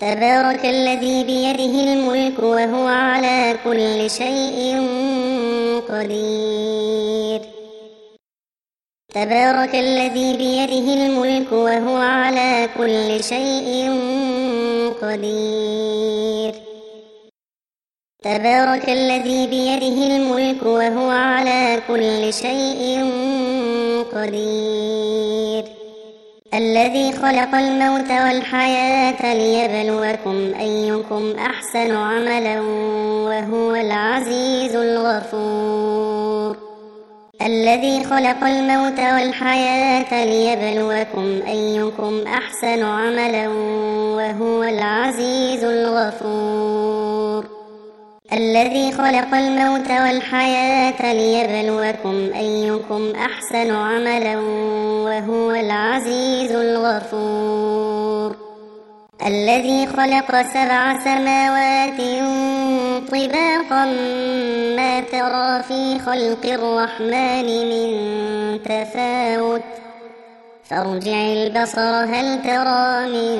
تبارك الذي بيده الملك وهو على كل شيء قدير. تبارك الذي بيده الملك وهو على كل شيء قدير. تبارك الذي بيده الملك وهو على كل شيء قدير. الذي خلق الموت والحياة ليبلوكم أيكم أحسن عملا وهو العزيز الغفور. الذي خلق الموت والحياة ليبلوكم أيكم أحسن عملا وهو العزيز الغفور. الذي خلق الموت والحياة ليبلوكم أيكم أحسن عملا وهو العزيز الغفور. الذي خلق 7 سماوات طباقا ما ترى في خلق الرحمن من تفاوت فارجع البصر هل ترى من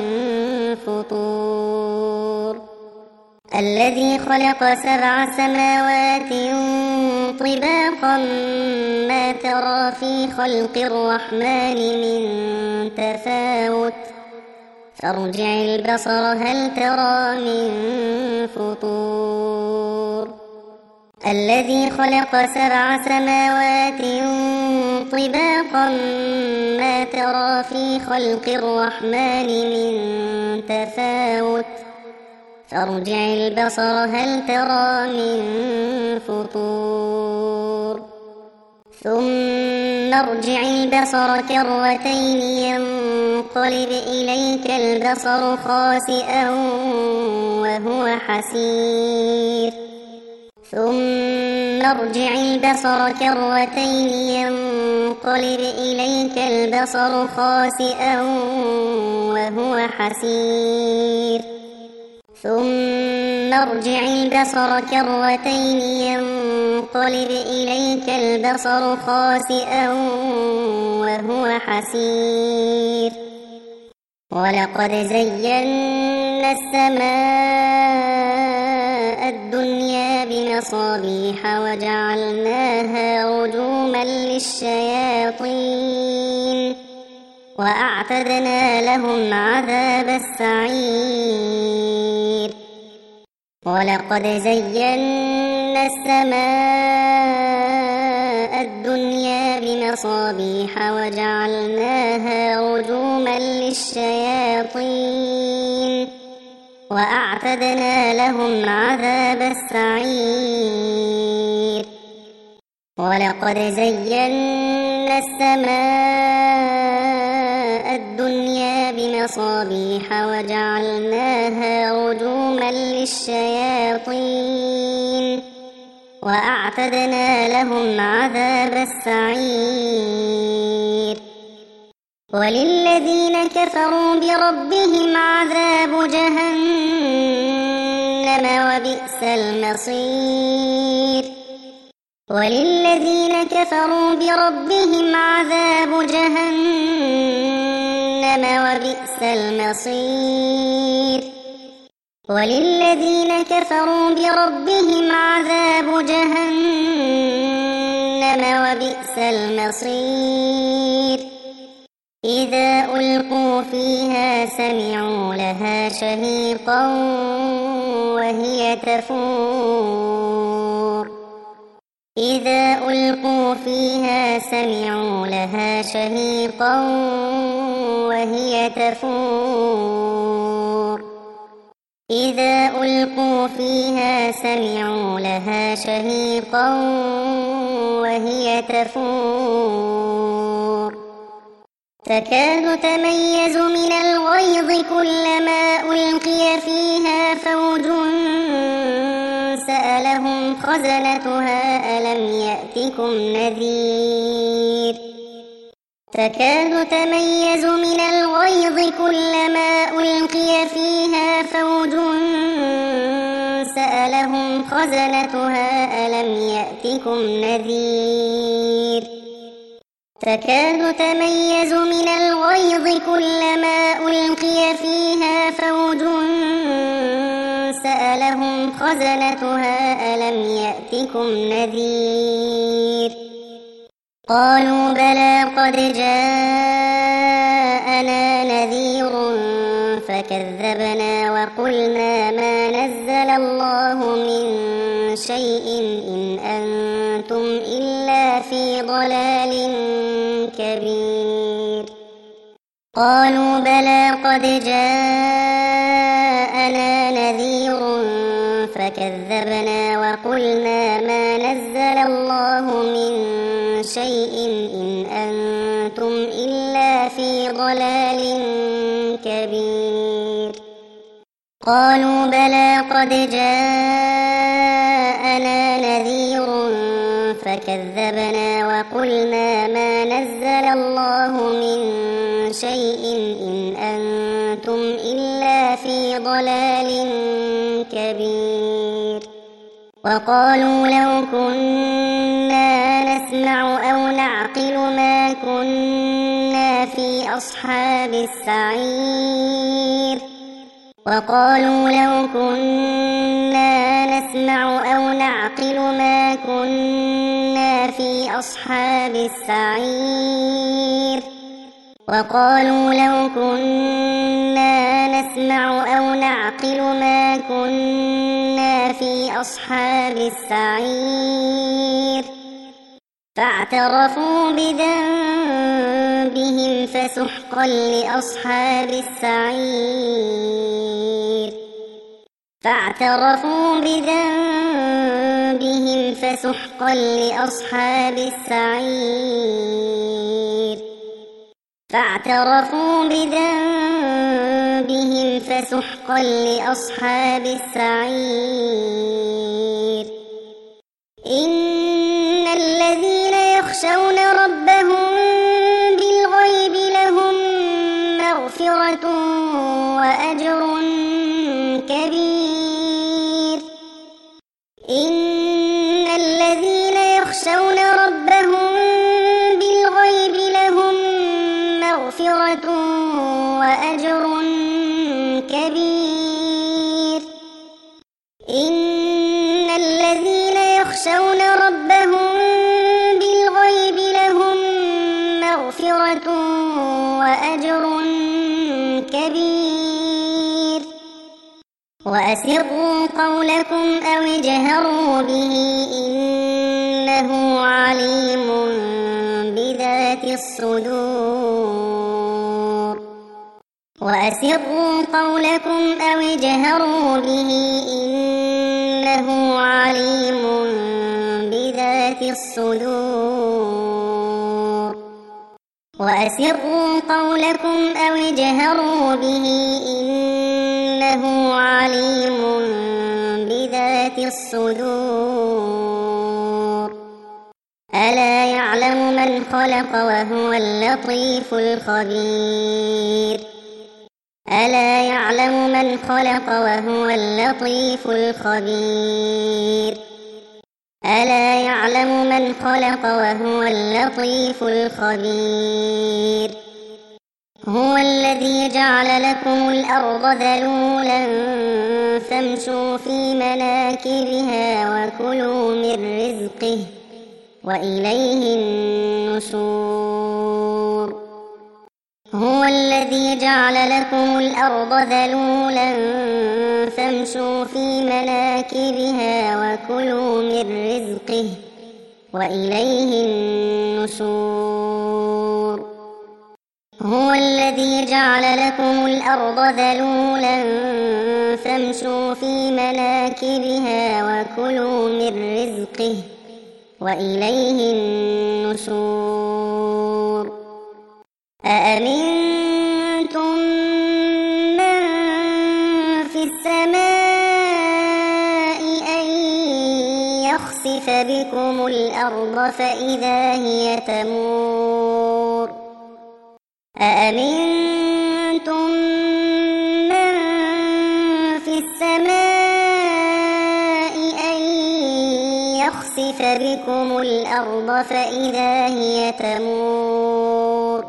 فطور. الذي خلق 7 سماوات طباقا ما ترى في خلق الرحمن من تفاوت فارجع البصر هل ترى من فطور. الذي خلق 7 سماوات طباقا ما ترى في خلق الرحمن من تفاوت فارجع البصر هل ترى من فطور. ثم ارجع البصر كرتين ينقلب إليك البصر خاسئا وهو حسير. ثم ارجع البصر كرتين ينقلب إليك البصر خاسئا وهو حسير. ثم ارجع البصر كرتين ينقلب إليك البصر خاسئا وهو حسير. ولقد زينا السماء الدنيا بمصابيح وجعلناها رجوما للشياطين وأعتدنا لهم عذاب السعير. ولقد زينا السماء الدنيا بمصابيح وجعلناها رجوما للشياطين وأعتدنا لهم عذاب السعير. ولقد زينا السماء الدنيا بمصابيح وجعلناها رجوما للشياطين وأعتدنا لهم عذاب السعير. وللذين كفروا بربهم عذاب جهنم وبئس المصير. وللذين كفروا بربهم عذاب جهنم وبئس المصير. وللذين كفروا بربهم عذاب جهنم وبئس المصير. إذا ألقوا فيها سمعوا لها شهيقا وهي تفور. إذا ألقوا فيها سمعوا لها شهيقا وهي تفور. إذا ألقوا فيها سمعوا لها شهيقا وهي تفور. تكاد تميز من الغيظ كلما ألقي فيها فوج سألهم خزنتها ألم يأتكم نذير. تكاد تميز من الغيظ كلما ألقي فيها فوج سألهم خزنتها ألم يأتكم نذير. تكاد تميز من الغيظ كلما ألقي فيها فوج سألهم خزنتها ألم يأتكم نذير قالوا بلى قد جاءنا نذير فكذبنا وقلنا ما نزل الله من شيء إن أنتم إلا في ضلال كبير قالوا بلى قد جاءنا نذير فكذبنا وقلنا ما نزل الله من شيء إن أنتم إلا في ضلال كبير قالوا بلى قد جاءنا نذير فكذبنا وقلنا ما نزل الله من شيء إن أنتم إلا في ضلال كبير وقالوا لو كنا نسمع أو نعقل ما كنا في أصحاب السعير وقالوا لو كنا نسمع أو نعقل ما كنا في أصحاب السعير وقالوا لو كنا نسمع أو نعقل ما كنا في أصحاب السعير فاعترفوا بذنبهم فسحقا لأصحاب السعير فاعترفوا بذنبهم فسحقا لأصحاب السعير فاعترفوا بذنبهم فسحقا لأصحاب السعير إن الذين يخشون ربهم بالغيب لهم مغفرة وأجر كبير إن الذين يخشون ربهم بالغيب لهم مغفرة وأجر كبير إن الذين يخشون ربهم بالغيب لهم مغفرة وأجر كبير وأسروا قولكم أو اجهروا به إنه عليم بذات الصدور وأسروا قولكم أو اجهروا به إنه عليم بذات الصدور وأسروا قولكم أو اجهروا به إنه عليم بذات الصدور ألا يعلم من خلق وهو اللطيف الخبير ألا يعلم من خلق وهو اللطيف الخبير ألا يعلم من خلق وهو اللطيف الخبير هو الذي جعل لكم الأرض ذلولا فامشوا في مناكبها وكلوا من رزقه وإليه النشور هو الذي جعل لكم الأرض ذلولا فامشوا في مناكبها وكلوا من رزقه وإليه النشور هو الذي جعل لكم الأرض ذلولا فامشوا في مناكبها وكلوا من رزقه وإليه النشور أأمنتم من في السماء أن يخسف بكم الأرض فإذا هي تمور أأمنتم من في السماء أن يخسف بكم الأرض فإذا هي تمور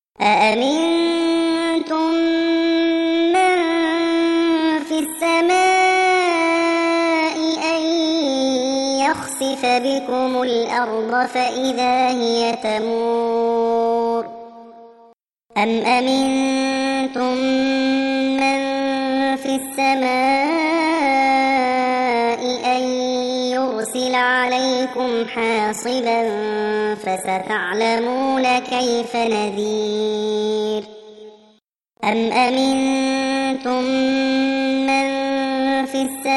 أأمنتم من في السماء يخسف بكم الأرض فإذا هي تمور أم أمنتم من في السماء أن يرسل عليكم حاصبا فستعلمون كيف نذير أم أمنتم من في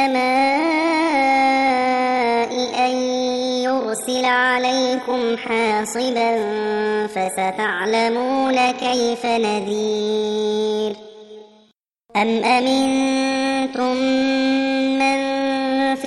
السماء أن يرسل عليكم حاصبا فستعلمون كيف نذير أم أمنتم من في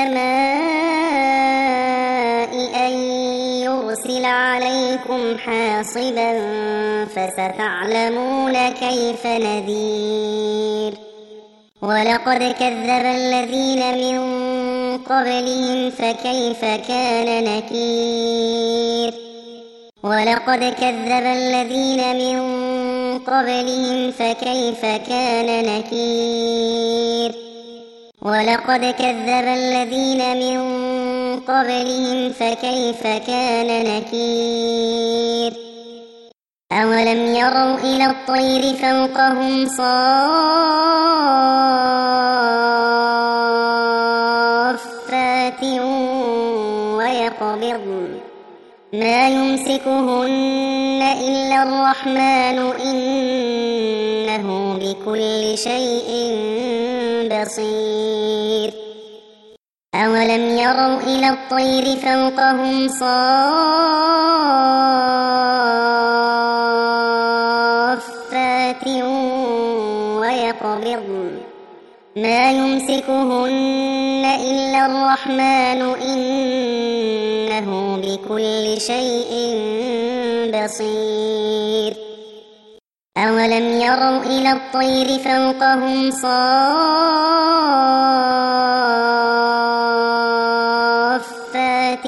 السماء أن يرسل عليكم حاصبا فستعلمون كيف نذير ولقد كذب الذين من قبلهم فكيف كان نكير ولقد كذب الذين من قبلهم فكيف كان نكير ولقد كذب الذين من قبلهم فكيف كان نكير أولم يروا إلى الطير فوقهم صافات ويقبضن ما يمسكهن إلا الرحمن إنه بكل شيء بصير أولم يروا إلى الطير فوقهم صافات ويقبضن ما يمسكهن إلا الرحمن إنه بكل شيء بصير أولم يروا إلى الطير فوقهم صافات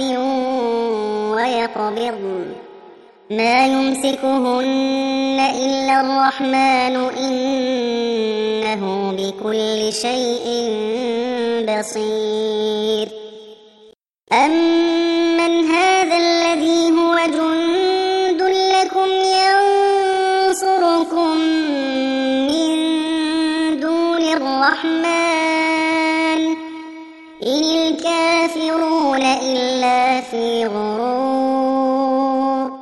ويقبضن ما يمسكهن إلا الرحمن إنه بكل شيء بصير أمن هذا الذي هو جند لكم ينصركم من دون الرحمن إن الكافرون إلا في غرور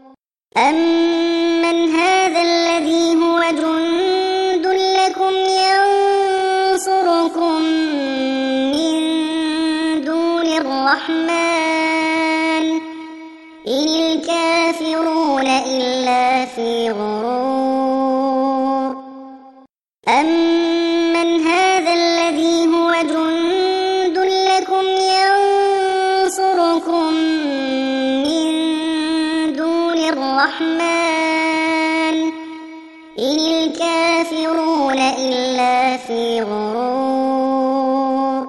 أمن هذا الذي هو جند لكم ينصركم من دون الرحمن إن الكافرون إلا في غرور أمن هذا الذي هو جند لكم ينصركم من دون الرحمن إن الكافرون إلا في غرور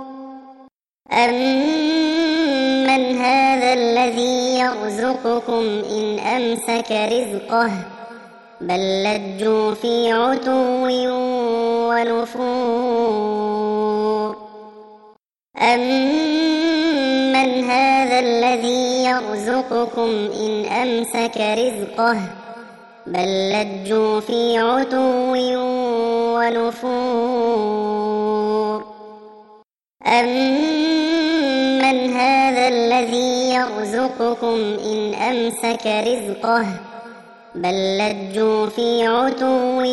أمن هذا الذي يرزقكم إن أمسك رزقه بل لجوا في عتو ونفور أمن هذا الذي يرزقكم إن أمسك رزقه بل لجوا في عتو ونفور أمن هذا الذي يرزقكم إن أمسك رزقه بل لجوا في عتو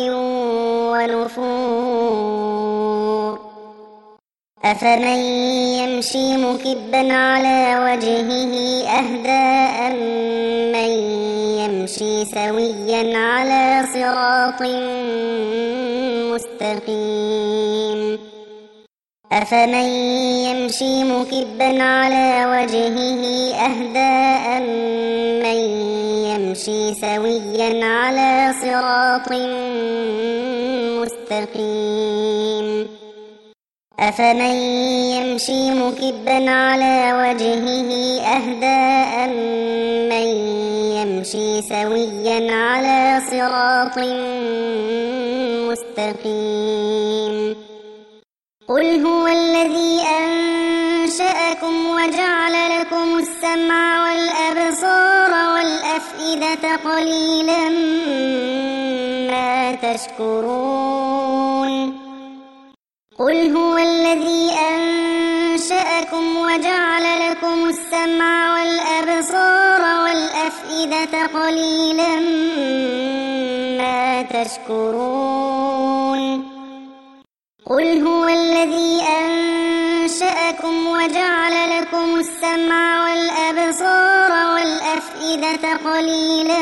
ونفور أفمن يمشي مكبا على وجهه أهدى أمن يمشي سويا على صراط مستقيم أفمن يمشي مكبا على وجهه أهدى أمن يمشي سويا على صراط مستقيم أفمن يمشي مكبا على وجهه أهدى أمن يمشي سويا على صراط مستقيم قل هو الذي أنشأكم وجعل السمع والأبصار والأفئدة قليلا ما تشكرون قل هو الذي أنشأكم وجعل لكم السمع والأبصار والأفئدة قليلا ما تشكرون قل هو الذي أنشأكم وجعل لكم السمع والأبصار والأفئدة قليلا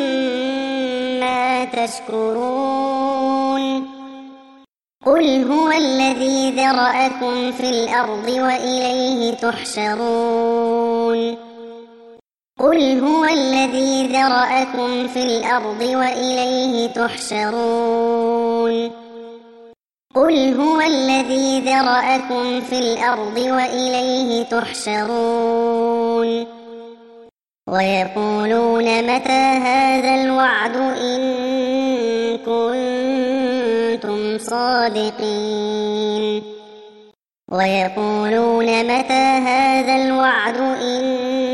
ما تشكرون قل هو الذي ذرأكم في الأرض وإليه تحشرون قل هو الذي ذرأكم في الأرض وإليه تحشرون قل هو الذي ذرأكم في الأرض وإليه تحشرون ويقولون متى هذا الوعد إن كنتم صادقين ويقولون متى هذا الوعد إن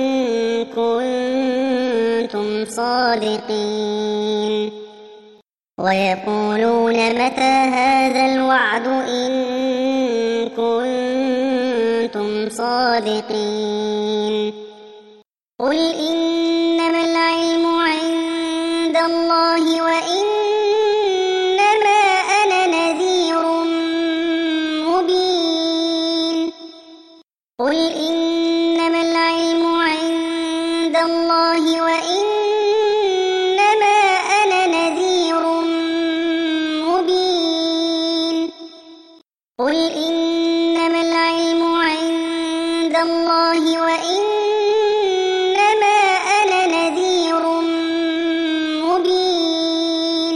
كنتم صادقين ويقولون متى هذا الوعد إن كنتم صادقين قل إنما العلم عند الله وإنما أنا نذير مبين قل إنما العلم عند الله وإنما أنا نذير مبين قل إنما العلم عند الله وإنما أنا نذير مبين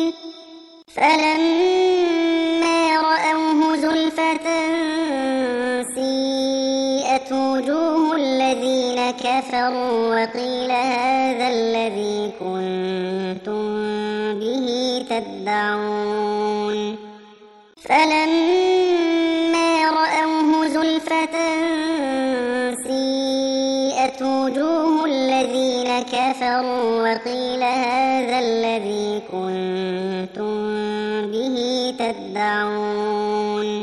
فلما رأوه زلفة سيئت وجوه الذين كفروا وقيل هذا الذي كنتم به تدعون فلما رأوه زلفة سيئت وجوه الذين كفروا وقيل هذا الذي كنتم به تدعون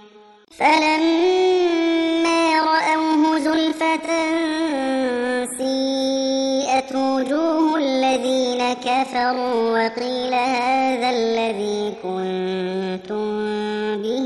فلما رأوه زلفة سيئت وجوه الذين كفروا وقيل هذا الذي كنتم به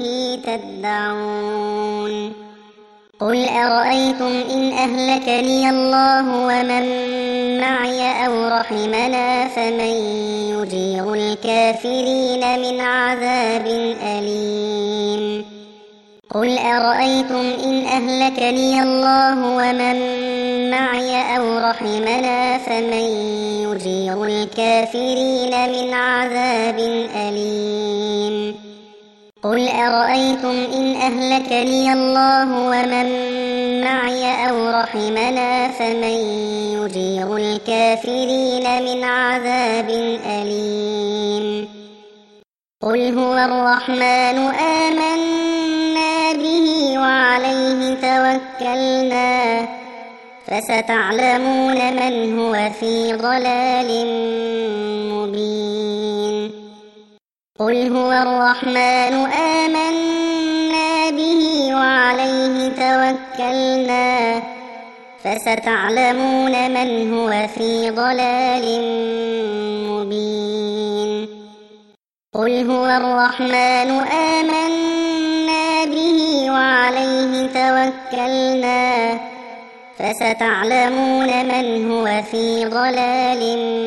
تدعون قل أرأيتم إن أهلكني الله ومن معي أو رحمنا فمن يجير الكافرين من عذاب أليم قل أرأيتم إن أهلكني الله ومن معي أو رحمنا فمن يجير الكافرين من عذاب أليم قل أرأيتم إن أهلكني الله ومن معي أو رحمنا فمن يجير الكافرين من عذاب أليم قل هو الرحمن آمنا به وعليه توكلنا فستعلمون من هو في ضلال مبين قل هو الرحمن آمنا به وعليه توكلنا فستعلمون من هو في ضلال مبين قل هو الرحمن آمنا به وعليه توكلنا فستعلمون من هو في ضلال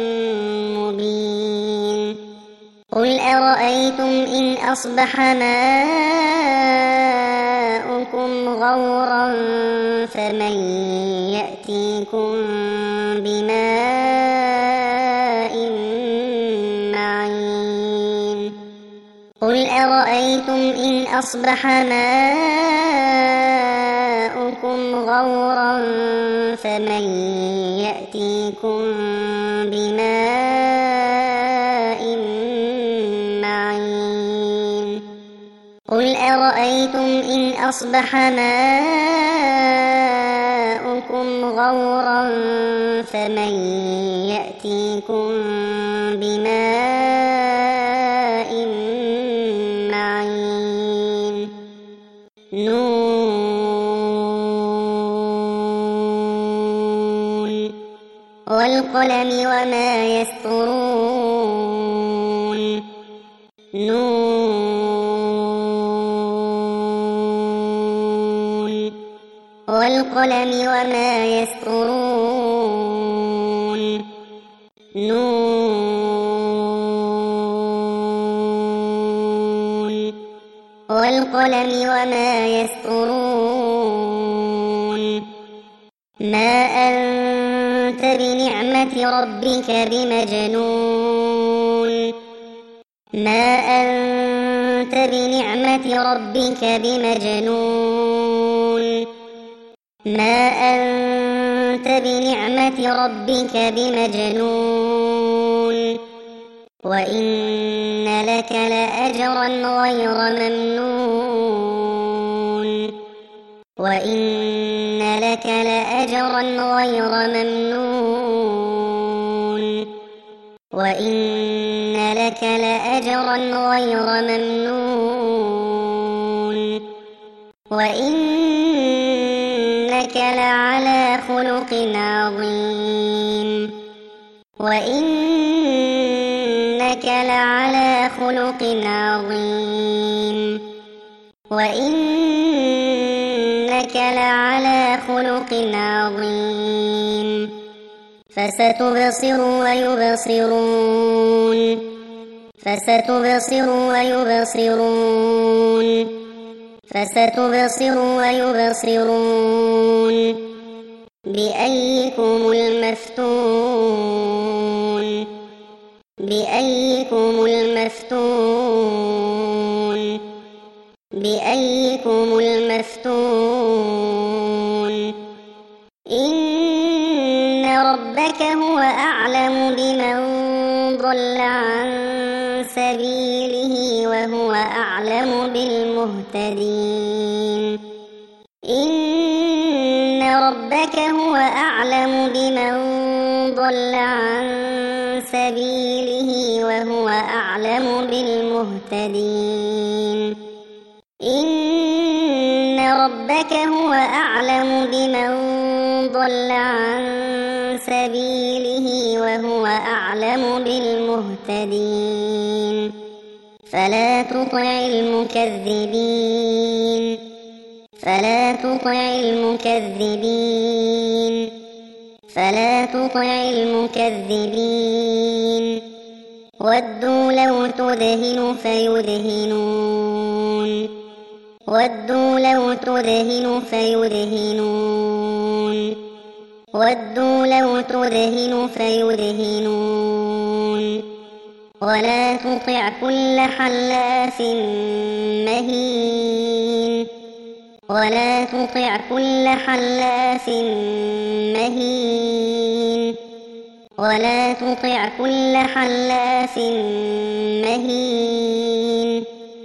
مبين قل أرأيتم إن أصبح ماؤكم غورا فمن يأتيكم بماء معين قل أرأيتم إن أصبح ماؤكم غورا فمن يأتيكم بماء معين قل أرأيتم إن أصبح ماؤكم ماؤكم غورا فمن يأتيكم بماء معين نون والقلم وما يسطرون نون والقلم وما يسطرون نون والقلم وما يسطرون ما أنت بنعمة ربك بمجنون ما أنت بنعمة ربك بمجنون ما أنت بنعمة ربك بمجنون وإن لك لأجرا غير ممنون وإن لك لأجرا غير ممنون وإن لك لأجرا غير ممنون وإنك لعلى خلق عظيم وإنك لعلى خلق عظيم وإنك لعلى خلق عظيم فستبصر ويبصرون فستبصر ويبصرون فستبصر ويبصرون بأيكم المفتون بأيكم المفتون بأيكم المفتون إن ربك هو أعلم بمن ضل عن سبيله وهو أعلم بالمهتدين إن ربك هو أعلم بمن ضل عن سبيله وهو أعلم بالمهتدين إن ربك هو أعلم بمن ضل عن سبيله وهو أعلم بالمهتدين فلا تطع المكذبين فلا تطع المكذبين فلا تطع المكذبين ودوا لو تدهن فيدهنون ودوا لو تدهن فيدهنون ودوا لو تدهن فيدهنون ولا تطع كل حلاف مهين ولا تطع كل حلاف مهين ولا تطع كل حلاف مهين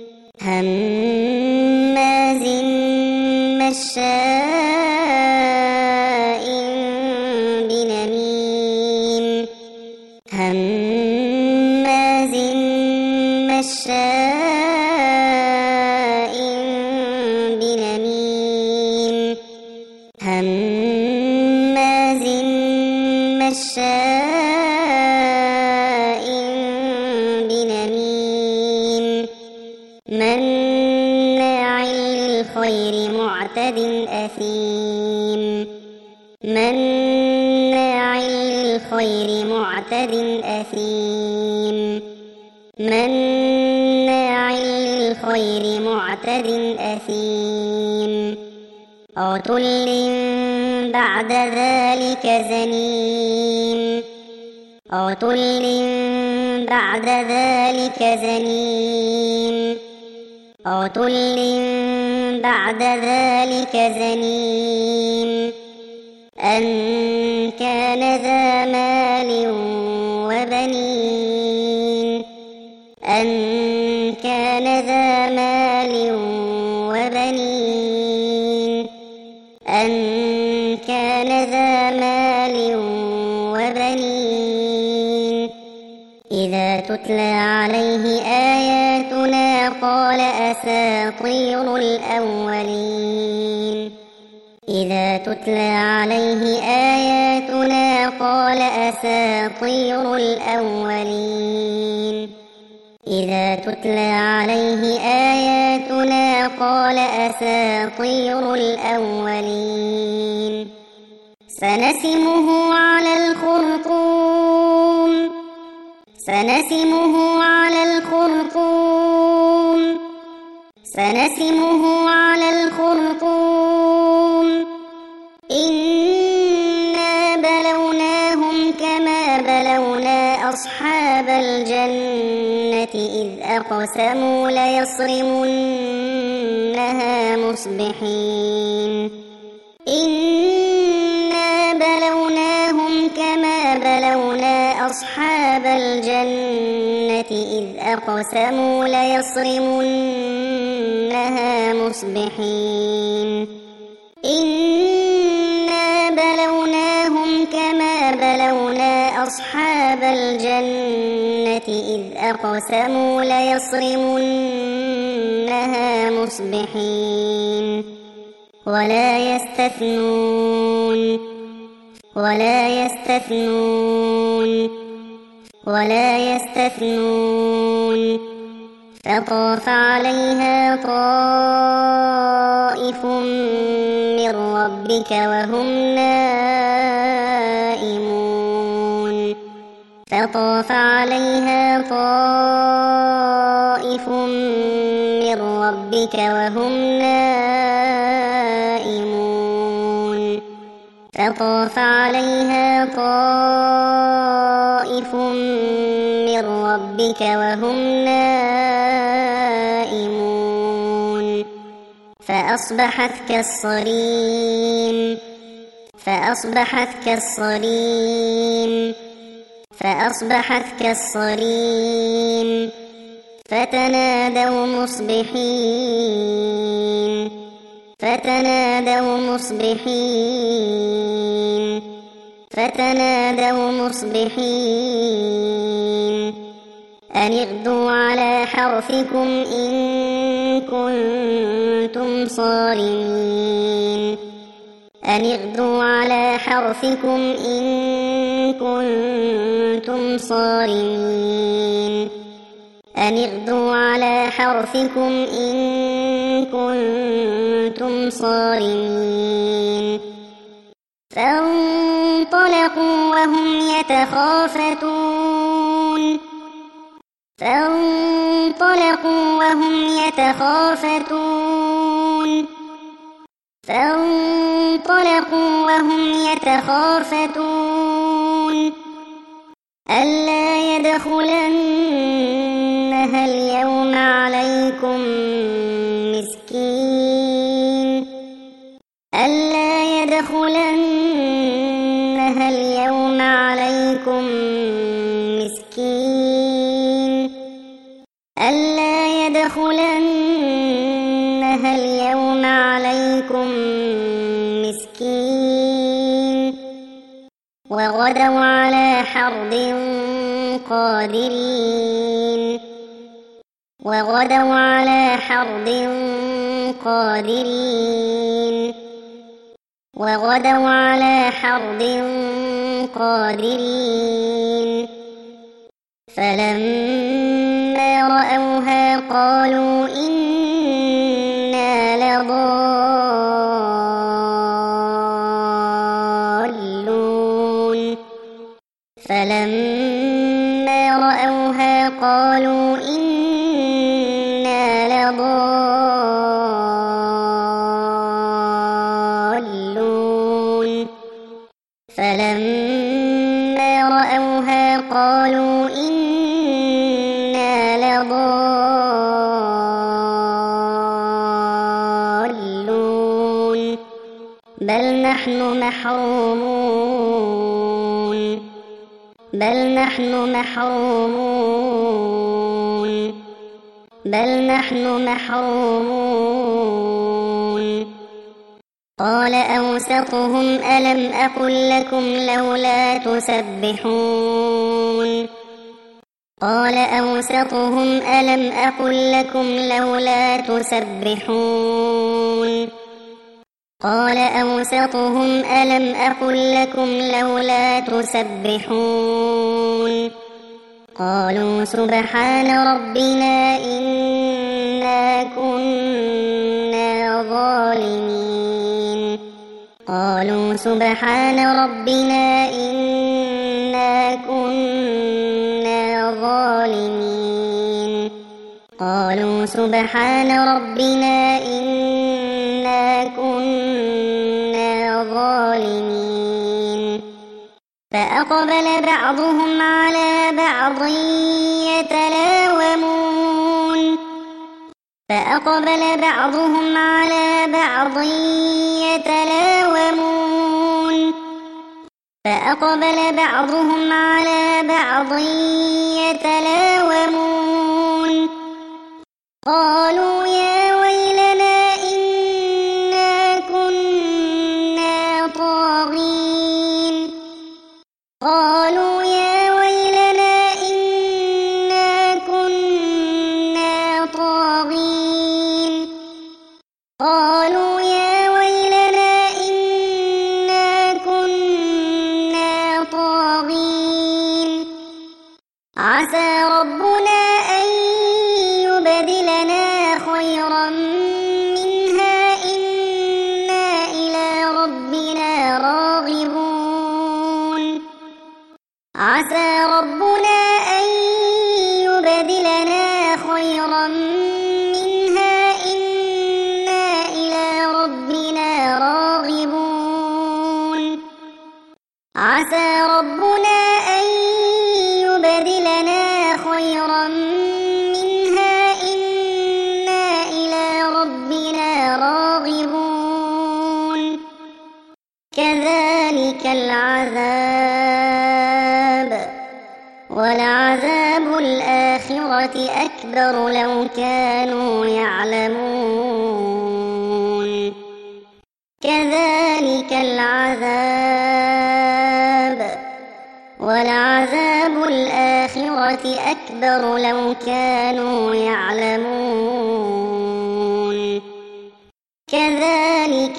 هماز مشاء بنميم هماز مشاء بنميم هماز مشاء بنميم مناع للخير معتد أثيم مناع للخير معتد أثيم مناع للخير معتد أثيم عتل بعد ذلك زنيم عتل بعد ذلك زنيم عتل بعد ذلك زنيم أن كان ذا مال وبنين أن كان ذا مال وبنين أن كان تتلى عليه آياتنا قال أساطير الأولين إذا تتلى عليه آياتنا قال أساطير الأولين إذا تتلى عليه آياتنا قال أساطير الأولين سنسمه على الخرطوم سنسمه على الخرطوم سنسمه على الخرطوم إنا بلوناهم كما بلونا أصحاب الجنة إذ أقسموا ليصرمنها مصبحين إنا بلوناهم كما بلونا أصحاب الجنة إذ أقسموا ليصرمنها مصبحين إنا بلوناهم كما بلونا أصحاب الجنة إذ أقسموا ليصرمنها مصبحين ولا يستثنون فطاف عليها طائف من ربك وهم نائمون فطاف عليها طائف من ربك وهم نائمون فطاف عليها طائف من ربك وهم نائمون فأصبحت كالصريم فتنادوا مصبحين أن اغدوا على حرثكم إن كنتم صارمين أن اغدوا على حرثكم إن كنتم صارمين أن اغدوا على حرثكم إن كنتم صارمين فانطلقوا وهم يتخافتون ألا يدخلنها اليوم عليكم مسكين ألا يدخلنها اليوم عليكم مسكين ألا يدخلنها اليوم عليكم مسكين وغدوا على حرد قادرين فلما رأوها قالوا إنا لضالون فلما رأوها قالوا إنا لضالون بل نحن محرومون قال أوسطهم ألم أقل لكم لولا تسبحون قال أوسطهم ألم أقل لكم لولا تسبحون قال أوسطهم ألم أقل لكم لولا تسبحون قالوا سبحان ربنا إنا كنا ظالمين قالوا سبحان ربنا إنا كنا ظالمين قالوا سبحان ربنا إنا كنا ظالمين فأقبل بعضهم على بعض يتلاومون فأقبل بعضهم على بعض يتلاومون فأقبل بعضهم على بعض يتلاومون قالوا يا ويلنا إنا كنا طاغين قالوا يا ويلنا إنا كنا طاغين قالوا يا ويلنا إنا كنا طاغين عسى ربنا أن يبدلنا خيرا منها إنا إلى ربنا راغبون عسى ربنا أن يبدلنا خيرا منها إنا إلى ربنا راغبون عسى ربنا أن يبدلنا خيرا منها إنا إلى ربنا راغبون كذلك العذاب ولعذاب الآخرة أكبر لو كانوا يعلمون كذلك العذاب ولعذاب الآخرة أكبر لو كانوا يعلمون كذلك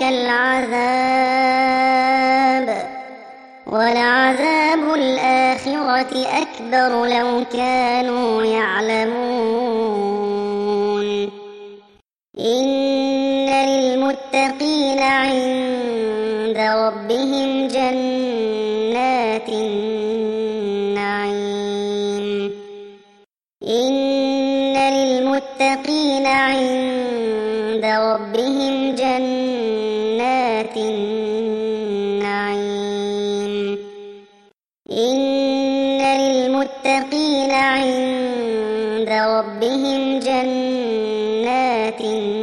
العذاب ولعذاب الآخرة أكبر لو كانوا يعلمون إن للمتقين عند ربهم جنات النعيم إن للمتقين عند ربهم جنات النعيم إن للمتقين عند ربهم جنات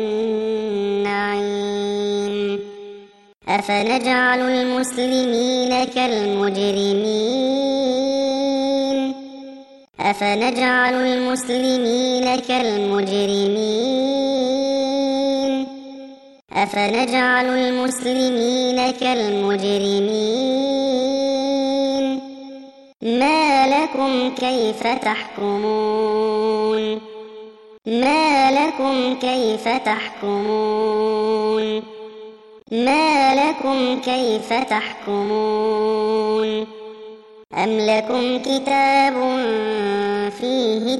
النعيم أفنجعل المسلمين كالمجرمين أفنجعل المسلمين كالمجرمين أفنجعل المسلمين كالمجرمين ما لكم كيف تحكمون ما لكم كيف تحكمون ما لكم كيف تحكمون أم لكم كتاب فيه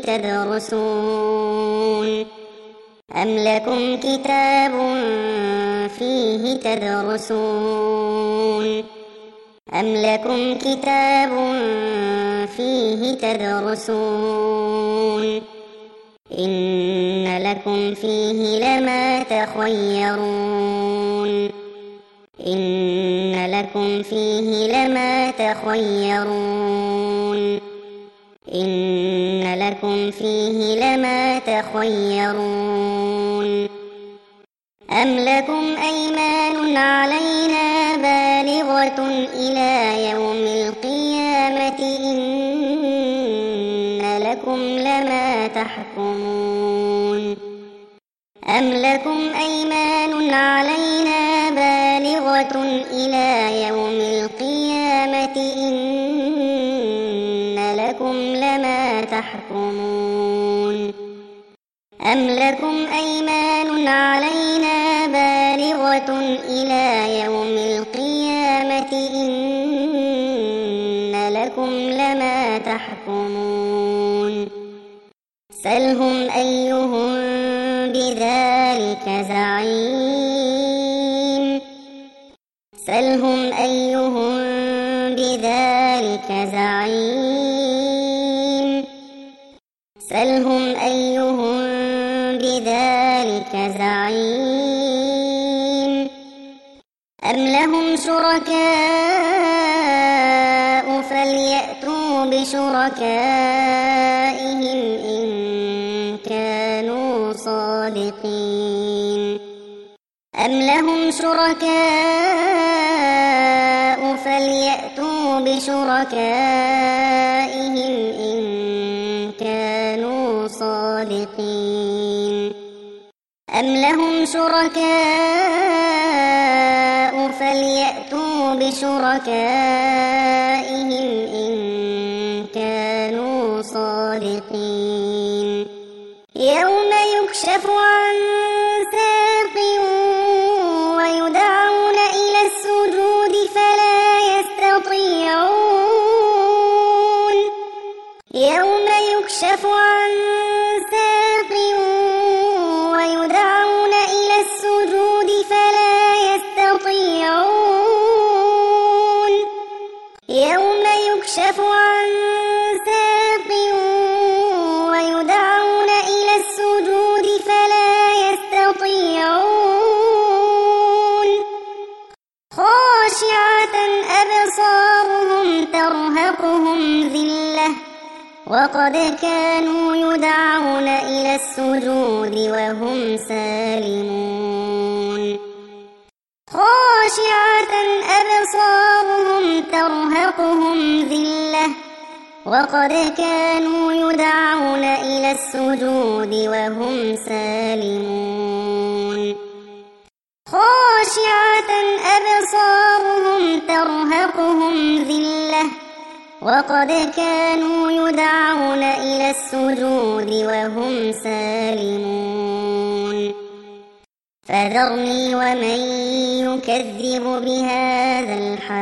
تدرسون أم لكم كتاب فيه تدرسون أم لكم كتاب فيه تدرسون إن لكم فيه لما تخيرون إن لكم فيه لما تخيرون إن لكم فيه لما تخيرون أم لكم أيمان علينا بالغة إلى يوم القيامة إن لكم لما تحكمون أم لكم أيمان علينا بالغة إلى يوم القيامة إن لكم لما تحكمون أم لكم أيمان علينا بالغة إلى يوم القيامة إن لكم لما تحكمون سلهم أيهم بذلك زعيم سلهم أيهم بذلك زعيم سلهم أيهم بذلك زعيم أم لهم شركاء فليأتوا بشركائهم إن كانوا صادقين أم لهم شركاء فليأتوا بشركائهم إن كانوا صادقين أم لهم شركاء فليأتوا بشركائهم إن كانوا صادقين يوم يكشف عن ساق ويدعون إلى السجود فلا يستطيعون يوم يكشف عن ساق ويدعون إلى السجود فلا يستطيعون يوم يكشف عن ساق ويدعون إلى السجود فلا يستطيعون خاشعة أبصارهم ترهقهم ذلة وقد كانوا يدعون إلى السجود وهم سالمون خاشعة أبصارهم ترهقهم ذلة وقد كانوا يدعون إلى السجود وهم سالمون خاشعة أبصارهم ترهقهم ذلة وقد كانوا يدعون إلى السجود وهم سالمون فذرني ومن يكذب بهذا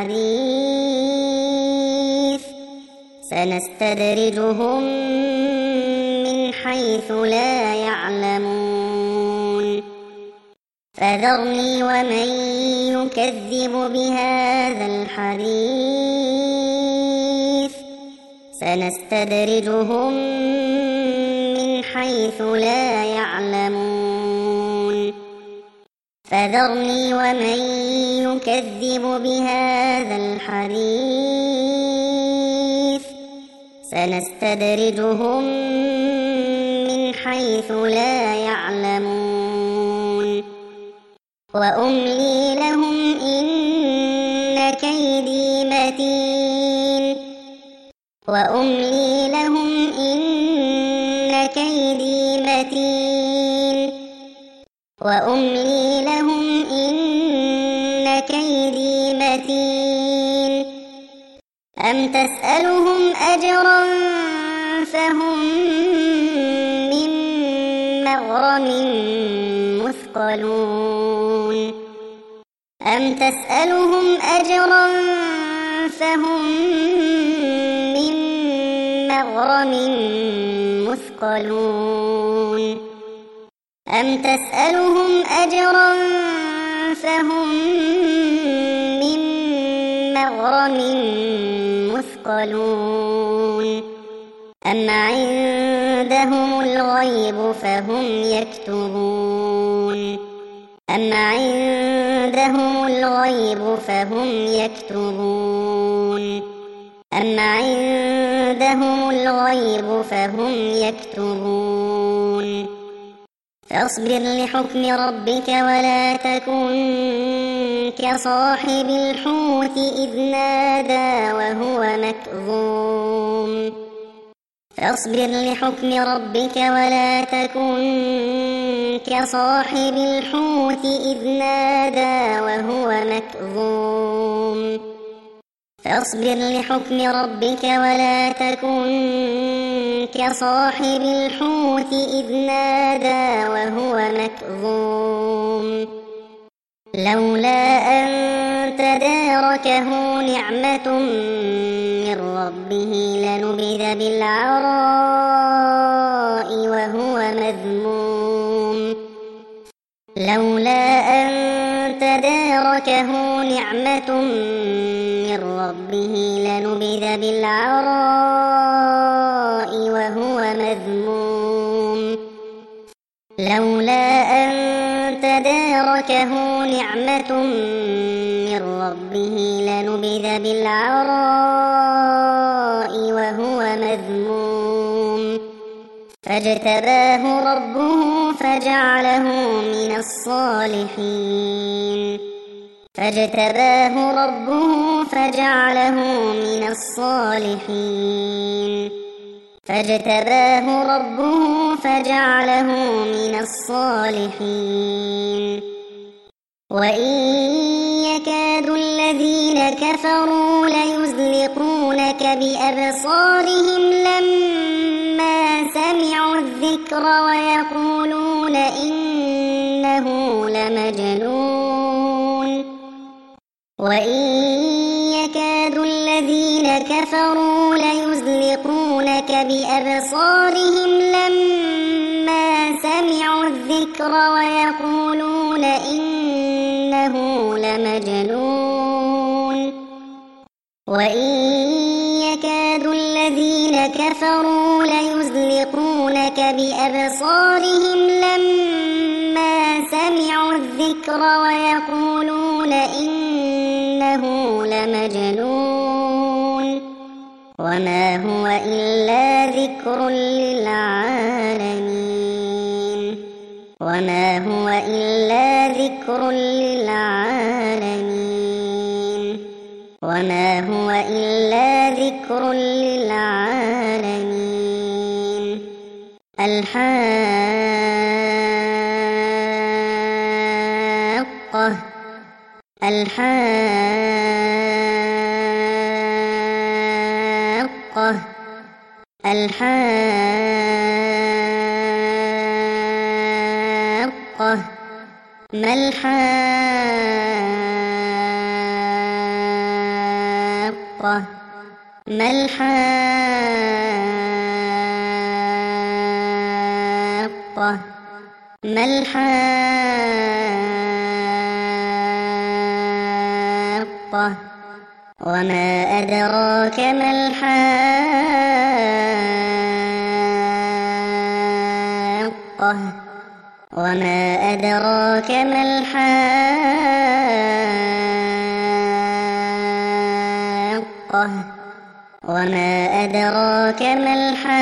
الحديث سنستدرجهم من حيث لا يعلمون فذرني ومن يكذب بهذا الحديث سنستدرجهم من حيث لا يعلمون فذرني ومن يكذب بهذا الحديث سنستدرجهم من حيث لا يعلمون وأملي لهم إن كيدي متين وأملي لهم إن كيدي متين وأملي لهم إن كيدي متين أم تسألهم أجرا فهم من مغرم مثقلون أم تسألهم أجرا فهم من مغرم مثقلون أم تسألهم أجرا فهم من مغرم مثقلون أم عندهم الغيب فهم يكتبون أم عندهم الغيب فهم يكتبون أم عندهم الغيب فهم يكتبون فاصبر لحكم ربك ولا تكن كصاحب الحوت إذ نادى وهو مكظوم فاصبر لحكم ربك ولا تكن كصاحب الحوت إذ نادى وهو مكظوم فاصبر لحكم ربك ولا تكن كصاحب الحوت إذ نادى وهو مكظوم لولا أن تداركه نعمة من ربه لنبذ بالعراء وهو مذموم لولا أن تداركه نعمة من ربه لنبذ بالعراء وهو مذموم لولا أن تداركه نعمة من ربه لنبذ بالعراء وهو مذموم فاجتباه ربه فجعله من الصالحين فاجتباه ربه فجعله من الصالحين فاجتباه ربه فجعله من الصالحين وإن يكاد الذين كفروا ليزلقونك بأبصارهم لما سمعوا الذكر ويقولون إنه لمجنون وإن يكاد الذين كفروا ليزلقونك بأبصارهم لما سمعوا الذكر ويقولون إنه لمجنون وإن يكاد الذين كفروا ليزلقونك بأبصارهم لما سمعوا الذكر ويقولون إنه لمجنون وما هو إلا ذكر للعالمين وما هو إلا ذكر للعالمين وما هو إلا ذكر للعالمين الحاقة الحاقة الحاقة ما الحاقة ما الحاقة ما الحاقة وما أدراك ما الحاقة وما أدراك ما الحاقة وما أدراك ما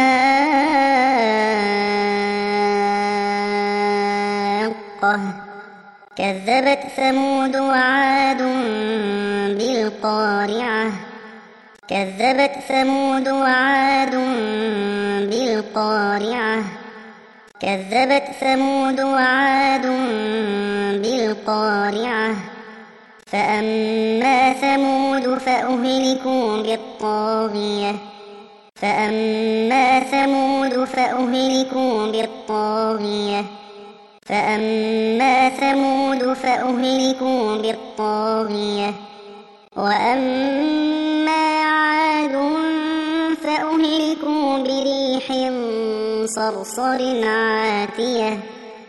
الحاقة كذبت ثمود وعاد بالقارعة كذبت ثمود وعاد بالقارعة كذبت ثمود وعاد بالقارعة فأما ثمود فأهلكوا بالطاغية فأما ثمود فأهلكوا بالطاغية فأما ثمود فأهلكوا بالطاغية وأما عاد فأهلكوا بريح صرصر عاتية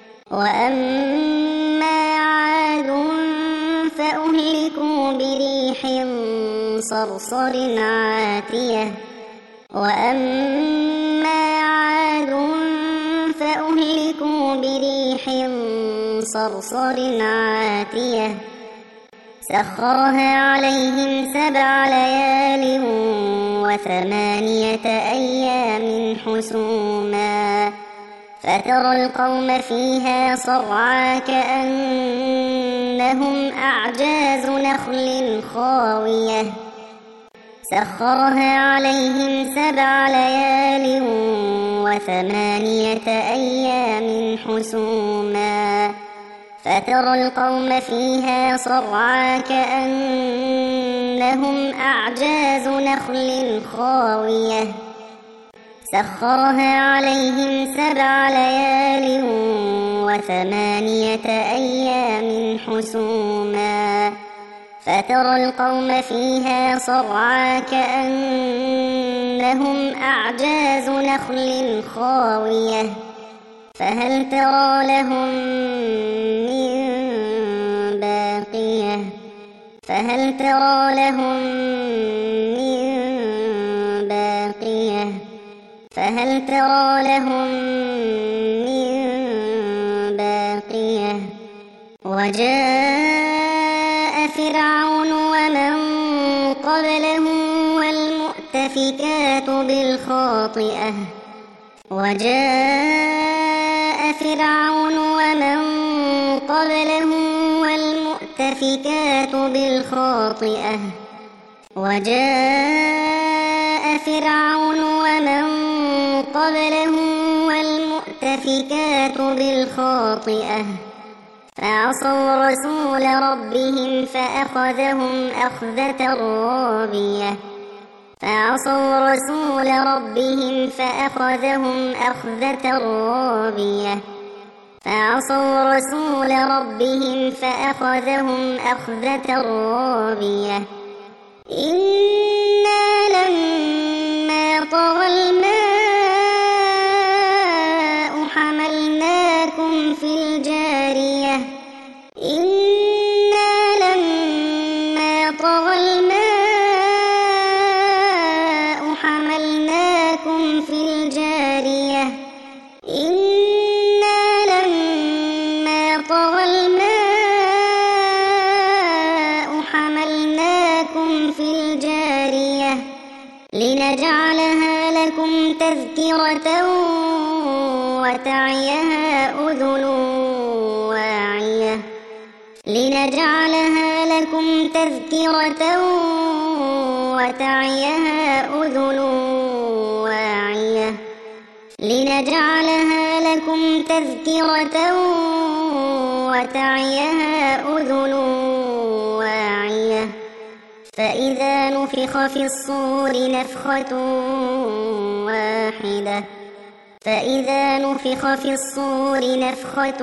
وأما عاد فأهلكوا بريح صرصر عاتية وأما عاد فأهلكوا بريح صرصر عاتية سخرها عليهم 7 ليال و8 أيام حسوما فترى القوم فيها صرعى كأنهم أعجاز نخل خاوية سخرها عليهم 7 ليال و8 أيام حسوما فترى القوم فيها صرعى كأنهم أعجاز نخل خاوية سخرها عليهم 7 ليال و8 أيام حسوما فترى القوم فيها صرعى كأنهم أعجاز نخل خاوية فهل ترى لهم من باقية فهل ترى لهم من باقية فهل ترى لهم من باقية وجاء فرعون ومن قبله والمؤتفكات بالخاطئة وجاء فرعون ومن قبله والمؤتفكات بالخاطئة وجاء فرعون ومن قبله والمؤتفكات بالخاطئة فعصوا رسول ربهم فأخذهم أخذة رابية فعصوا رسول ربهم فأخذهم أخذة رابية فعصوا رسول ربهم فأخذهم أخذة رابية إنا لما طغى الماء حملناكم في الجارية إنا لما طغى الماء حملناكم في الجارية إنا لما طغى الماء حملناكم في الجارية لنجعلها لكم تذكرة وتعيها أذن واعية لنجعلها لكم تذكرة وتعيها أذن واعية لنجعلها لكم تذكرة وتعيها أذن واعية فإذا نفخ في الصور نفخة واحدة فإذا نفخ في الصور نفخة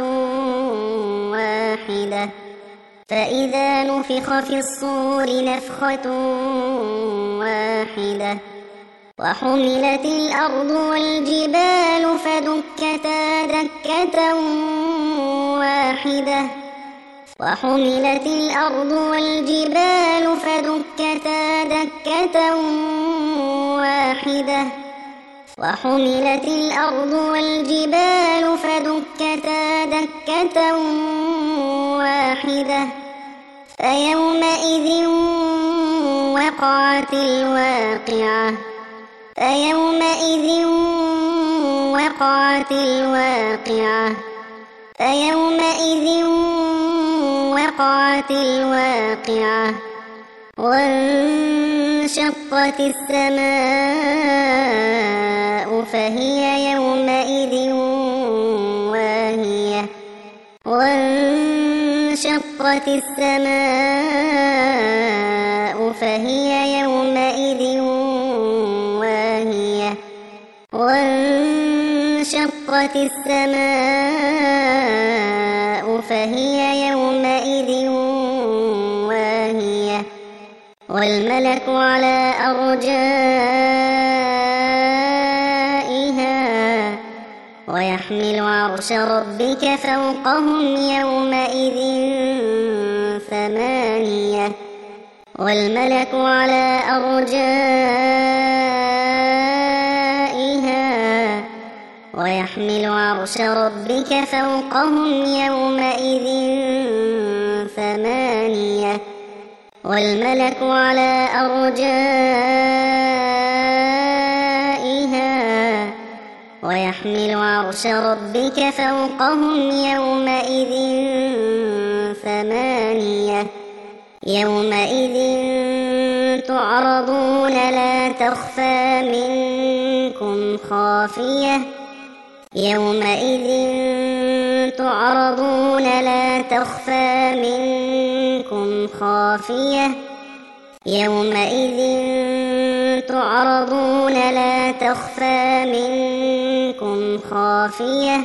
واحدة فإذا نفخ في الصور نفخة واحدة وحملت الأرض والجبال فدكتا دكة واحدة وحملت الأرض والجبال فدكتا دكة واحدة وحملت الأرض والجبال فدكتا دكة واحدة فيومئذ وقعت الواقعة فيومئذ وقعت الواقعة فيومئذ وقعت الواقعة وانشقت السماء فهي يومئذ واهية وانشقت السماء فهي يومئذ واهية وانشقت السماء فهي يومئذ واهية والملك على أرجائها ويحمل عرش ربك فوقهم يومئذ 8 والملك على أرجائها ويحمل عرش ربك فوقهم يومئذ 8 والملك على أرجائها ويحمل عرش ربك فوقهم يومئذ 8 يومئذ تعرضون لا تخفى منكم خافية يومئذ تعرضون لا تخفى منكم خافية يومئذ تعرضون لا تخفى منكم خافية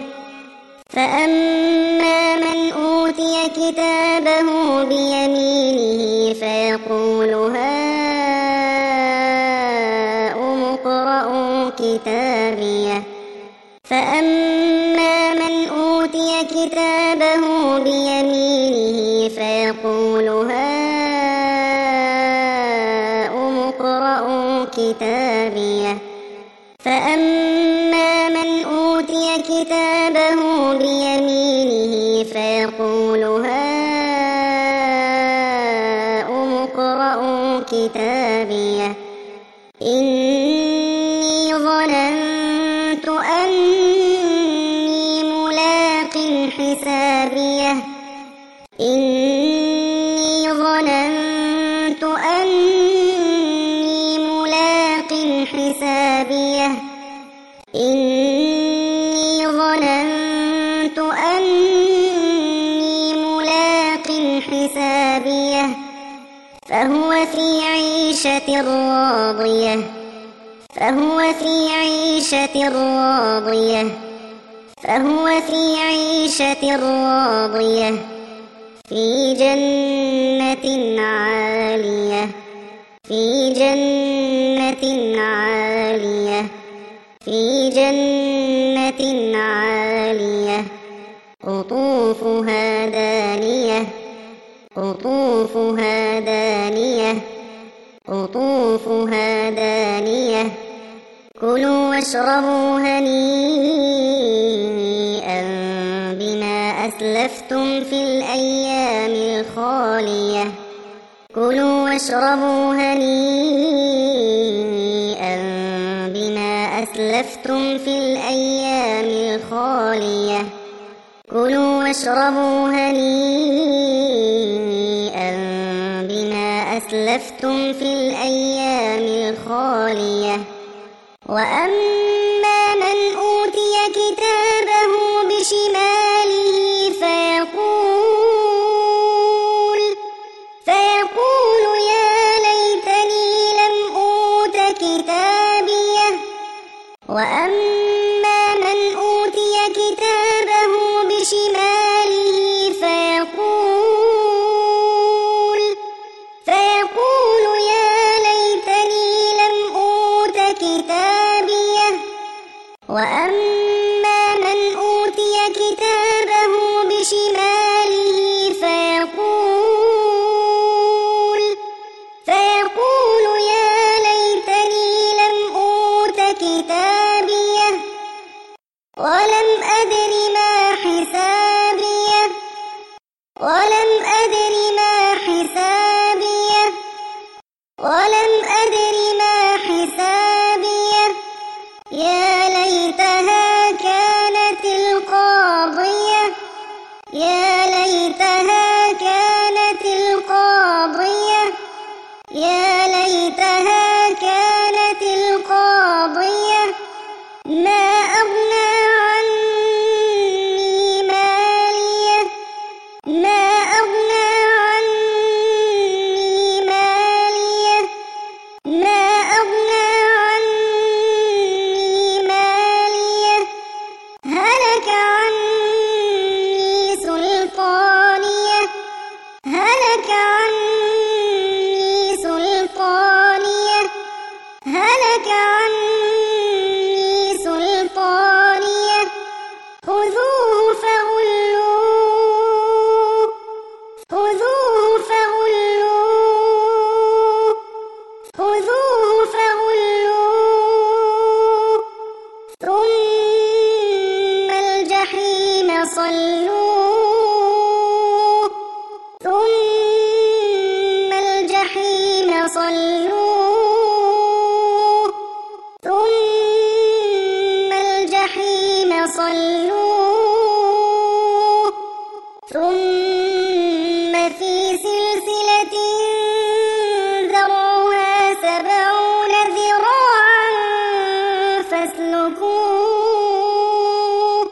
فأما من أوتي كتابه بيمينه فيقول هاؤم اقرءوا كتابيه فأما من أوتي كتابه بيمينه فيقول هاؤم اقرءوا كتابيه فأما من أوتي كتابه بيمينه فيقول هاؤم اقرءوا كتابيه إني ظننت أني ملاق حسابيه إني ظننت أني ملاق حسابيه إني ظننت أني ملاق حسابيه فهو في عيشة راضية فهو في عيشة راضية فهو في عيشة راضية في جنة عالية في جنة عالية في جنة عالية قطوفها دانية قطوفها دانية قطوفها دانية كلوا واشربوا هنيئا بما أسلفتم في الأيام الخالية كلوا واشربوا هنيئا بما أسلفتم في الأيام الخالية كلوا واشربوا هنيئا بما أسلفتم في الأيام الخالية وأما من أوتي كتابه بشماله فيقول يا ليتني لم أوت كتابيه وأما من أوتي كتابه بشماله فيقول يا ليتني لم أوت كتابيه وأما من أوتي كتابه بشماله فيقول يا ليتني لم أوت كتابيه ولم أدر ما حسابيه ولم أدر ما حسابيه ولم أدر ما حسابيه يا ليتها كانت القاضية يا ليتها كانت القاضية يا ليتها كانت القاضية ما أغنى عني ماليه ما أغنى عني ماليه ما أغنى عني ماليه هلك عني سلطانيه هلك عني سلطانيه هلك عني سلطانيه خذوه فغلوه خذوه فغلوه خذوه فغلوه ثم الجحيم صلوه ثم الجحيم صلوه ثم الجحيم صلوه ثم في سلسلة ذرعها 70 ذراعا فاسلكوه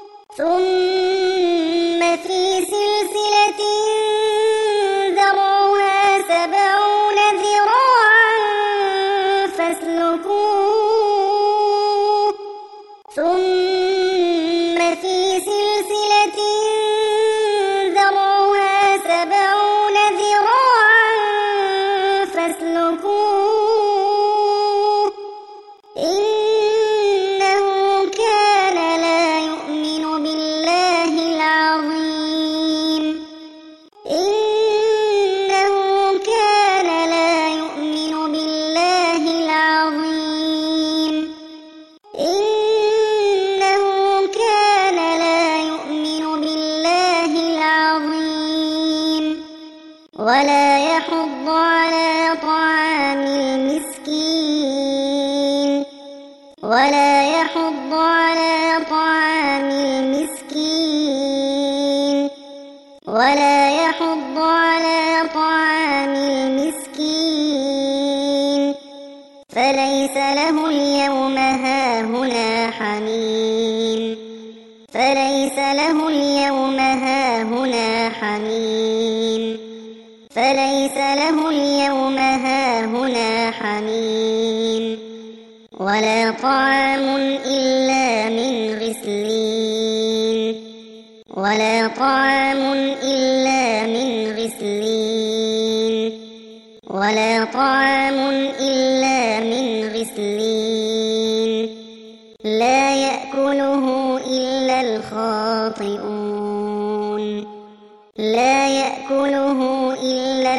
ثم في سلسلة ذرعها 70 ذراعا ولا يحض على طعام المسكين ولا يحض على طعام المسكين ولا يحض على طعام المسكين فليس له اليوم هاهنا حميم فليس له اليوم هاهنا حميم فليس له اليوم هاهنا حميم ولا طعام إلا من غسلين ولا طعام إلا من غسلين ولا طعام إلا من غسلين لا يأكله إلا الخاطئون لا يأكله إلا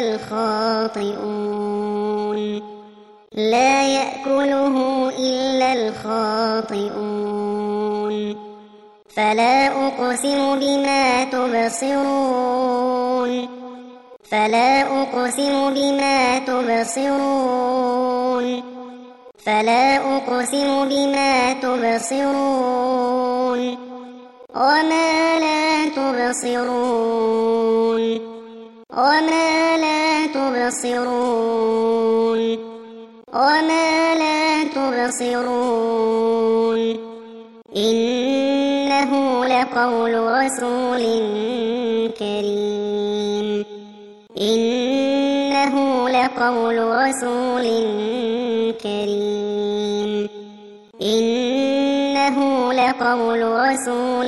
الخاطئون لا يأكله إلا الخاطئون فلا أقسم بما تبصرون فلا أقسم بما تبصرون فلا أقسم بما تبصرون وما لا تبصرون وما لا تبصرون وما لا تبصرون إنه لقول رسول كريم إنه لقول رسول كريم إنه لقول رسول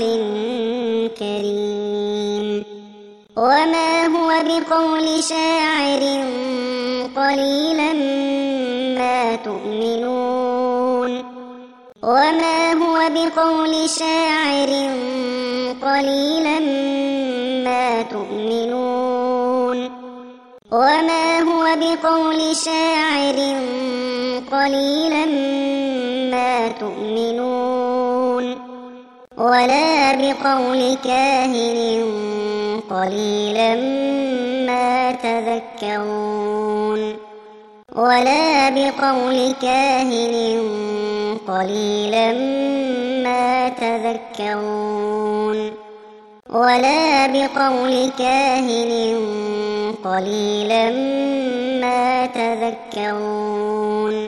كريم وما هو بقول شاعر قليلا ما تؤمنون وما هو بقول شاعر قليلا ما تؤمنون وما هو بقول شاعر قليلا ما تؤمنون ولا بقول كاهن قليلا ما تذكرون ولا بقول كاهن قليلا ما تذكرون ولا بقول كاهن قليلا ما تذكرون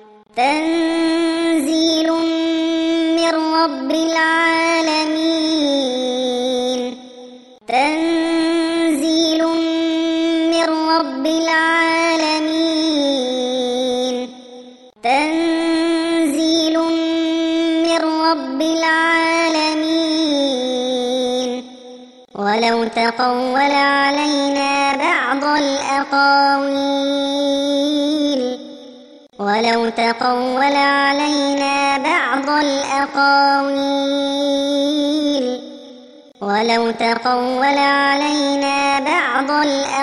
تنزيل من رب العالمين تنزيل من رب العالمين تنزيل من رب العالمين ولو تقول علينا بعض الأقاويل ولو تقول علينا بعض الأقاويل ولو تقول علينا بعض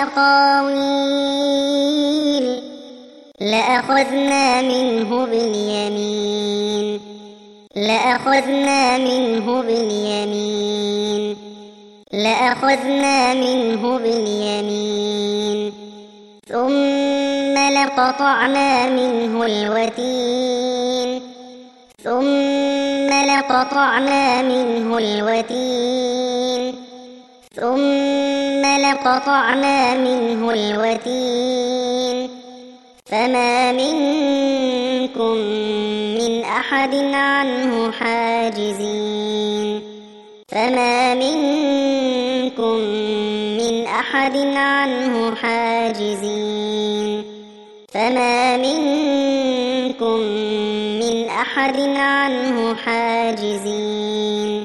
الأقاويل لأخذنا منه باليمين لأخذنا منه باليمين لأخذنا منه باليمين ثم لقطعنا منه الوتين ثم لقطعنا منه الوتين ثم لقطعنا منه الوتين فما منكم من أحد عنه حاجزين فما منكم من أحد عنه حاجزين فما منكم من أحد عنه حاجزين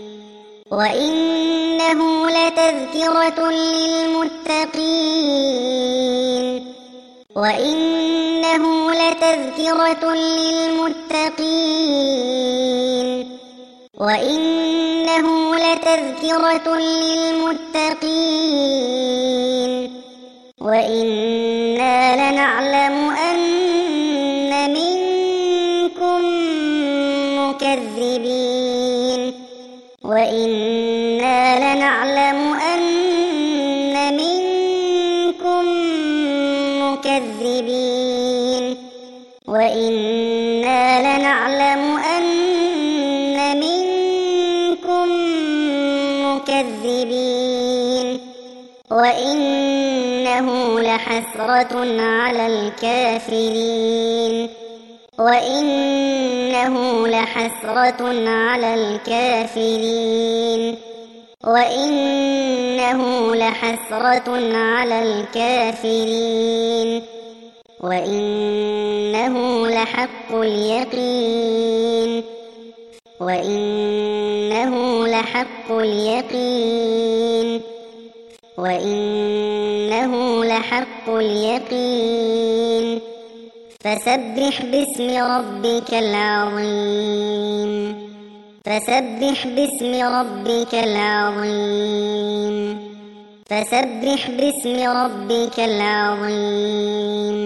وإنه لتذكرة للمتقين وإنه لتذكرة للمتقين وإنه لتذكرة للمتقين وإنا لنعلم أن منكم مكذبين وإنا لنعلم أن منكم وإنا لنعلم أن منكم مكذبين وإنه لحسرة على الكافرين وإنه لحسرة على الكافرين وإنه لحسرة على الكافرين وإنه لحق اليقين وإنه لحق اليقين وإنه لحق اليقين فسبح باسم ربك العظيم فسبح باسم ربك العظيم فسبح باسم ربك العظيم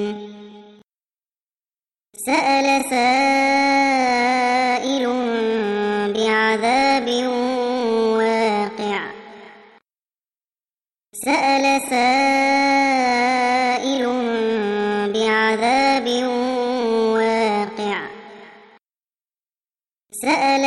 سأل سائل بعذاب واقع سأل سائل بعذاب واقع سأل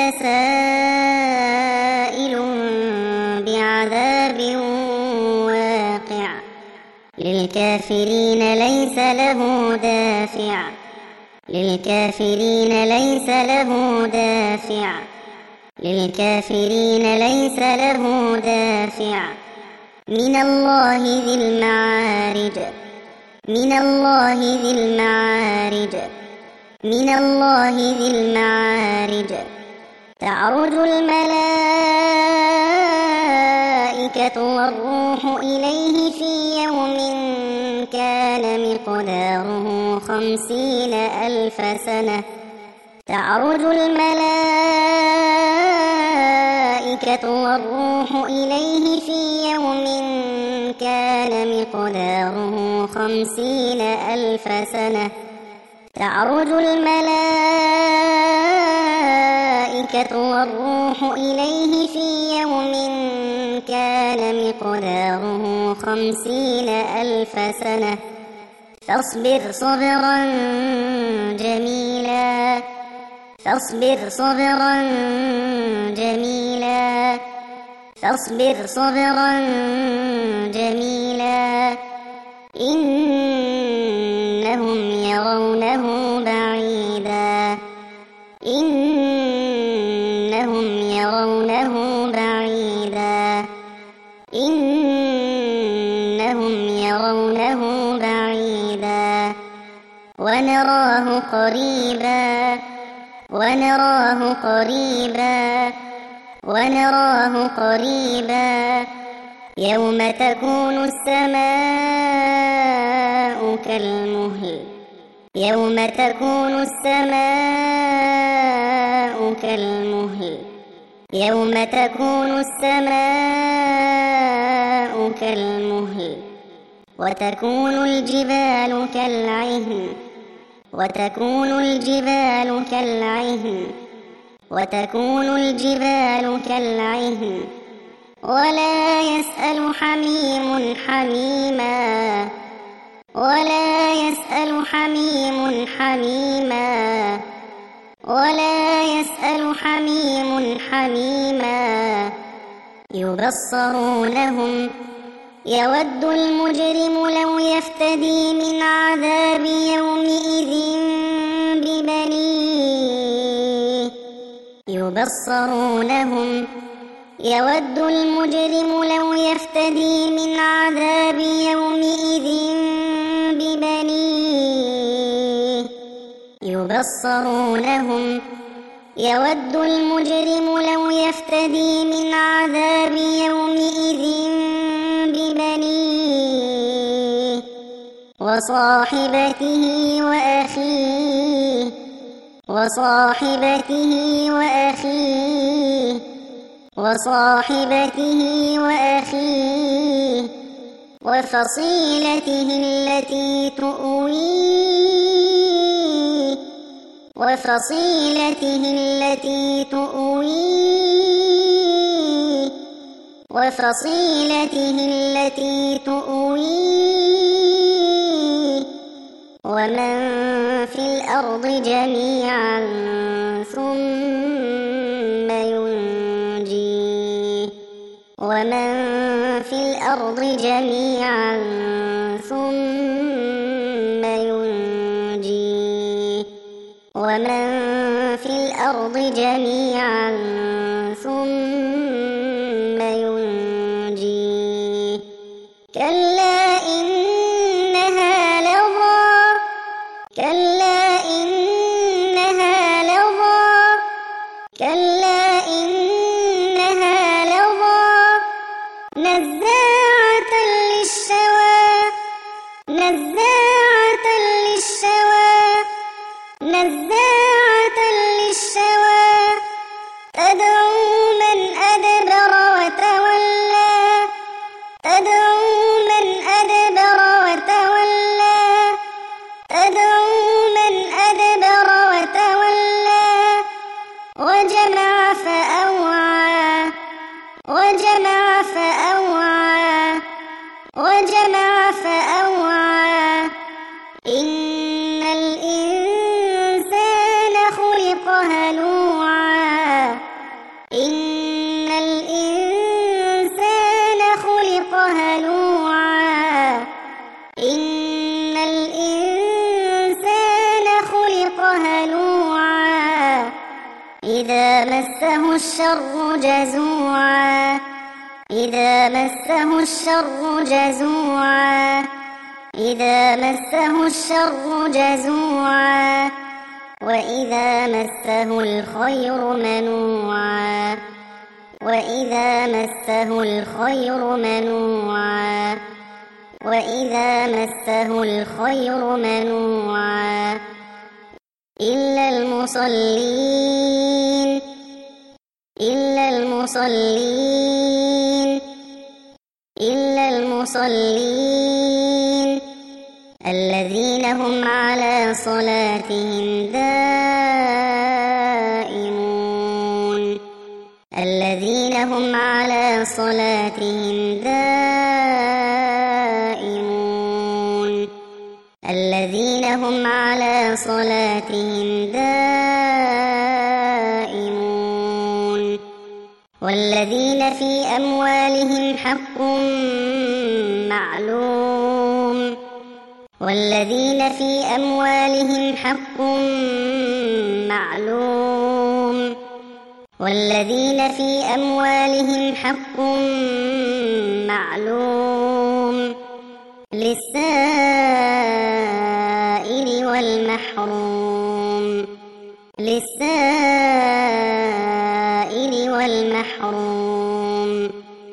سائل بعذاب واقع للكافرين ليس له دافع للكافرين ليس له دافع للكافرين ليس له دافع من الله ذي المعارج من الله ذي المعارج من الله ذي المعارج تعرج الملائكة والروح إليه في يوم كان مقداره 50,000 سنة تعرج الملائكة والروح إليه في يوم كان مقداره 50,000 سنة تعرج الملائكة والروح إليه في يوم كان مقداره 50,000 سنة فاصبر صبرا جميلا فاصبر صبرا جميلا فاصبر صبرا جميلا إنهم يرونه بعيدا إنهم يرونه بعيدا إنهم يرونه بعيدا ونراه قريبا ونراه قريبا ونراه قريبا يوم تكون السماء كالمهل يوم تكون السماء كالمهل يوم تكون السماء كالمهل وتكون الجبال كالعهن وتكون الجبال كالعهن وتكون الجبال كالعهن ولا يسأل حميم حميما ولا يسأل حميم حميما ولا يسأل حميم حميما يبصرونهم يود المجرم لو يفتدي من عذاب يومئذ ببنيه يبصرونهم يود المجرم لو يفتدي من عذاب يومئذ ببنيه يبصرونهم يود المجرم لو يفتدي من عذاب يومئذ ببنيه وصاحبته وأخيه وصاحبته وأخيه وصاحبته وأخيه وفصيلته التي تؤويه وفصيلته التي تؤويه وفصيلته التي تؤويه ومن في الأرض جميعا ثم ينجيه ومن في الأرض جميعا ثم ينجيه ومن في الأرض جميعا ثم ينجيه كلا إنها لظى كلا إنها لظى كلا إنها لظى نزاعة للشوى نزاعة للشوى نزاعة للشوى تدعو من أدبر وتولى تدعو من أدبر وتولى تدعو من أدبر وتولى وجمع فأوعى وجمع فأوعى وجمع فأوعى إن الإنسان خلق هلوعا إن الإنسان خلق هلوعا إن الإنسان خلق هلوعا إذا مسه الشر جزوعا إذا مسه الشر جزوعا إذا مسه الشر جزوعا وإذا مسه الخير منوعا وإذا مسه الخير منوعا وإذا مسه الخير منوعا إلا المصلين إلا المصلين إلا المصلين الذين هم على صلاتهم دائمون الذين هم على صلاتهم دائمون الذين هم على صلاتهم دائمون والذين في أموالهم حق معلوم والذين في أموالهم حق معلوم والذين في أموالهم حق معلوم للسائل والمحروم للسائل والمحروم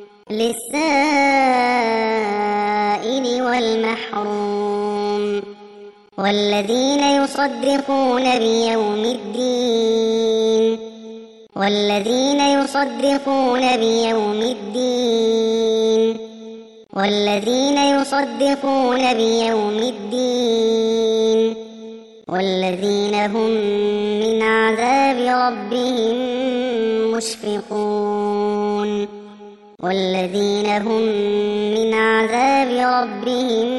للسائل والمحروم والذين يصدقون بيوم الدين والذين يصدقون بيوم الدين والذين يصدقون بيوم الدين والذين هم من عذاب ربهم مشفقون والذين هم من عذاب ربهم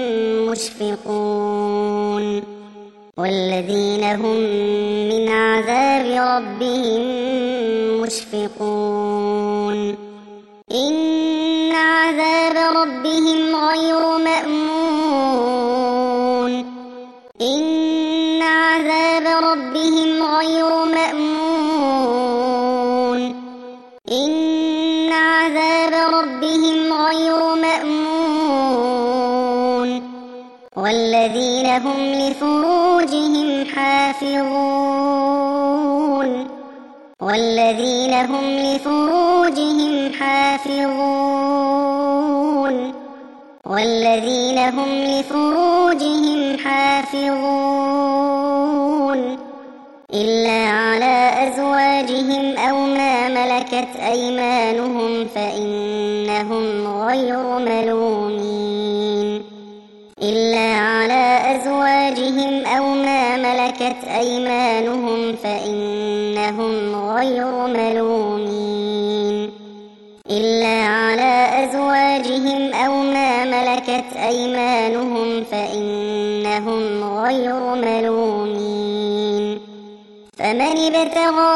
مشفقون والذين هم من عذاب ربهم مشفقون إن عذاب ربهم غير مأمون إن عذاب ربهم غير مأمون إن عذاب ربهم غير مأمون والذين هم لفروجهم حافظون والذين هم لفروجهم حافظون والذين هم لفروجهم حافظون إلا على أزواجهم أو ما ملكت أيمانهم فإنهم غير ملومين إلا على أزواجهم أو ما ملكت أيمانهم فإنهم غير ملومين إلا على أزواجهم أو ما ملكت ملكت أيمانهم فإنهم غير ملومين فمن ابتغى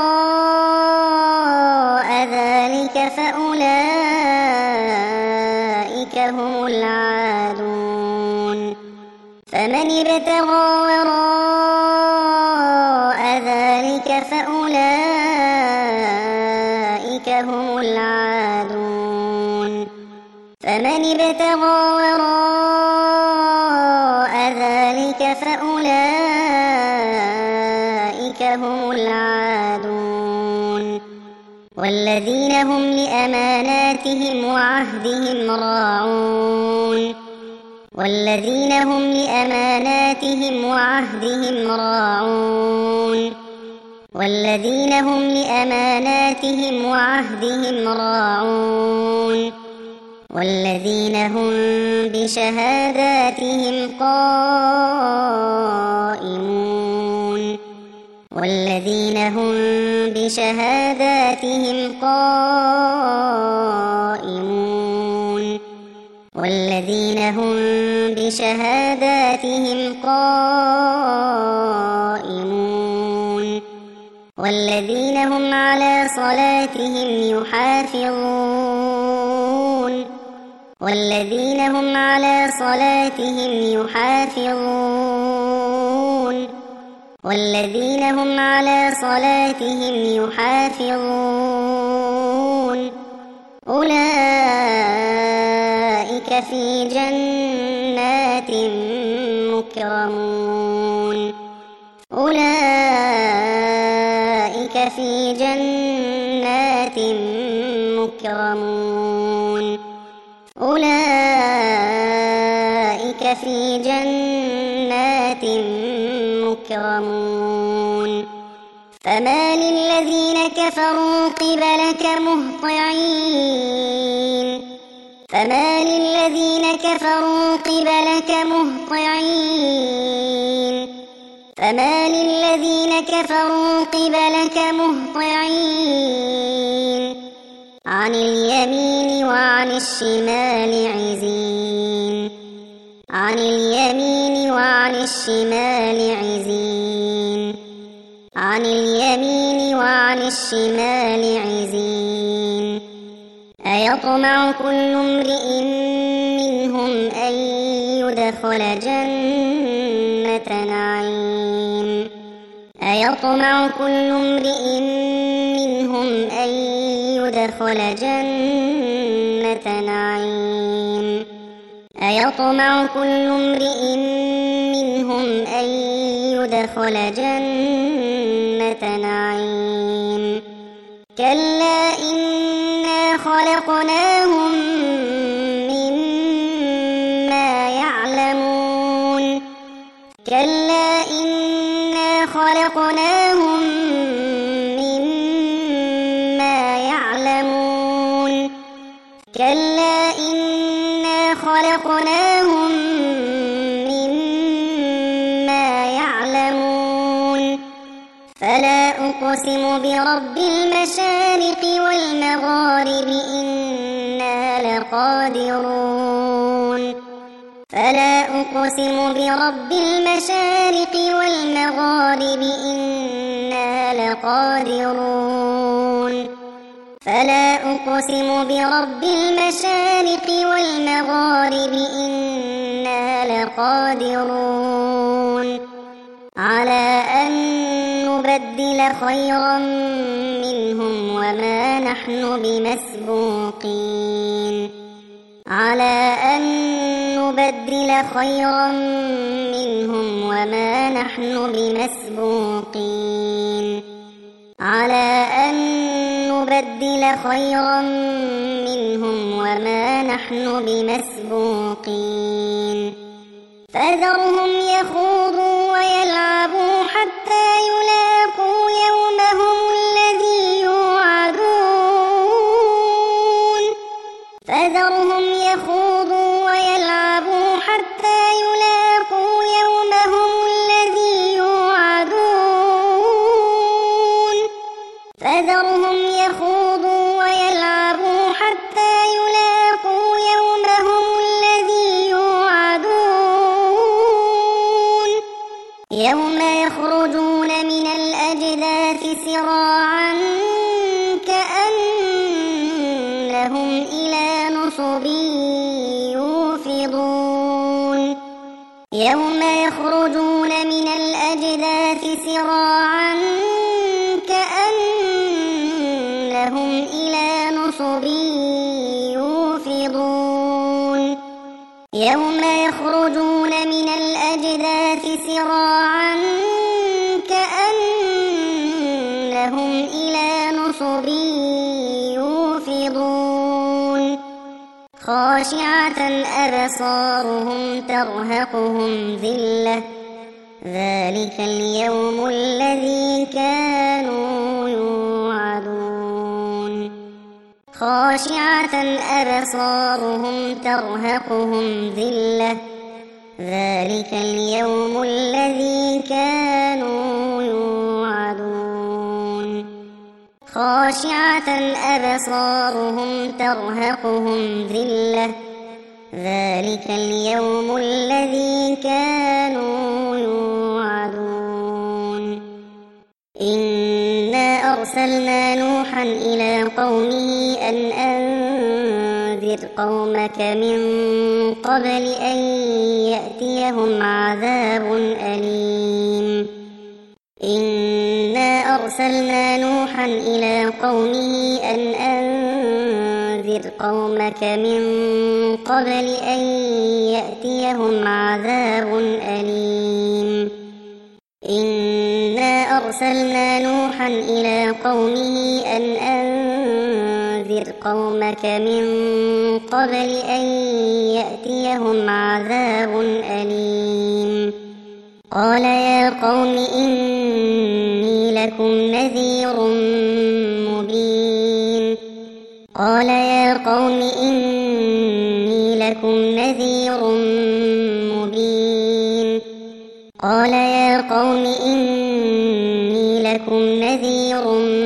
وراء ذلك فأولئك هم العادون فمن ابتغى وراء ذلك فأولئك هم العادون فمن ابتغى وراء ذلك فأولئك هم العادون والذين هم لأماناتهم وعهدهم راعون والذين هم لأماناتهم وعهدهم راعون والذين هم لأماناتهم وعهدهم راعون والذين هم بشهاداتهم قائمون والذين هم بشهاداتهم قائمون والذين هم بشهاداتهم قائمون والذين هم على صلاتهم يحافظون والذين هم على صلاتهم يحافظون والذين هم على صلاتهم يحافظون أولئك في جنات مكرمون أولئك في جنات مكرمون أولئك في جنات مكرمون فما للذين كفروا قبلك مهطعين فما للذين كفروا قبلك مهطعين فما للذين كفروا قبلك مهطعين عن اليمين وعن الشمال عزين عن اليمين وعن الشمال عزين عن اليمين وعن الشمال عزين أيطمع كل امرئ منهم أن يدخل جنة نعيم أيطمع كل امرئ منهم أن يدخل جنة نعيم أيطمع كل امرئ منهم أن يدخل جنة نعيم كلا إنا خلقناهم مما يعلمون كلا إنا خلقناهم مما يعلمون كلا إنا خلقناهم مما يعلمون فلا أقسم برب المشارق والمغارب إنا لقادرون فلا أقسم برب المشارق والمغارب إنا لقادرون فلا أقسم برب المشارق والمغارب إنا لقادرون على أن نبدل خيرا منهم وما نحن بمسبوقين على أن نبدل خيرا منهم وما نحن بمسبوقين على أن نبدل خيرا منهم وما نحن بمسبوقين فذرهم يخوضوا ويلعبوا حتى يلاقوا يومهم الذي يوعدون فذرهم يخوضوا ويلعبوا حتى يلاقوا يومهم الذي يوعدون فذرهم يخوضوا ويلعبوا حتى يلاقوا يومهم الذي يوم يخرجون من الأجداث سراعا كأنهم إلى نصب يوفضون يوم يخرجون من الأجداث سراعا كأنهم إلى نصب يوفضون يوم يخرجون من الأجداث سراعا كأنهم إلى نصب يوفضون خاشعة أبصارهم ترهقهم ذلة ذلك اليوم الذي كانوا يوعدون خاشعة أبصارهم ترهقهم ذلة ذلك اليوم الذي كانوا يوعدون خاشعة أبصارهم ترهقهم ذلة ذلك اليوم الذي كانوا يوعدون إنا أرسلنا نوحا إلى قومه أن أنذر قومك من قبل أن يأتيهم عذاب أليم إنا أرسلنا نوحا إلى قومه أن أنذر قومك من قبل أن يأتيهم عذاب أليم إنا أرسلنا نوحا إلى قومه أن أنذر قومك من قبل أن يأتيهم عذاب أليم قال يا قوم إني لكم نذير مبين قال يا قوم إني لكم نذير مبين قال يا قوم إني لكم نذير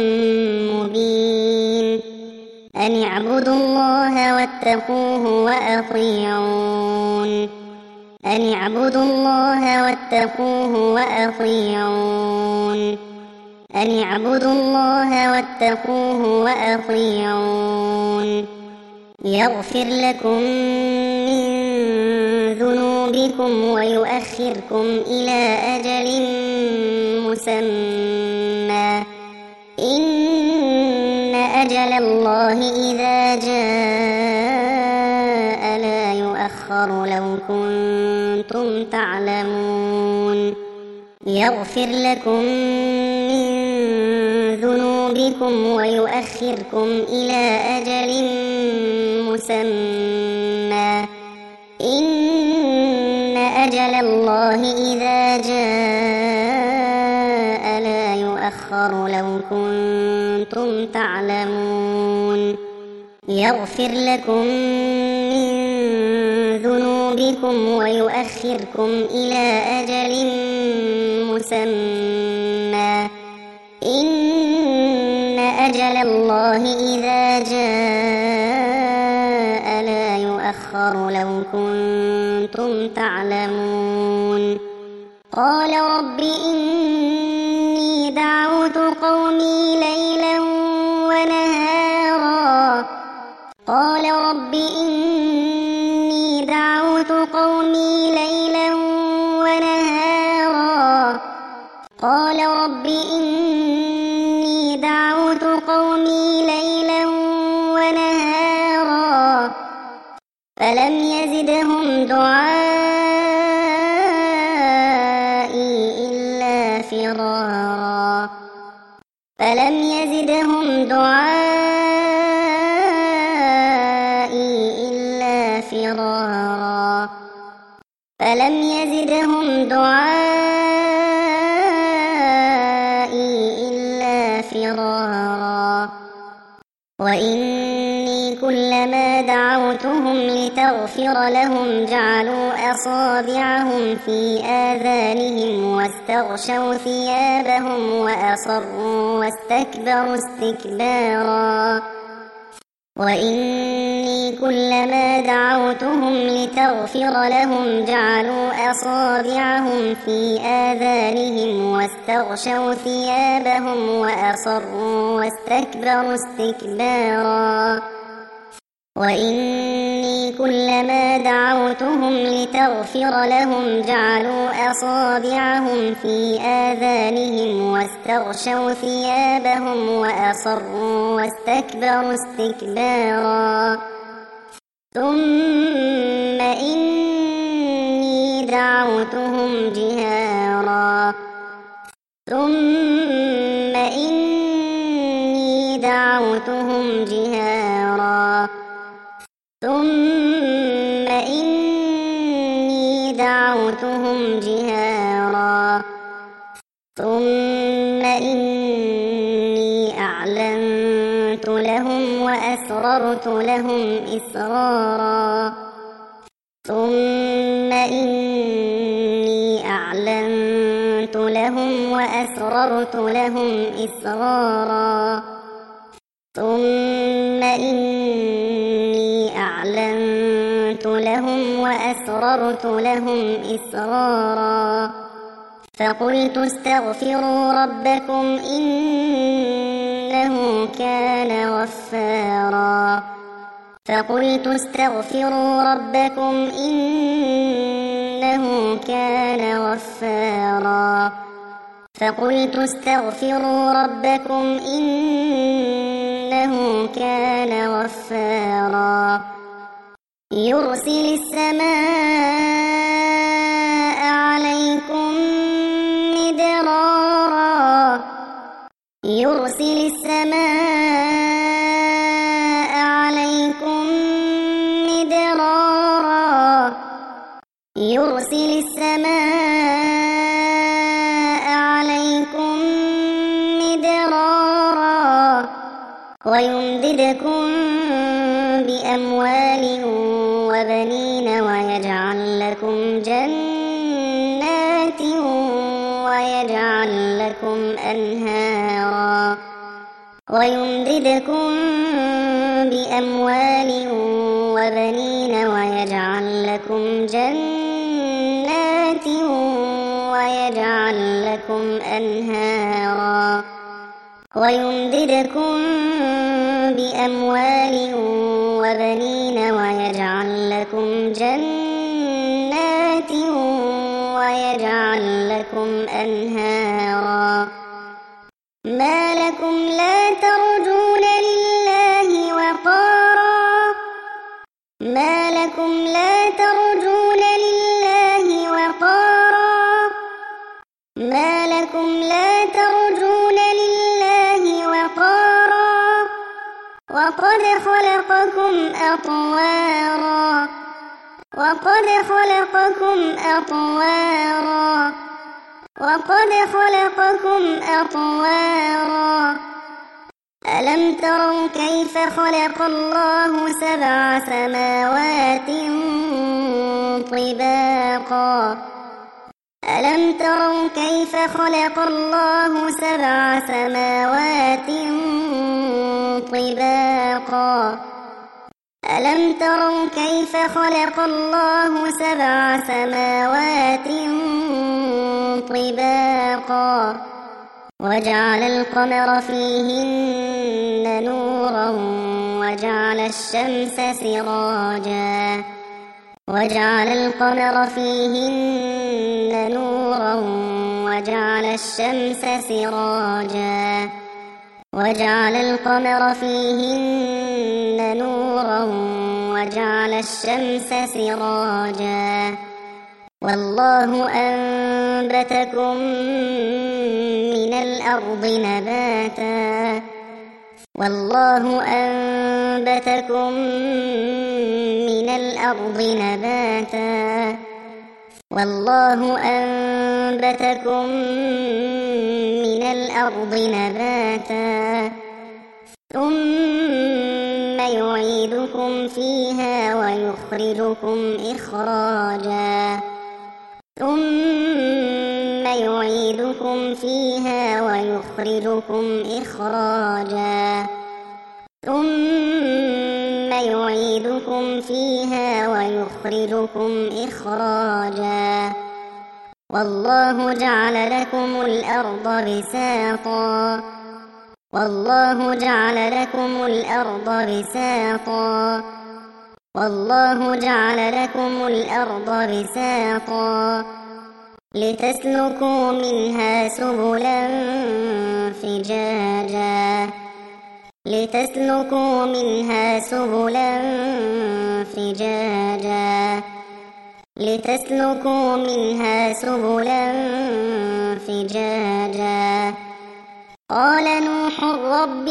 مبين أن اعبدوا الله واتقوه وأطيعون أن اعبدوا الله واتقوه وأطيعون أن اعبدوا الله واتقوه وأطيعون يغفر لكم من ذنوبكم ويؤخركم إلى أجل مسمى إن أجل الله إذا جاء لا يؤخر لو كنتم تعلمون يغفر لكم من ذنوبكم ويؤخركم إلى أجل مسمى إن أجل الله إذا جاء لا يؤخر لو كنتم تعلمون يغفر لكم من ذنوبكم ويؤخركم إلى أجل مسمى إن أجل الله إذا جاء لا يؤخر لو كنتم تعلمون قال رب إني دعوت قومي ليلا ونهارا قال رب إني دعوت قومي ليلا ونهارا قال رب إني دعوت قومي ليلا ونهارا فلم يزدهم دعائي إلا فرارا فلم يزدهم دعائي إلا فرارا فلم يزدهم دعائي إلا فرارا وإني كلما دعوتهم لتغفر لهم جعلوا أصابعهم في آذانهم واستغشوا ثيابهم وأصروا واستكبروا استكبارا وإني كلما دعوتهم لتغفر لهم جعلوا أصابعهم في آذانهم واستغشوا ثيابهم وأصروا واستكبروا استكبارا وإني كلما دعوتهم لتغفر لهم جعلوا أصابعهم في آذانهم واستغشوا ثيابهم وأصروا واستكبروا استكبارا ثم إني دعوتهم جهارا ثم إني دعوتهم جهارا ثم إني دعوتهم جهارا ثم إني أعلنت لهم وأسررت لهم إسرارا ثم إني أعلنت لهم وأسررت لهم إسرارا ثم إني أعلنت لهم وأسررت لهم إسرارا فقلت استغفروا ربكم إنه كان غفارا فقلت استغفروا ربكم إنه كان غفارا فقلت استغفروا ربكم إنه كان غفارا يرسل السماء عليكم مدرارا يرسل السماء عليكم مدرارا يرسل السماء عليكم مدرارا ويمددكم بأموال وبنين ويجعل لكم جنات ويجعل لكم أنهارا ويمددكم بأموال وبنين ويجعل لكم جنات ويجعل لكم أنهارا ويمددكم بأموال وبنين ويجعل لكم جنات ويجعل لكم أنهارا ما لكم لا ترجون لله وقارا ما لكم لا ترجون لله وقارا ما لكم لا ترجون لله وقارا وقد خلقكم أطوارا وقد خلقكم أطوارا وقد خلقكم أطوارا ألم تروا كيف خلق الله 7 سماوات طباقا ألم تروا كيف خلق الله 7 سماوات طباقا ألم تروا كيف خلق الله 7 سماوات طباقا وجعل القمر فيهن نورا وجعل الشمس سراجا وجعل القمر فيهن نورا وجعل الشمس سراجا وجعل القمر فيهن نورا وجعل الشمس سراجا والله أنبتكم من الأرض نباتا والله أنبتكم من الأرض نباتا والله أنبتكم من الأرض نباتا ثم يعيدكم فيها ويخرجكم إخراجا ثم يعيدكم فيها ويخرجكم إخراجا ثم يعيدكم فيها ويخرجكم إخراجا والله جعل لكم الأرض بساطا والله جعل لكم الأرض بساطا والله جعل لكم الأرض بساطا لتسلكوا منها سبلا فجاجا لتسلكوا منها سبلا فجاجا لتسلكوا منها سبلا فجاجا قال نوح رب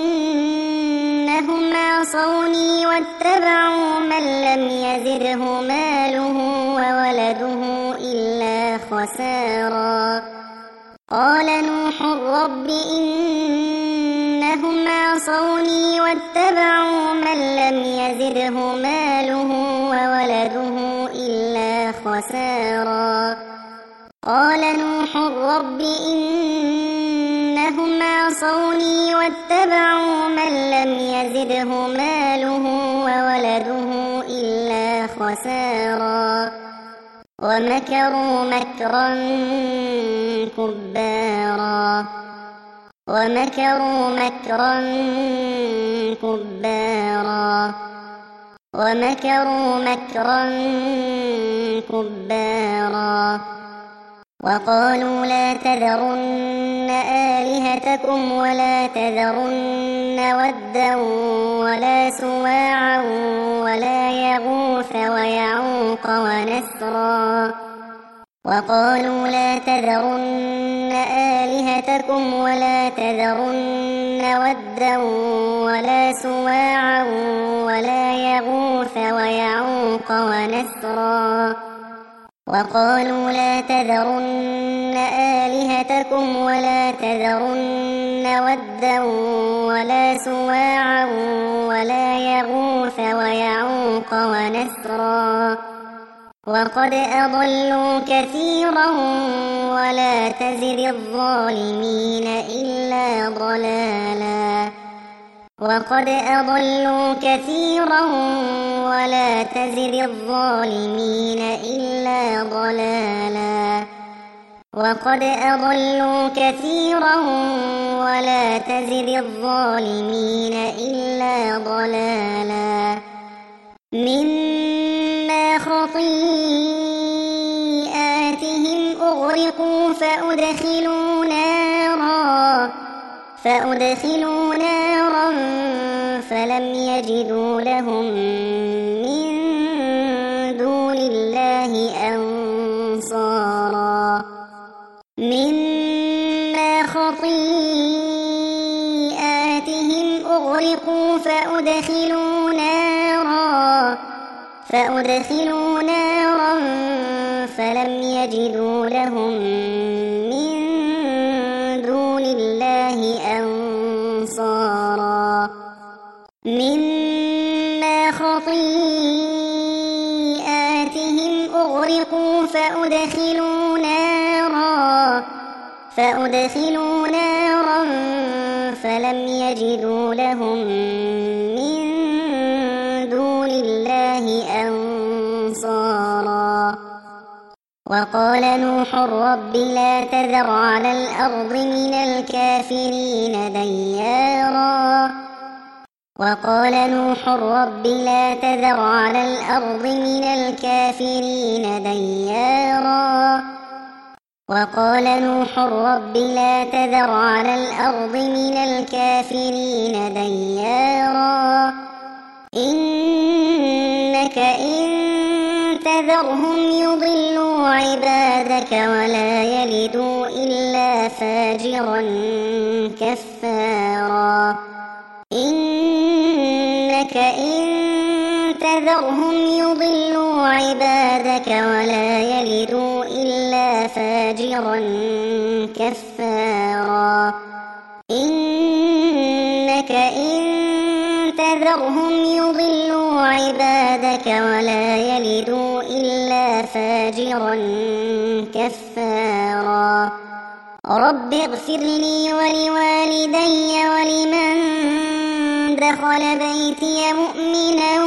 إنهم عصوني واتبعوا من لم يزده ماله وولده إلا خسارا قال نوح رب إنهم عصوني واتبعوا من لم يزده ماله وولده إلا خسارا قال نوح رب إنهم عصوني واتبعوا من لم يزده ماله وولده إلا خسارا ومكروا مكرا كبارا ومكروا مكرا كبارا ومكروا مكرا كبارا وقالوا لا تذرن آلهتكم ولا تذرن ودا ولا سواعا ولا يغوث ويعوق ونسرا وقالوا لا تذرن آلهتكم ولا تذرن ودا ولا سواعا ولا يغوث ويعوق ونسرا وقالوا لا تذرن آلهتكم ولا تذرن ودا ولا سواعا ولا يغوث ويعوق ونسرا وقد أضلوا كثيرا ولا تزد الظالمين إلا ضلالا وقد أضلوا كثيرا ولا تزد الظالمين إلا ضلالا وقد أضلوا كثيرا ولا تزد الظالمين إلا ضلالا مما خطيئاتهم أغرقوا فأدخلوا نارا فلم يجدوا لهم من دون الله أنصارا مما خطيئاتهم أغرقوا فأدخلوا نارا فلم يجدوا لهم من دون الله أنصارا مما خطيئاتهم أغرقوا فأدخلوا نارا فلم يجدوا لهم من دون الله أنصارا وقال نوح رب لا تذر على الأرض من الكافرين ديارا وقال نوح رب لا تذر على الأرض من الكافرين ديارا وقال نوح رب لا تذر على الأرض من الكافرين ديارا إنك إن تذرهم يضلوا عبادك ولا يلدوا إلا فاجرا كفارا إنك إن تذرهم يضلوا عبادك ولا يلدوا إلا فاجرا كفارا إنك إن تذرهم يضلوا عبادك ولا يلدوا إلا فاجرا كفارا رب اغفر لي ولوالدي ولمن دخل بيتي مؤمنا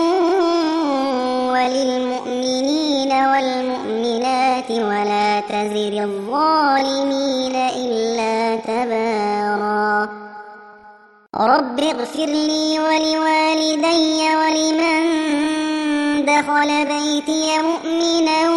وللمؤمنين والمؤمنات ولا تزر الظالمين إلا تبارا رب اغفر لي ولوالدي ولمن دخل بيتي مؤمنا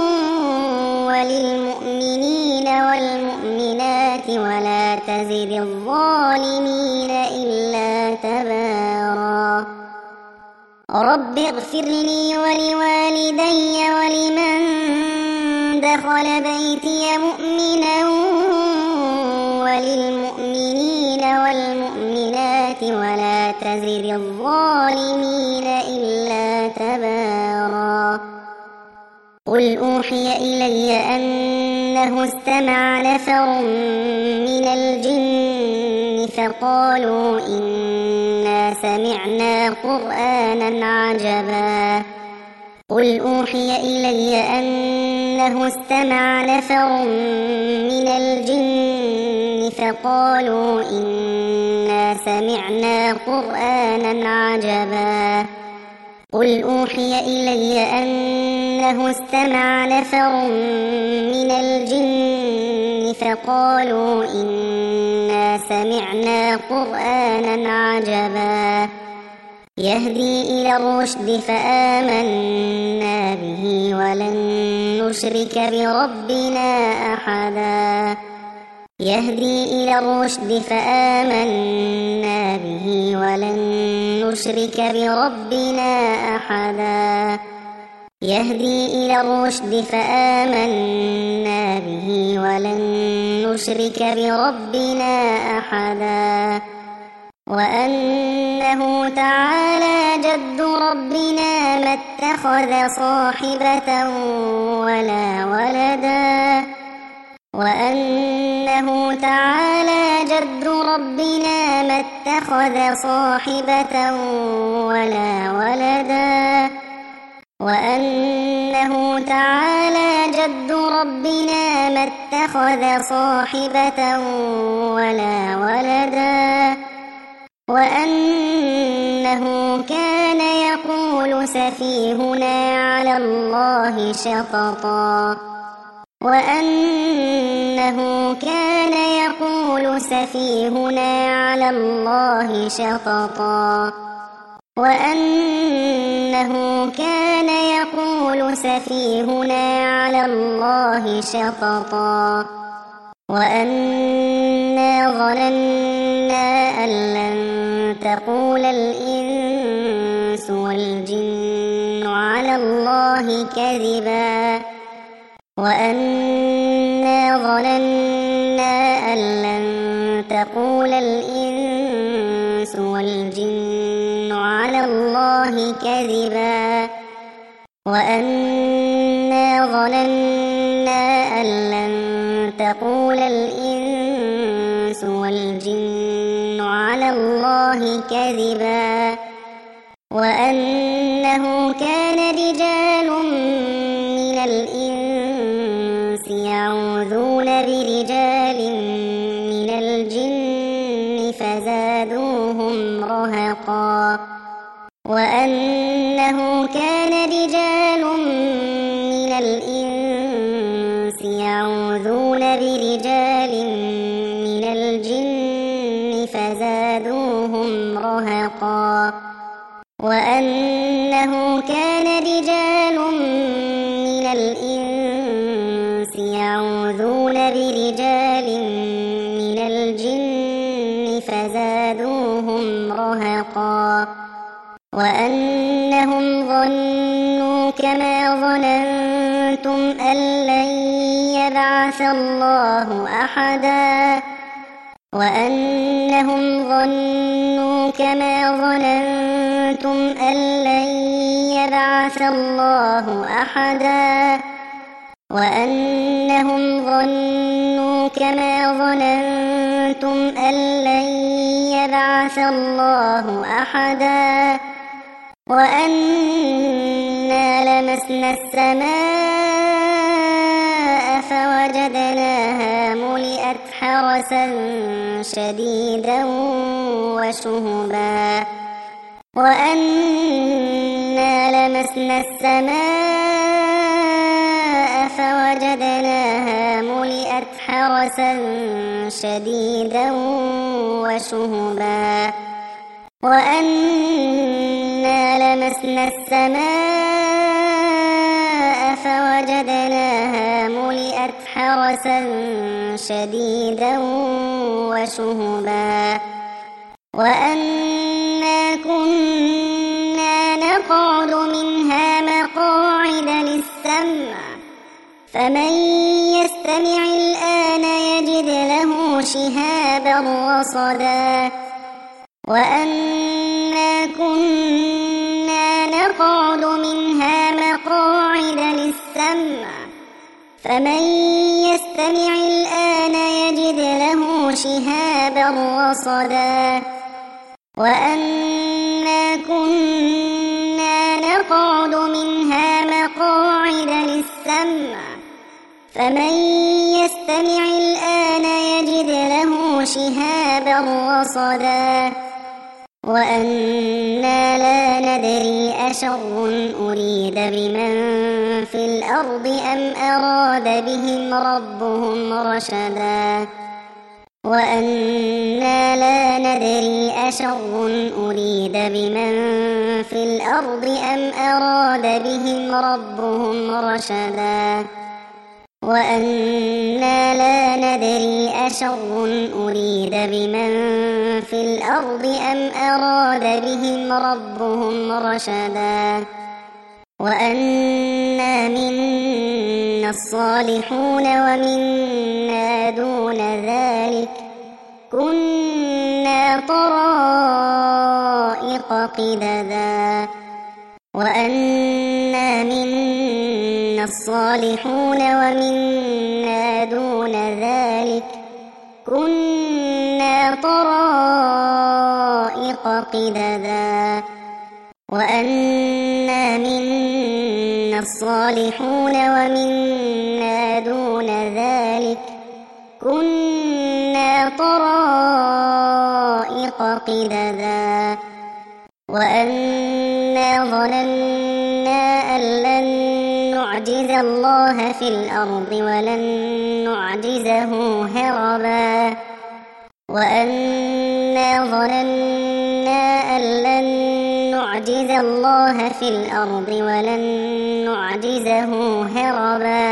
وللمؤمنين والمؤمنات ولا تزر الظالمين إلا تبارا رب اغفر لي ولوالدي ولمن دخل بيتي مؤمنا وللمؤمنين والمؤمنات ولا تزر الظالمين إلا تبارا قل أوحي إلي أنه استمع نفر من الجن فقالوا إنا سمعنا قرآنا عجبا قل أوحي إلي أنه استمع نفر من الجن فقالوا إنا سمعنا قرآنا عجبا قل أوحي إلي أنه استمع نفر من الجن فقالوا إنا سمعنا قرآنا عجبا يهدي إلى الرشد فآمنا به ولن نشرك بربنا أحدا يهدي إلى الرشد فآمنا به ولن نشرك بربنا أحدا يهدي إلى الرشد فآمنا به ولن نشرك بربنا أحدا وأنه تعالى جد ربنا ما اتخذ صاحبة ولا ولدا وأنه تعالى جد ربنا ما اتخذ صاحبة ولا ولدا وأنه تعالى جد ربنا ما اتخذ صاحبة ولا ولدا وأنه كان يقول سفيهنا على الله شططا وأنه كان يقول سفيهنا على الله شططا وأنه كان يقول سفيهنا على الله شططا وأنا ظننا أن لن تقول الإنس والجن على الله كذبا وأنا ظننا أن لن تقول الإنس والجن على الله كذبا وأنا ظننا أن لن تقول الإنس والجن على الله كذبا وأنه كان رجال من الإنس يعوذون برجال من الجن فزادوهم رهقا وأنه كان رجال من الإنس يعوذون برجال من الجن فزادوهم رهقا وأنه كان رجال من الإنس يعوذون برجال من الجن فزادوهم رهقا وأنهم ظنوا كما ظننتم أن لن يبعث الله أحدا وأنهم ظنوا كما ظننتم أن لن يبعث الله أحدا وأنهم ظنوا كما ظننتم أن لن يبعث الله أحدا وأنا لمسنا السماء فوجدناها ملئت حرسا شديدا وشهبا وأنا لمسنا السماء فوجدناها ملئت حرسا شديدا وشهبا وأنا لمسنا السماء فوجدناها ملئت حرسا شديدا وشهبا وأنا كنا نقعد منها مقاعد للسمع فمن يستمع الآن يجد له شهابا رصدا وأنا كنا نقعد منها مقاعد للسمع فمن يستمع الآن يجد له شهابا رصدا وأنا كنا نقعد منها مقاعد للسمع فمن يستمع الآن يجد له شهابا رصدا وأنا لا ندري أشر أريد بمن في الأرض أم أراد بهم ربهم رشدا وأنا لا ندري أشر أريد بمن في الأرض أم أراد بهم ربهم رشدا وأنا لا ندري أشر أريد بمن في الأرض أم أراد بهم ربهم رشدا وأنا منا الصالحون ومنا دون ذلك كنا طرائق قددا وأنا منا الصالحون ومنا دون ذلك كنا طرائق قددا وأنا منا الصالحون ومنا دون ذلك كنا طرائق قددا وأنا ظننا أن لن نعجز الله في الأرض ولن نعجزه هربا وأنا ظننا أن لن نعجز الله في الأرض ولن نعجزه هربا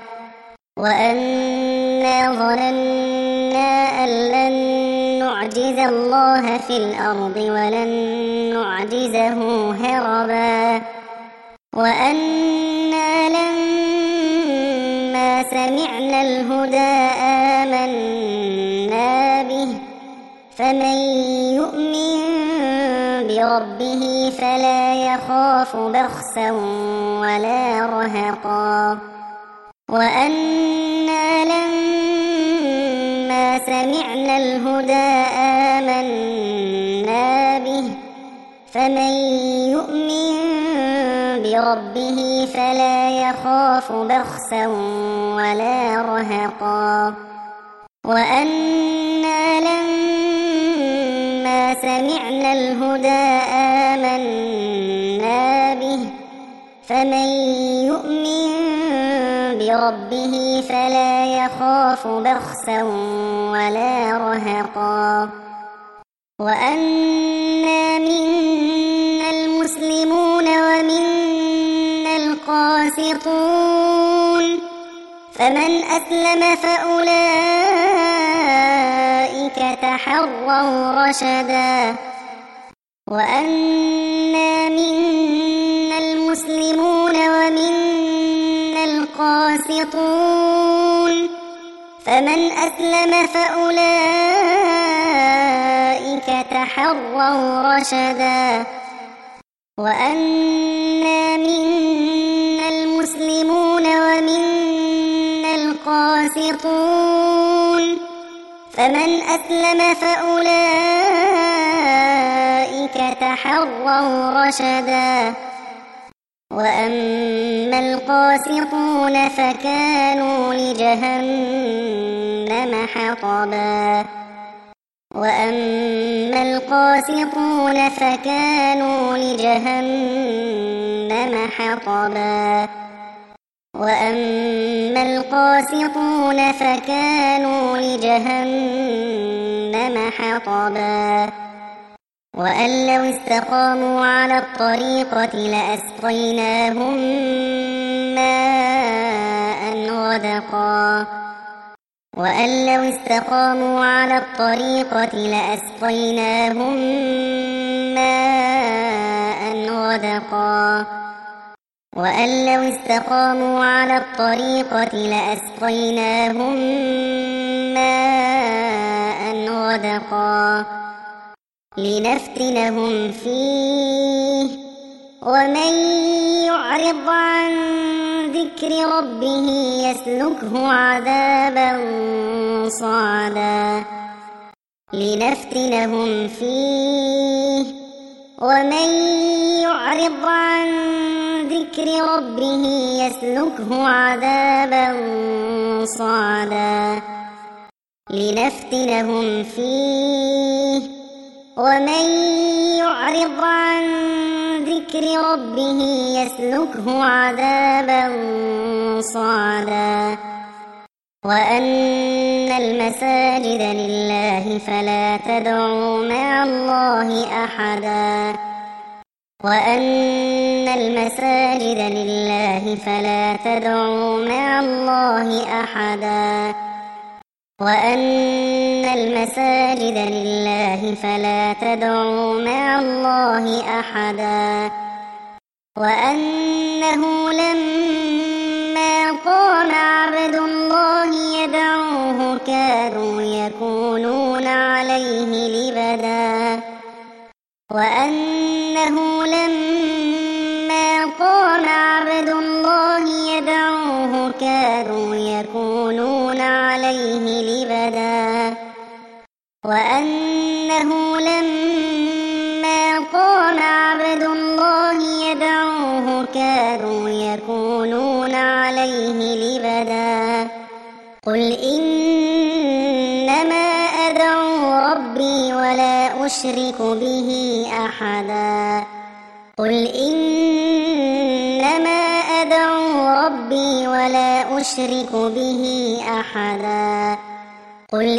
وأنا ظننا أن لن نعجز الله في الأرض ولن نعجزه هربا وأنا لما سمعنا الهدى آمنا به فمن يؤمن بربه فلا يخاف بخسا ولا رهقا وأنا لما سمعنا الهدى آمنا به فمن يؤمن بربه فلا يخاف بخسا ولا رهقا وأنا لما سمعنا الهدى آمنا به فمن يؤمن بربه فلا يخاف بخسا ولا رهقا وأنا منا المسلمون ومنا القاسطون فمن أسلم فأولئك تحروا رشدا وأنا منا المسلمون ومنا القاسطون فمن أسلم فأولئك تحروا رشدا وأنا منا المسلمون ومنا القاسطون فمن أسلم فأولئك تحروا رشدا وأما القاسطون فكانوا لجهنم حطبا وأما القاسطون فكانوا لجهنم حطبا وأما القاسطون فكانوا لجهنم حطبا وأن لو استقاموا على الطريقة لأسقيناهم ماء غدقا وأن لو استقاموا على الطريقة لأسقيناهم ماء غدقا وأن لو استقاموا على الطريقة لأسقيناهم ماء غدقا لنفتنهم فيه ومن يعرض عن ذكر ربه يسلكه عذابا صعدا لنفتنهم فيه ومن يعرض عن ذكر ربه يسلكه عذابا صعدا لنفتنهم فيه ومن يعرض عن ذكر ربه يسلكه عذابا صعدا وأن المساجد لله فلا تدعوا مع الله أحدا وأن المساجد لله فلا تدعوا مع الله أحدا وأن المساجد لله فلا تدعوا مع الله أحدا وأنه لما قام عبد الله يدعوه كادوا يكونون عليه لبدا وأنه لما قام عبد الله يدعوه كادوا يكونون عليه لبدا وأنه لما قام عبد الله يدعوه كادوا يكونون عليه لبدا قل إنما أدعو ربي ولا أشرك به أحدا قل إنما أدعو ربي ولا أشرك به أحدا قل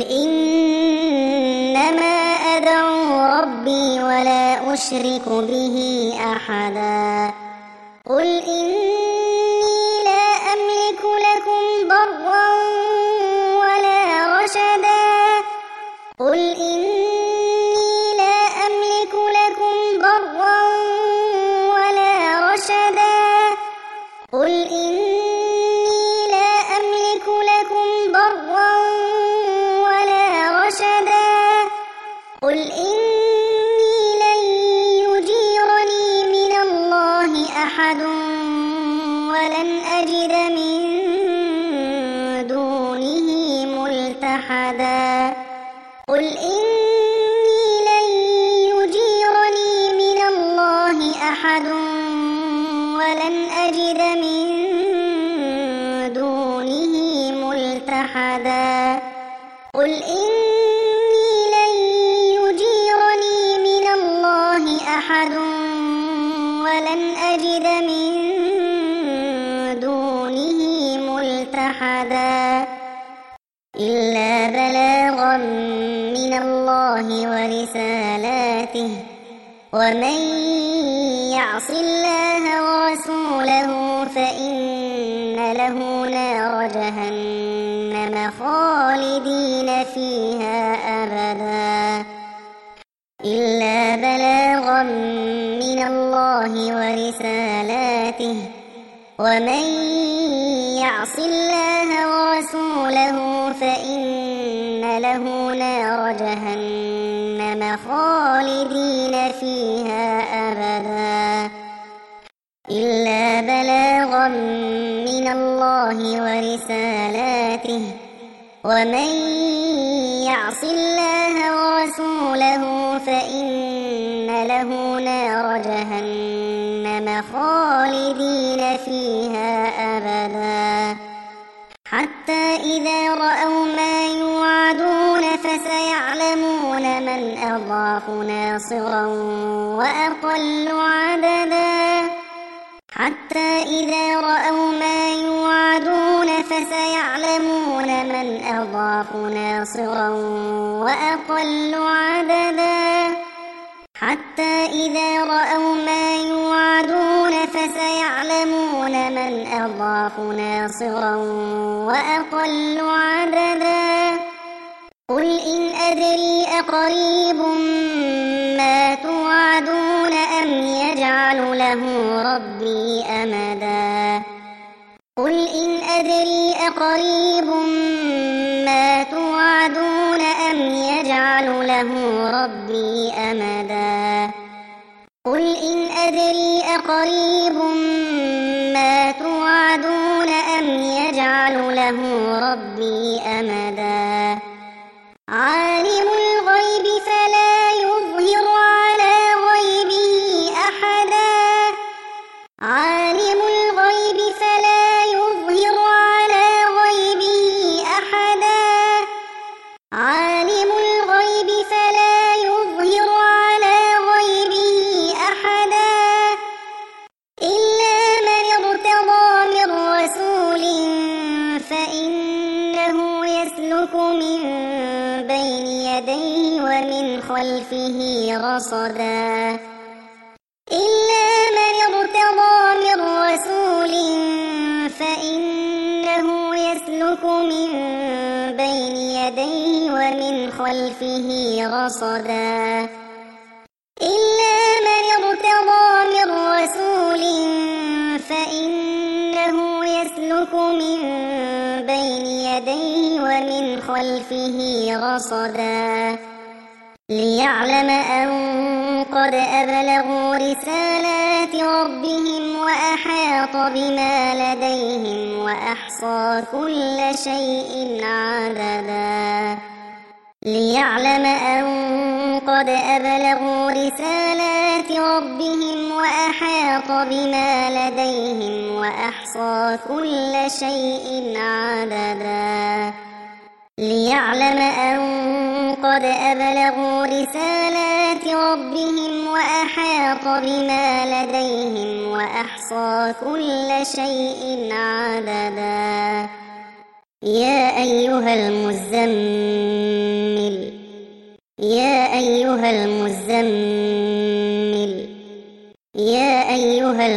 إنما أدعو ربي ولا أشرك به أحدا قل إني لا أملك لكم ضرا ولا رشدا قل إني لا أملك لكم ضرا ولا رشدا قل إني لا أملك لكم ضرا ولا رشدا قل إني لن يجيرني من الله أحد ولن أجد من دونه ملتحدا قل إني لن يجيرني من الله أحد ولن أجد من دونه ملتحدا قل إني لن يجيرني من الله أحد ولن أجد من دونه ملتحدا إلا بلاغا من الله ورسالاته ومن يعص الله ورسوله فإن له نار جهنم خالدين فيها أبدا إلا بلاغا من الله ورسالاته ومن يعص الله ورسوله فإن له نار جهنم خالدين فيها أبدا إلا بلاغا من الله ورسالاته ومن يعص الله ورسوله فإن له نار جهنم خالدين فيها أبدا حتى إذا رأوا ما يوعدون فسيعلمون أضعف ناصرا وأقل عددا حتى إذا رأوا ما يوعدون فسيعلمون من أضعف ناصرا وأقل عددا حتى إذا رأوا ما يوعدون فسيعلمون من أضعف ناصرا وأقل عددا قل إن أدري أقريب ما توعدون أم يجعل له ربي أمدا قل إن أدري أقريب ما توعدون أم يجعل له ربي أمدا قل إن أدري أقريب ما توعدون أم يجعل له ربي أمدا عالم الغيب فلا يظهر على غيبه أحدا عالم الغيب فلا يظهر على غيبه أحدا عالم الغيب فلا يظهر على غيبه أحدا إلا من ارتضى من رسول فإنه يسلك من بين يديه ومن خلفه رصدا إلا من ارتضى من رسول فإنه يسلك من بين يديه ومن خلفه رصدا إلا من ارتضى من رسول فإنه يسلك من بين يديه ومن خلفه رصدا ليعلم أن قد أبلغوا رسالات ربهم وأحاط بما لديهم وأحصى كل شيء عددا ليعلم أن قد أبلغوا رسالات ربهم وأحاط بما لديهم وأحصى كل شيء عددا ليعلم أن قد أبلغوا رسالات ربهم وأحاط بما لديهم وأحصى كل شيء عددا يا أيها المزمل يا أيها المزمل يا أيها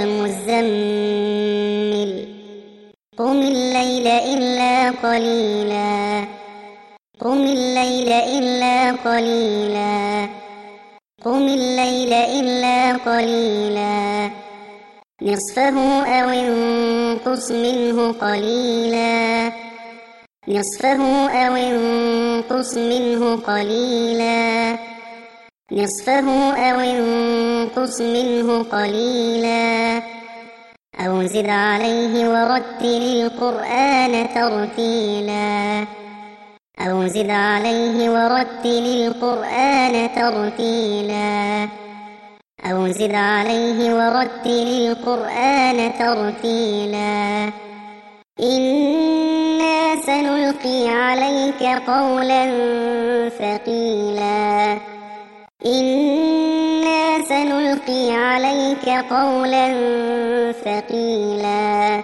المزمل قم الليل إلا قليلا قم الليل إلا قليلا قم الليل إلا قليلا نصفه أو انقص منه قليلا نصفه أو انقص منه قليلا نصفه أو انقص منه قليلا أو زد عليه ورتل القرآن ترتيلا أو زد عليه ورتل القرآن ترتيلا أو زد عليه ورتل القرآن ترتيلا إنا سنلقي عليك قولا ثقيلا إنا سنلقي عليك قولا ثقيلا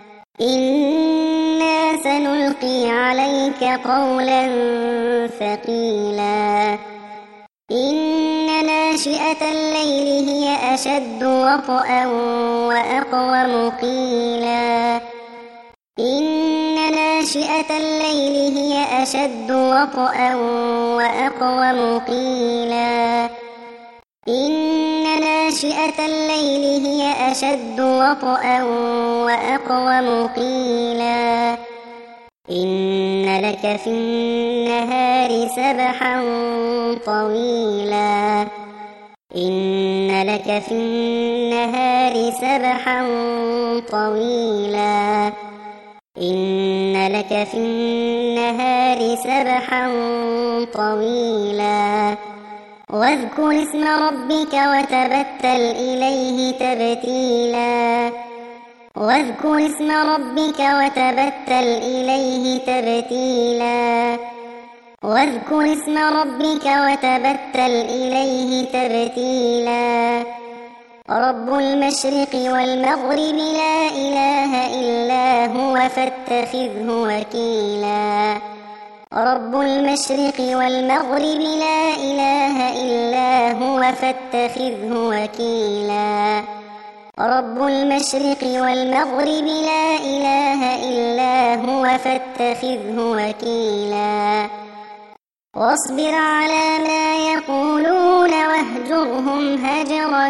إنا سنلقي عليك قولا ثقيلا إن ناشئة الليل هي أشد وطئا وأقوم قيلا إن ناشئة الليل هي أشد وطئا وأقوم قيلا إن ناشئة الليل هي أشد وطئا وأقوم قيلا إن لك في النهار سبحا طويلا إن لك في النهار سبحا طويلا إن لك في النهار سبحا طويلا واذكر اسم ربك وتبتل إليه تبتيلا واذكر اسم ربك وتبتل إليه تبتيلا واذكر اسم ربك وتبتل إليه تبتيلا رب المشرق والمغرب لا إله إلا هو فاتخذه وكيلا رب المشرق والمغرب لا إله إلا هو فاتخذه وكيلا رب المشرق والمغرب لا إله إلا هو فاتخذه وكيلا واصبر على ما يقولون واهجرهم هجرا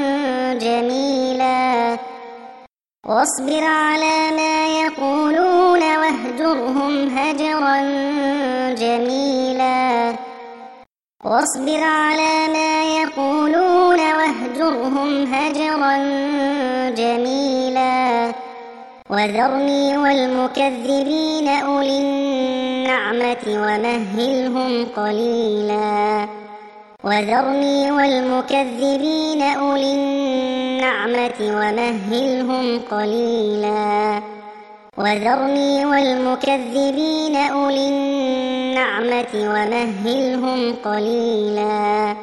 جميلا واصبر على ما يقولون واهجرهم هجرا جميلا واصبر على ما يقولون واهجرهم هجرا جميلا وذرني والمكذبين أولي النعمة ومهلهم قليلا وذرني والمكذبين أولي النعمة ومهلهم قليلا وذرني والمكذبين أولي النعمة ومهلهم قليلا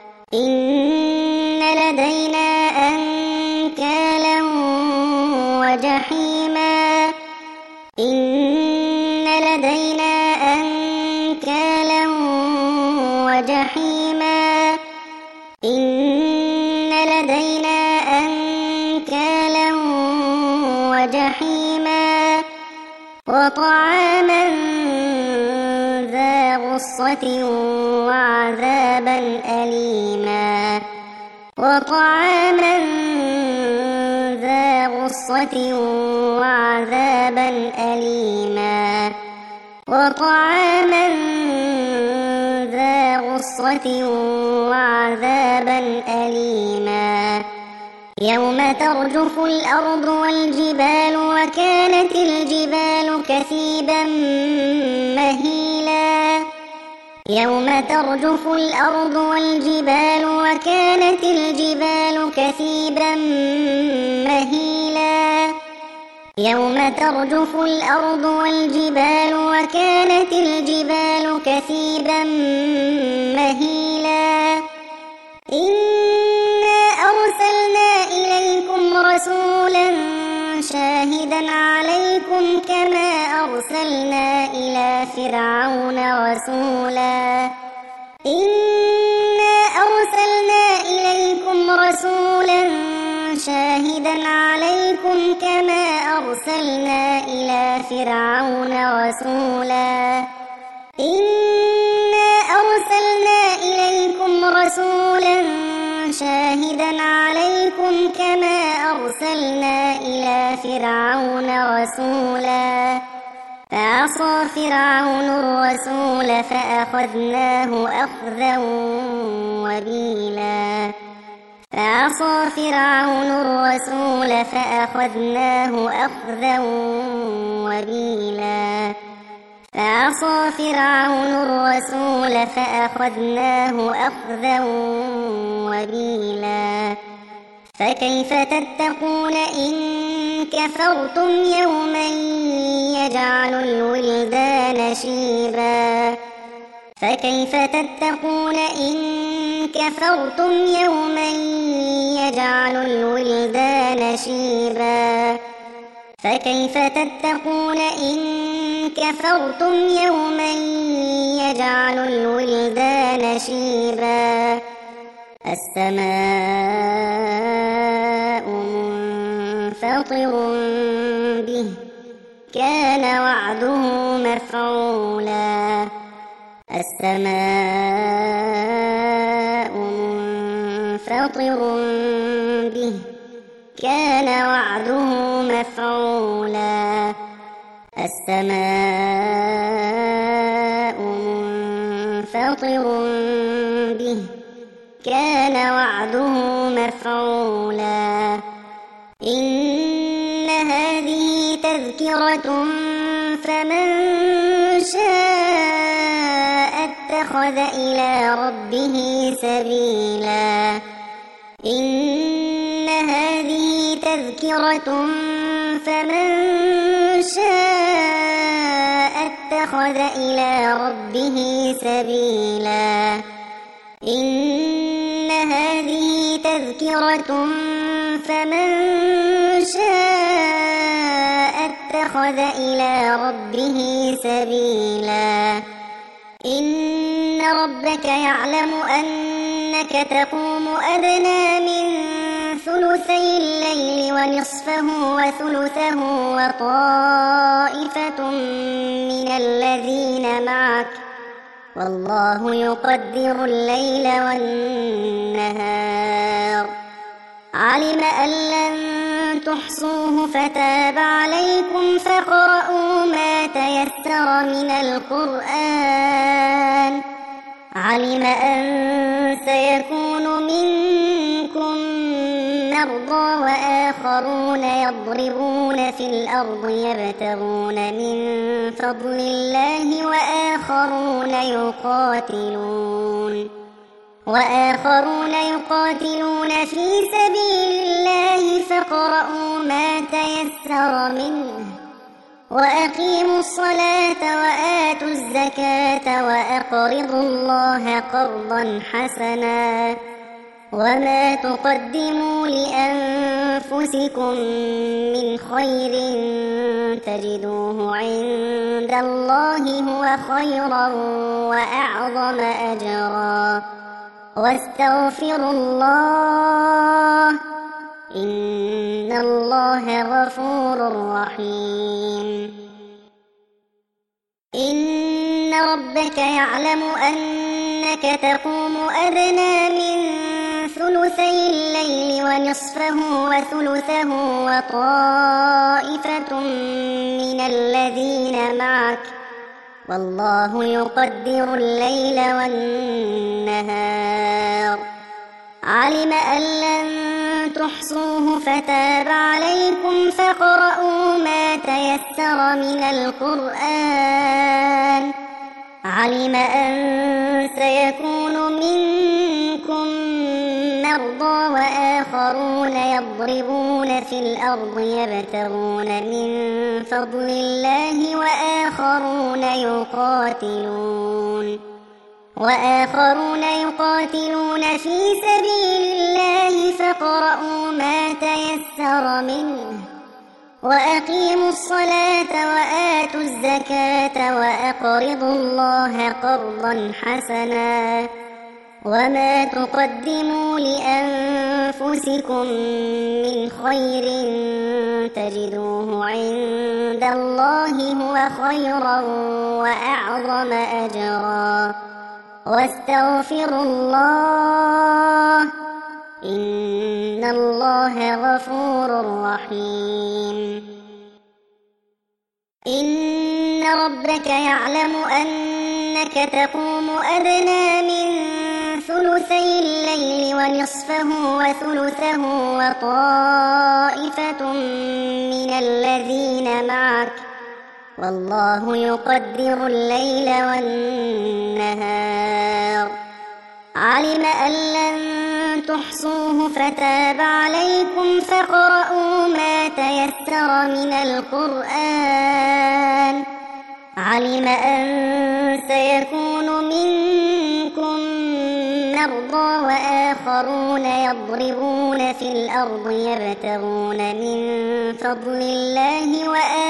إن لدينا أنكالا وجحيما إن لدينا أنكالا وجحيما إن لدينا أنكالا وجحيما وطعاما ذا غصة وعذابا أليما وطعاما ذا غصة وعذابا أليما وطعاما ذا غصة وعذابا أليما يوم ترجف الأرض والجبال وكانت الجبال كثيبا مهيلا يوم ترجف الأرض والجبال وكانت الجبال كثيبا مهيلا يوم ترجف الأرض والجبال وكانت الجبال كثيبا مهيلا إنا أرسلنا إليكم رسولا شاهدا عليكم كما أرسلنا إلى فرعون رسولا إنا أرسلنا إليكم رسولا شاهدا عليكم كما أرسلنا إلى فرعون رسولا إنا أرسلنا إليكم رسولا شاهدا عليكم كما أرسلنا إلى فرعون رسولا فعصى فرعون الرسول فأخذناه أخذا وبيلا فعصى فرعون الرسول فأخذناه أخذا وبيلا فعصى فرعون الرسول فأخذناه أخذا وبيلا فكيف تتقون إن كفرتم يوما يجعل الولدان شيبا فكيف تتقون إن كفرتم يوما يجعل الولدان شيبا فكيف تتقون إن كفرتم يوما يجعل الولدان شيبا السماء منفطر به كان وعده مفعولا السماء منفطر به كان وعده مفعولا السماء منفطر به كان وعده مفعولا إن هذه تذكرة فمن شاء اتخذ إلى ربه سبيلا إن هذه تذكرة فمن شاء اتخذ إلى ربه سبيلا إن هذه تذكرة فمن شاء اتخذ إلى ربه سبيلا إن ربك يعلم أنك تقوم أدنى من ثلثي الليل ونصفه وثلثه وطائفة من الذين معك والله يقدر الليل والنهار علم أن لن تحصوه فتاب عليكم فاقرؤوا ما تيسر من القرآن علم أن سيكون منكم مرضى وآخرون يضربون في الأرض يبتغون من فضل الله وآخرون يقاتلون في سبيل الله فاقرؤوا ما تيسر منه وأقيموا الصلاة وآتوا الزكاة وأقرضوا الله قرضا حسنا وما تقدموا لأنفسكم من خير تجدوه عند الله هو خيرا وأعظم أجرا واستغفروا الله إن الله غفور رحيم إن ربك يعلم أنك تقوم أدنى من ثلثي الليل ونصفه وثلثه وطائفة من الذين معك والله يقدر الليل والنهار علم أن لن تحصوه فتاب عليكم فاقرؤوا ما تيسر من القرآن علم أن سيكون منكم مرضى وآخرون يضربون في الأرض يبتغون من فضل الله وآخرون يقاتلون في سبيل الله فاقرؤوا ما تيسر منه وأقيموا الصلاة وآتوا الزكاة وأقرضوا الله قرضا حسنا وما تقدموا لأنفسكم من خير تجدوه عند الله هو خيرا وأعظم أجرا واستغفروا الله إن الله غفور رحيم إن ربك يعلم أنك تقوم أدنى من ثلثي الليل ونصفه وثلثه وطائفة من الذين معك والله يقدر الليل والنهار علم أن لن تحصوه فتاب عليكم فاقرؤوا ما تيسر من القرآن علم أن سيكون منكم مرضى وآخرون يضربون في الأرض يبتغون من فضل الله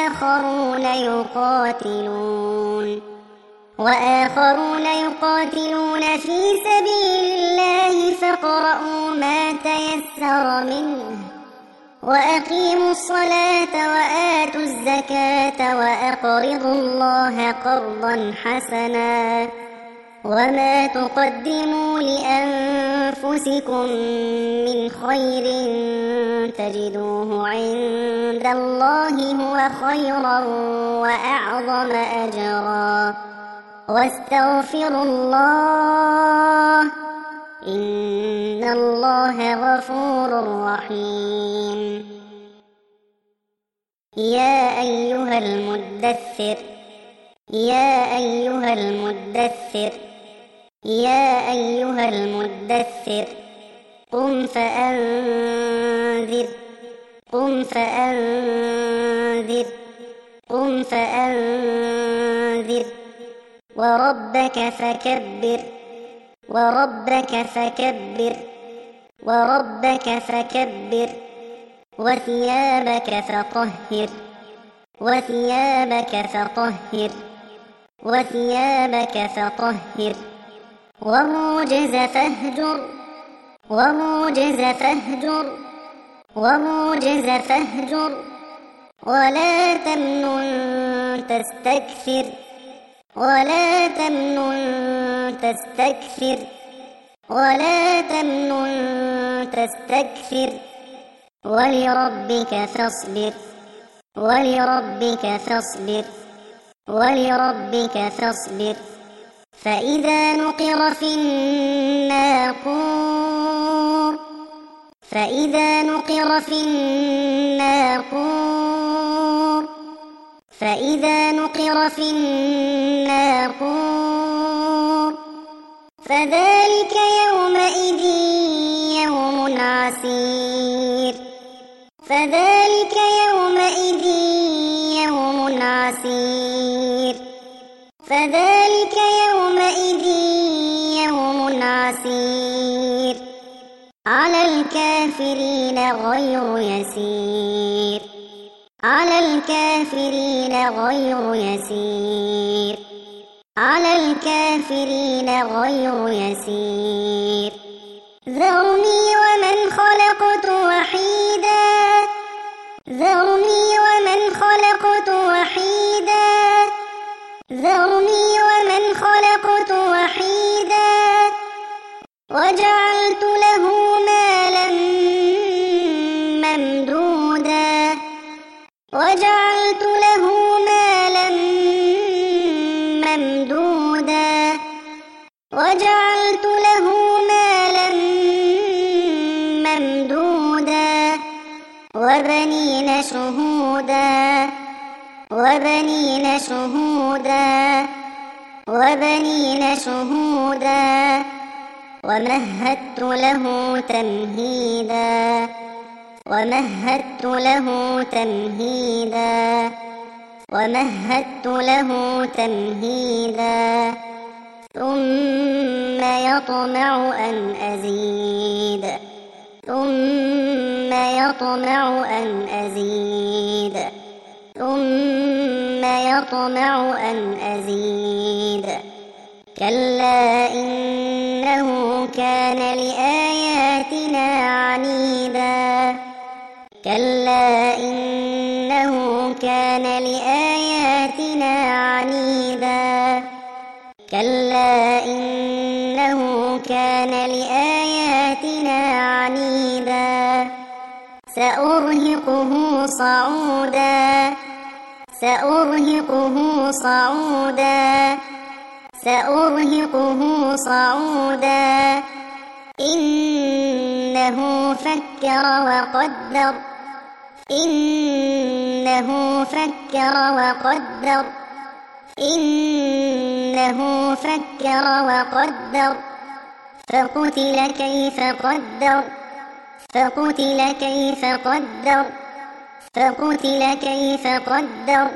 وآخرون يقاتلون في سبيل الله فاقرؤوا ما تيسر منه وأقيموا الصلاة وآتوا الزكاة وأقرضوا الله قرضا حسنا وما تقدموا لأنفسكم من خير تجدوه عند الله هو خيرا وأعظم أجرا واستغفروا الله إن الله غفور رحيم يا أيها المدثر يا أيها المدثر يا أيها المدثر قم فأنذر قم فأنذر قم فأنذر وربك فكبر وربك فكبر وربك فكبر وثيابك فطهر وثيابك فطهر وثيابك فطهر والرجز فاهجر والرجز فاهجر والرجز فاهجر ولا تمنن تستكثر ولا تمنن تستكثر ولا تمنن تستكثر ولربك فاصبر ولربك فاصبر ولربك فاصبر فإذا نقر في الناقور فإذا نقر في الناقور فإذا نقر في الناقور فذلك يومئذ يوم عسير فذلك يومئذ يوم عسير فذلك يومئذ يوم عسير على الكافرين غير يسير على الكافرين غير يسير على الكافرين غير يسير ذرني ومن خلقت وحيدا ذرني ومن خلقت وحيدا ذرني ومن خلقت وحيدا وجعلت له مالا ممدودا وجعلت له مالا ممدودا وجعلت له مالا ممدودا وبنين شهودا وبنين شهودا وبنين شهودا ومهدت له تمهيدا ومهدت له تمهيدا ومهدت له تمهيدا ثم يطمع أن أزيد ثم يطمع أن أزيد ثم يطمع أن أزيد كلا إنه كان لآياتنا عنيدا كلا إنه كان لآياتنا عنيدا كلا إنه كان لآياتنا عنيدا سأرهقه صعودا سأرهقه صعودا سأرهقه صعودا إنه فكر وقدر إنه فكر وقدر إنه فكر وقدر فقتل كيف قدر فقتل كيف قدر فقتل كيف قدر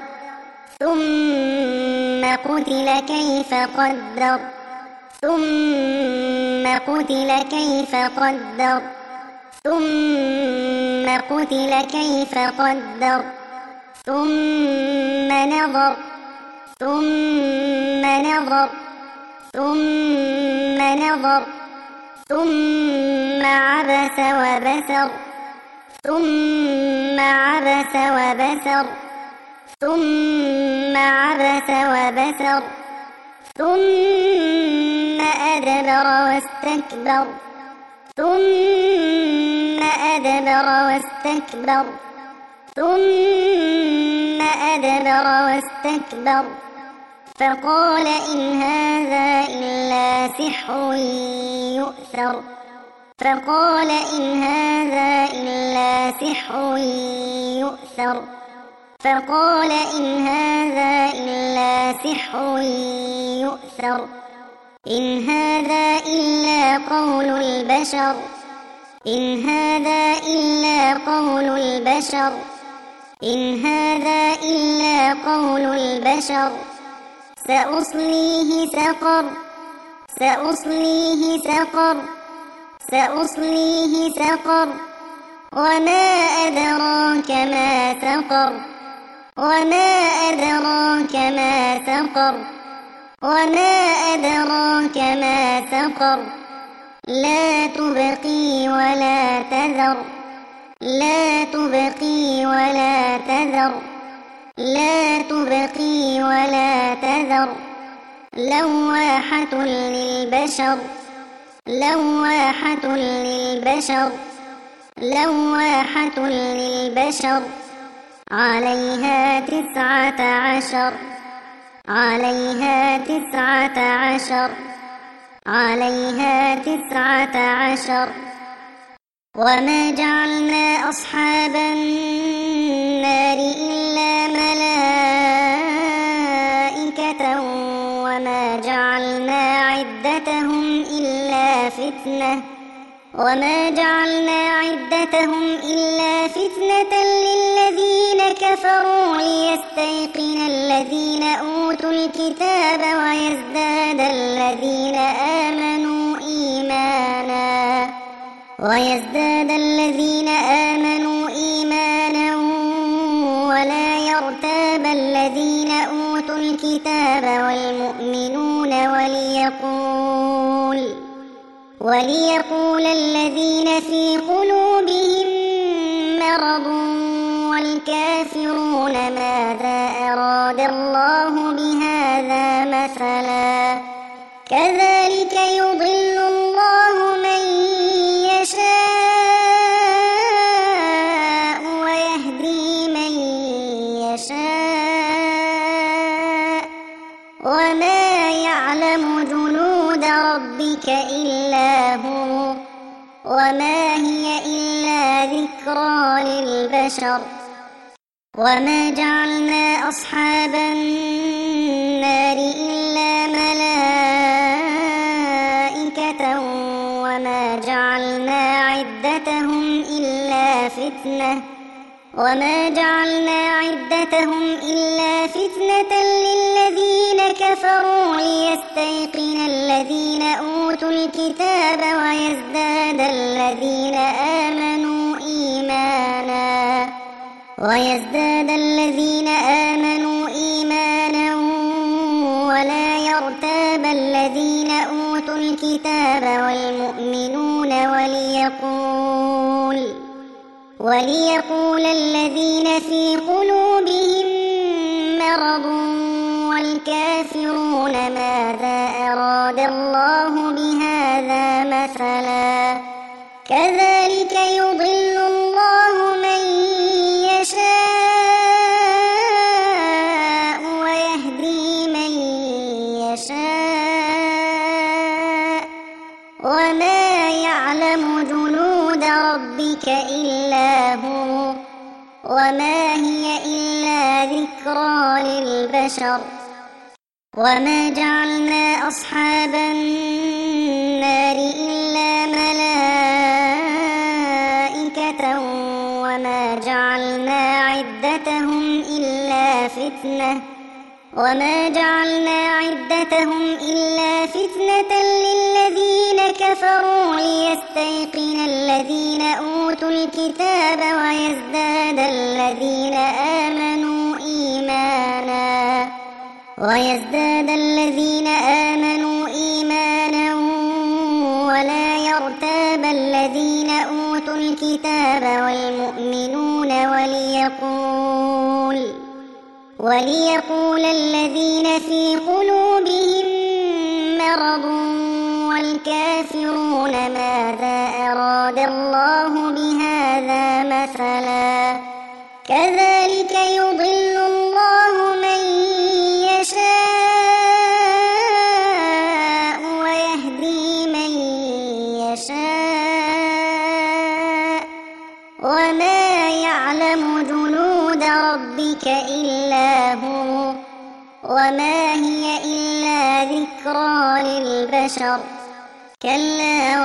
ثم قتل كيف قدر ثم قتل كيف قدر ثم قتل كيف قدر ثم نظر ثم نظر ثم نظر ثم عبس وبسر ثم عبس وبسر ثم عبس وبسر ثم أدبر واستكبر ثم أدبر واستكبر ثم أدبر واستكبر فقال إن هذا إلا سحر يؤثر فقال إن هذا إلا سحر يؤثر فقال إن هذا إلا سحر يؤثر إن هذا إلا قول البشر إن هذا إلا قول البشر إن هذا إلا قول البشر سأصليه سقر سأصليه سقر سأصليه سقر وما أدراك ما سقر وما أدراك ما سقر وما أدراك ما سقر لا تبقي ولا تذر لا تبقي ولا تذر لا تبقي ولا تذر لواحة للبشر لواحة للبشر لواحة للبشر عليها 19 عليها 19 عليها 19 وما جعلنا أصحاب النار إلا ملائكة وما جعلنا عدتهم إلا فتنة وما جعلنا عدتهم إلا فتنة للذين كفروا ليستيقن الذين أوتوا الكتاب ويزداد الذين آمنوا إيمانا ولا يرتاب الذين أوتوا الكتاب والمؤمنون وليقول الذين في قلوبهم مرض والكافرون ماذا أراد الله بهذا مثلا كذلك يضل الله من يشاء ويهدي من يشاء وما يعلم جنود ربك إلا هو وما هي إلا ذكرى للبشر وما جعلنا أصحاب النار إلا ملائكة وما جعلنا عدتهم إلا فتنة للذين كفروا ليستيقن الذين أوتوا الكتاب ويزداد الذين آمنوا إيمانا ولا يرتاب الذين أوتوا الكتاب والمؤمنون وليقول الذين في قلوبهم مرض والكافرون ماذا أراد الله بهذا مثلا كذلك يضل الله من يشاء ويهدي من يشاء وما يعلم جنود ربك إلا هو وما هي إلا ذكرى للبشر وما جعلنا أصحاب النار إلا ملائكة وما جعلنا عدتهم إلا فتنة للذين كفروا ليستيقن الذين أوتوا الكتاب ويزداد الذين آمنوا إيمانا ولا يرتاب الذين أوتوا الكتاب والمؤمنون وليقول الذين في قلوبهم مرض والكافرون ماذا أراد الله بهذا مثلا كذلك يضل الله من يشاء ويهدي من يشاء وما يعلم جنود ربك إلا هو وما هي إلا ذكرى للبشر كلا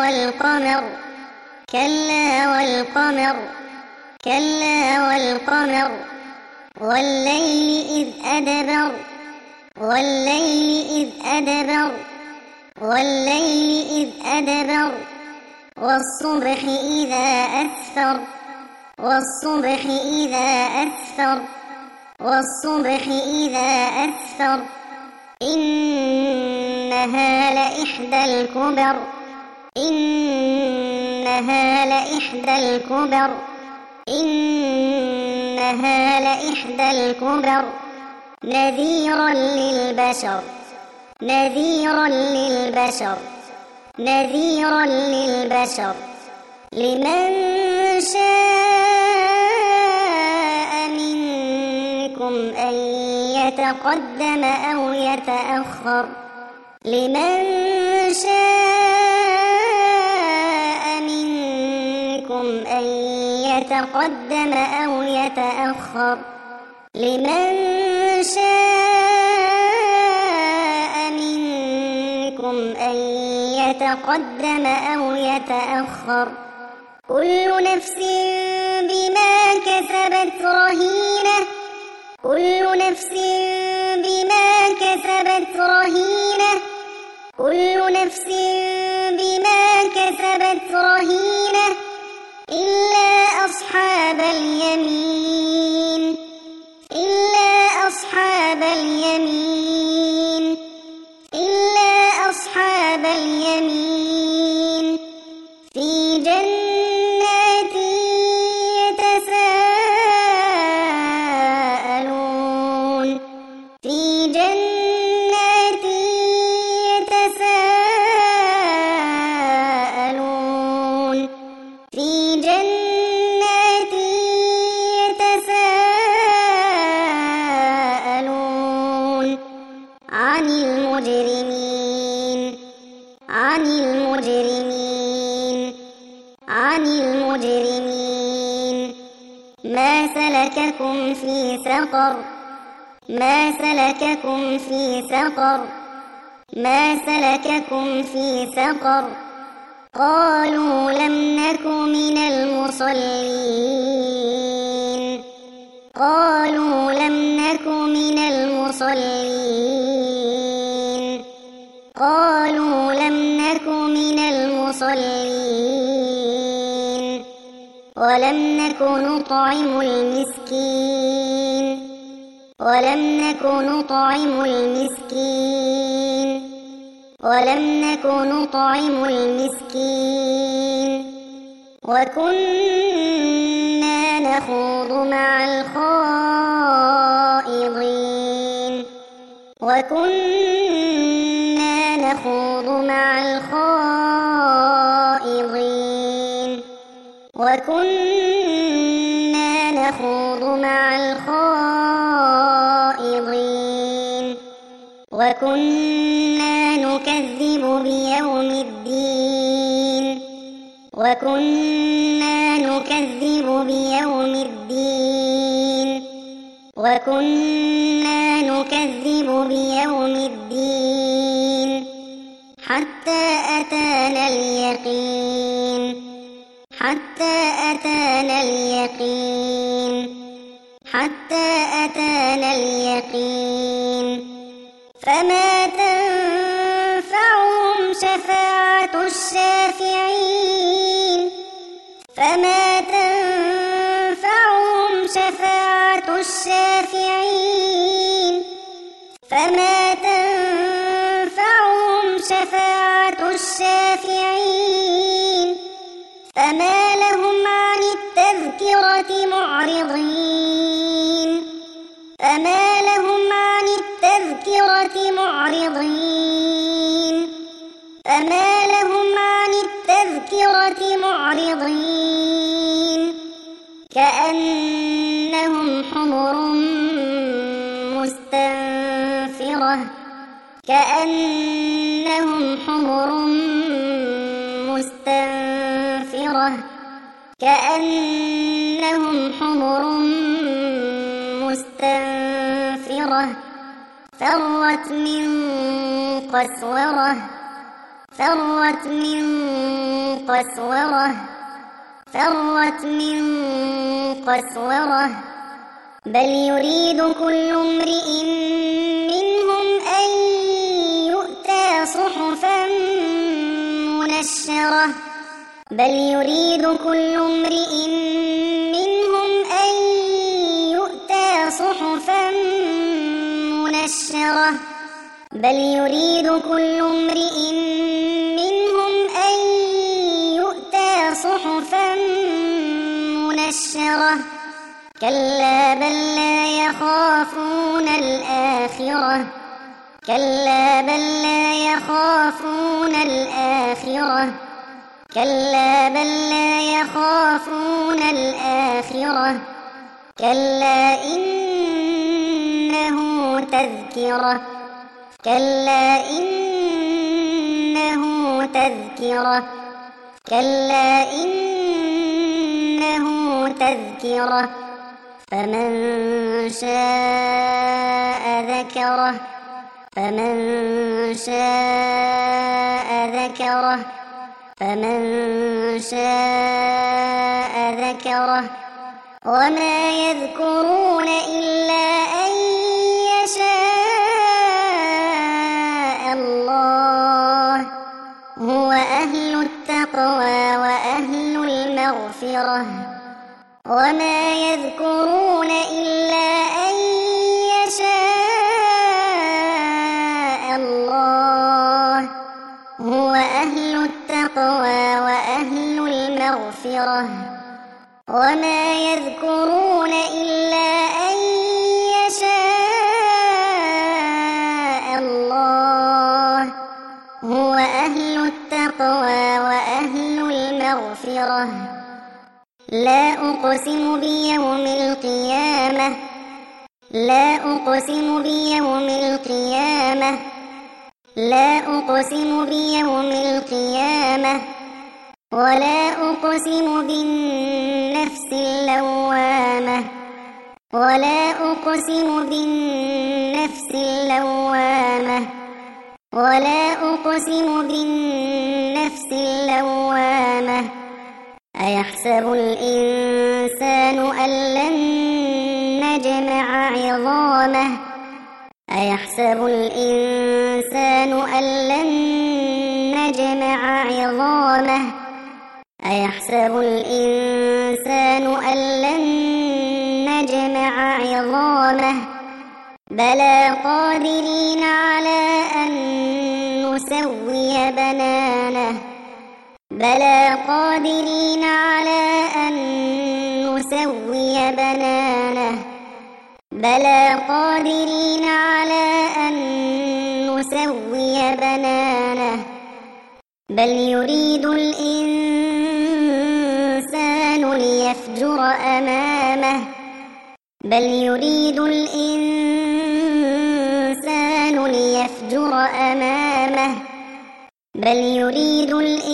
والقمر والليل إذ أدبر والليل إذ أدبر والليل إذ أدبر والصبح إذا أسفر والصبح إذا أسفر والصبح إذا أسفر إنها لإحدى الكبر إنها لإحدى الكبر إنها لإحدى الكبر نذيرا للبشر نذيرا للبشر نذيرا للبشر لمن شاء منكم أن يتقدم أو يتأخر لمن شاء منكم أن يتقدم أو يتأخر لمن شاء منكم أن يتقدم أو يتأخر كل نفس بما كسبت رهينة كل نفس بما كسبت رهينة كل نفس بما كسبت رهينة إلا أصحاب اليمين إلا أصحاب اليمين إلا أصحاب اليمين في جنات يتساءلون في جنات يتساءلون في جنات يتساءلون عن المجرمين عن المجرمين عن المجرمين ما سلككم في سقر ما سلككم في سقر ما سلككم في سقر قالوا لم نك من المصلين قالوا لم نك من المصلين قالوا لم نك من المصلين ولم نك نطعم المسكين ولم نك نطعم المسكين ولم نك نطعم المسكين وكنا نخوض مع الخائضين وكنا نخوض مع الخائضين وكنا نخوض مع الخائضين وكنا نكذب بيوم الدين وكنا نكذب بيوم الدين وكنا نكذب بيوم الدين حتى أتانا اليقين حتى أتانا اليقين حتى أتانا اليقين فما تنفعهم شفاعة الشافعين فما تنفعهم شفاعة الشافعين فما تنفعهم شفاعة الشافعين فما لهم عن التذكرة معرضين فما لهم عن التذكرة معرضين فما لهم عن التذكرة معرضين كأنهم حمر مستنفرة كأنهم حمر مستنفرة كأنهم حمر مستنفرة فرت من قسورة فرت من قسورة فرت من قسورة بل يريد كل امرئ منهم بل يريد كل امرئ منهم أن يؤتى صحفا منشرة بل يريد كل امرئ منهم أن يؤتى صحفا منشرة كلا بل لا يخافون الآخرة كلا بل لا يخافون الآخرة كلا بل لا يخافون الآخرة كلا إنه تذكرة كلا إنه تذكرة كلا إنه تذكرة فمن شاء ذكره فمن شاء ذكره فمن شاء ذكره وما يذكرون إلا أن يشاء الله هو أهل التقوى وأهل المغفرة وما يذكرون إلا أن يشاء الله هو أهل التقوى وأهل المغفرة وما يذكرون إلا أن يشاء الله هو أهل التقوى وأهل المغفرة لا أقسم بيوم القيامة لا أقسم بيوم القيامة لا أقسم بيوم القيامة ولا أقسم بالنفس اللوامة ولا أقسم بالنفس اللوامة ولا أقسم بالنفس اللوامة أيحسب الإنسان أن لن نجمع عظامه أيحسب الإنسان أن لن نجمع عظامه أيحسب الإنسان أن لن نجمع عظامه بلى قادرين على أن نسوي بنانه بلى قادرين على أن نسوي بنانه بلى قادرين على أن نسوي بنانه بل يريد الإنسان ليفجر أمامه بل يريد الإنسان ليفجر أمامه بل يريد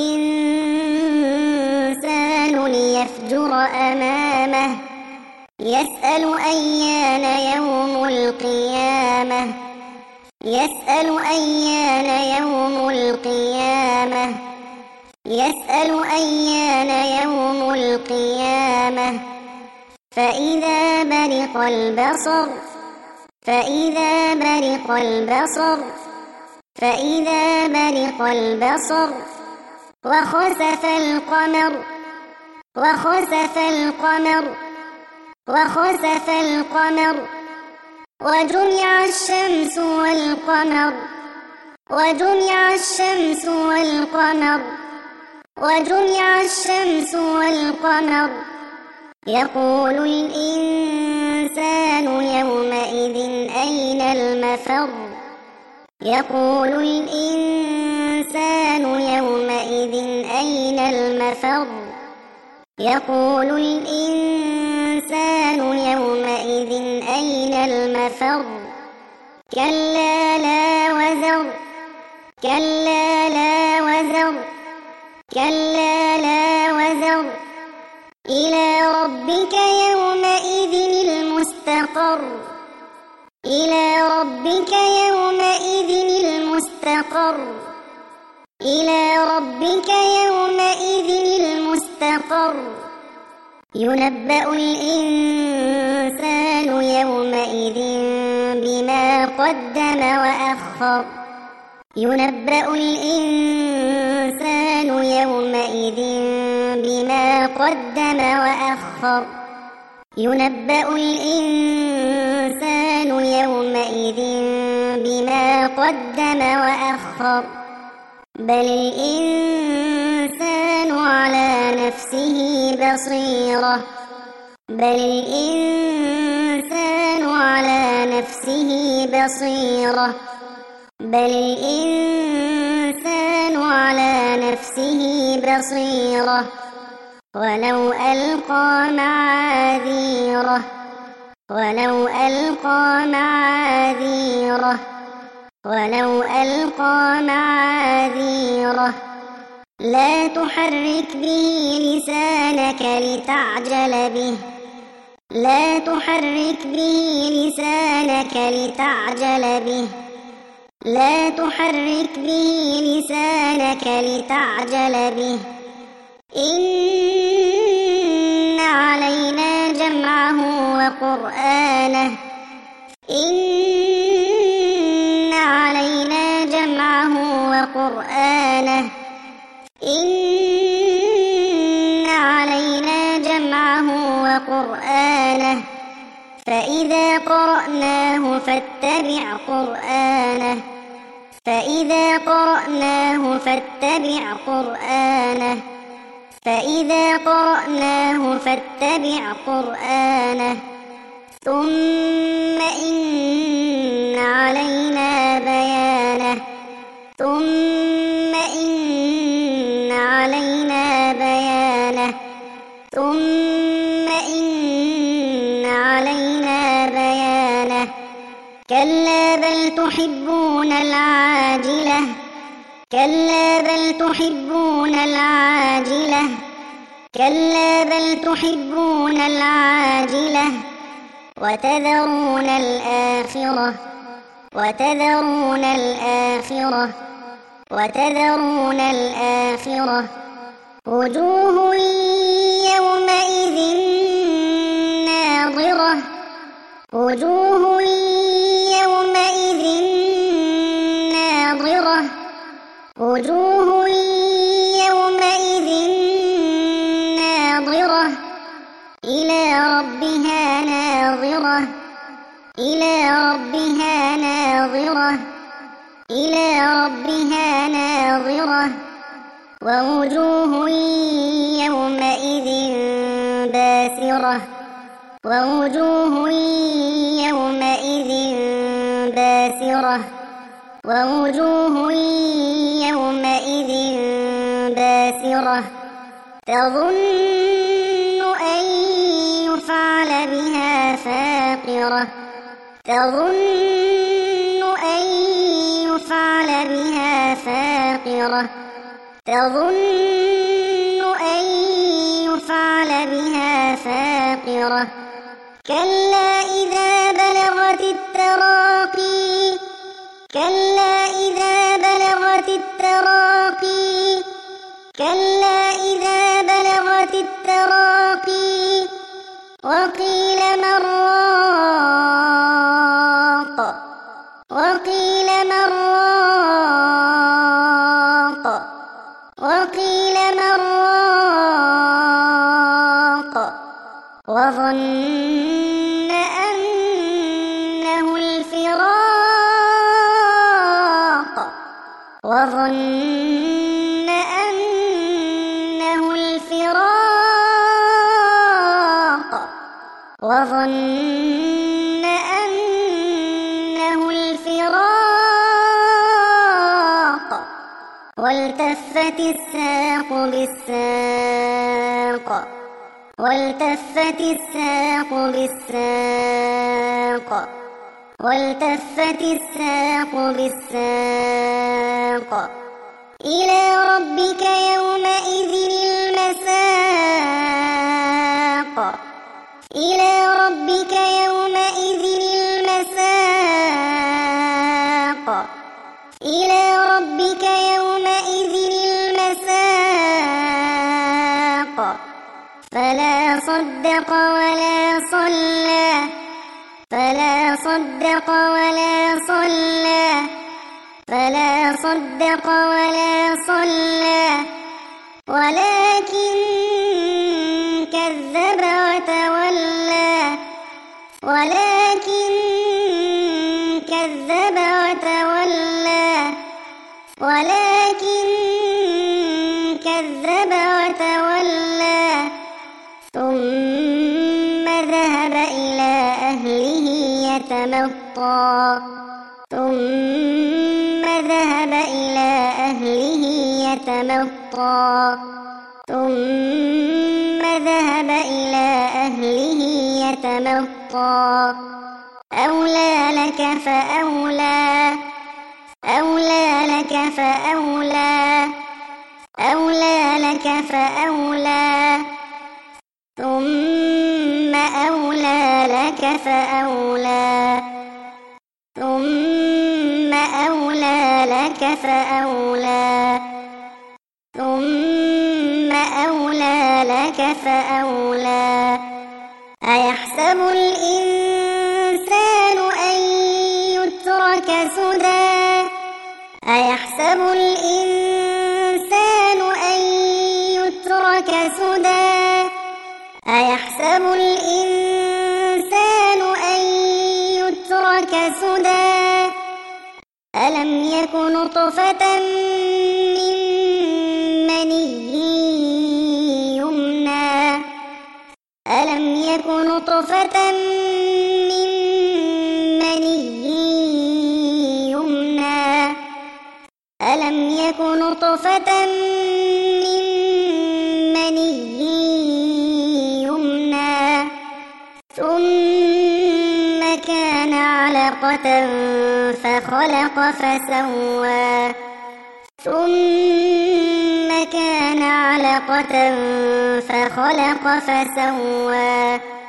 الإنسان ليفجر أمامه يسأل أيان يوم القيامة يسأل أيان يوم القيامة يسأل أيان يوم القيامة فإذا برق البصر فإذا برق البصر فإذا برق البصر وخسف القمر وخسف القمر وخسف القمر وجمع الشمس والقمر وجمع الشمس والقمر وجمع الشمس والقمر يقول الإنسان يومئذ أين المفر يقول الإنسان يومئذ أين المفر يقول الإنسان يومئذ أين المفر كلا لا وزر كلا لا وزر كلا لا وزر إلى ربك يومئذ المستقر إلى ربك يومئذ المستقر إلى ربك يومئذ المستقر ينبأ الإنسان يومئذ بما قدم وأخر ينبأ الإنسان يومئذ بما قدم وأخر ينبأ الإنسان يومئذ بما قدم وأخر بل الإنسان على نفسه بصيرة بل الإنسان على نفسه بصيرة بل الإنسان على نفسه بصيرة ولو ألقى معاذيره ولو ألقى معاذيره ولو ألقى معاذيره لا تحرك به لسانك لتعجل به لا تحرك به لسانك لتعجل به لا تحرك به لسانك لتعجل به إن علينا جمعه وقرآنه إن علينا جمعه وقرآنه إن علينا جمعه وقرآنه فإذا قرأناه فاتبع قرآنه فإذا قرأناه فاتبع قرآنه فإذا قرأناه فاتبع قرآنه ثم إن علينا بيانه ثم إن علينا بيانه ثم إن علينا بيانه كلا بل تحبون العاجلة كلا بل تحبون العاجلة كلا بل تحبون العاجلة وتذرون الآخرة وتذرون الآخرة وتذرون الآخرة وجوه يومئذ ناظرة وجوه يومئذ ناظرة وجوه يومئذ ناظرة إلى ربها ناظرة إلى ربها ناظرة إلى ربها ناظرة ووجوه يومئذ باسرة ووجوه يومئذ باسرة ووجوه يومئذ باسرة تظن أن يفعل بها فاقرة تظن أن يفعل بها فاقرة تظن أن يفعل بها فاقرة كلا إذا بلغت التراقي كلا إذا بلغت التراقي كلا إذا بلغت التراقي وقيل من راق وقيل من راق وقيل من راق وظن أنه الفراق وظن أنه الفراق وظن أنه الفراق والتفت الساق بالساق والتفت الساق بالساق والتفت الساق بالساق إلى ربك يومئذ المساق إلى ربك يومئذ المساق إلى ربك يومئذ المساق فلا صدق ولا صلى فلا صدق ولا صلى فلا صدق ولا صلى ولكن كذب وتولى ولكن كذب وتولى ولكن كذب وتولى ثم ذهب إلى أهله يتمطى ثم ذهب إلى أهله يتمطى ثم ذهب إلى أهله يتمطى أولى لك فأولى أولى لك فأولى أولى لك فأولى ثم أولى لك فأولى ثم أولى لك فأولى ثم أولى لك فأولى أيحسب الإنسان أن يترك سدى أيحسب الإنسان أن يترك سدى أيحسب الإنسان أن يترك سدى ألم يك نطفة من مني يمنى ألم يك نطفة من مني يمنى ألم يك نطفة من مني يمنى ثم كان علقة فخلق فسوى ثم كان علقة فخلق فسوى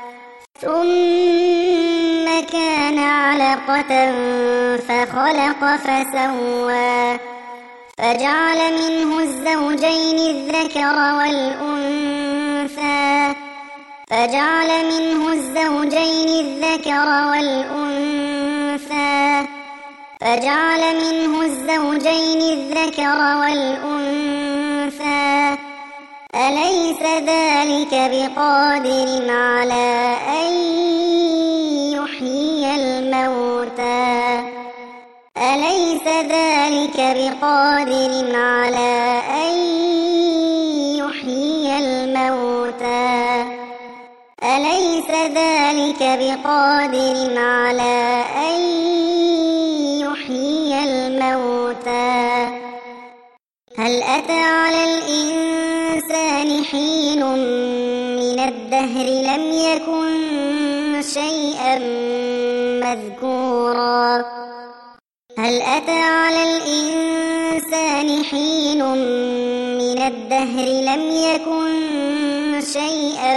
ثم كان علقة فخلق فسوى فجعل منه الزوجين الذكر والأنثى فجعل منه الزوجين الذكر والأنثى فجعل منه الزوجين الذكر والأنثى أليس ذلك بقادر على أن يحيي الموتى أليس ذلك بقادر على أن يحيي الموتى أليس ذلك بقادر على أن يحيي الموتى هل أتى على الإنسان حين من الدهر لم يكن شيئا مذكورا هل أتى على الإنسان حين من الدهر لم يكن شيئا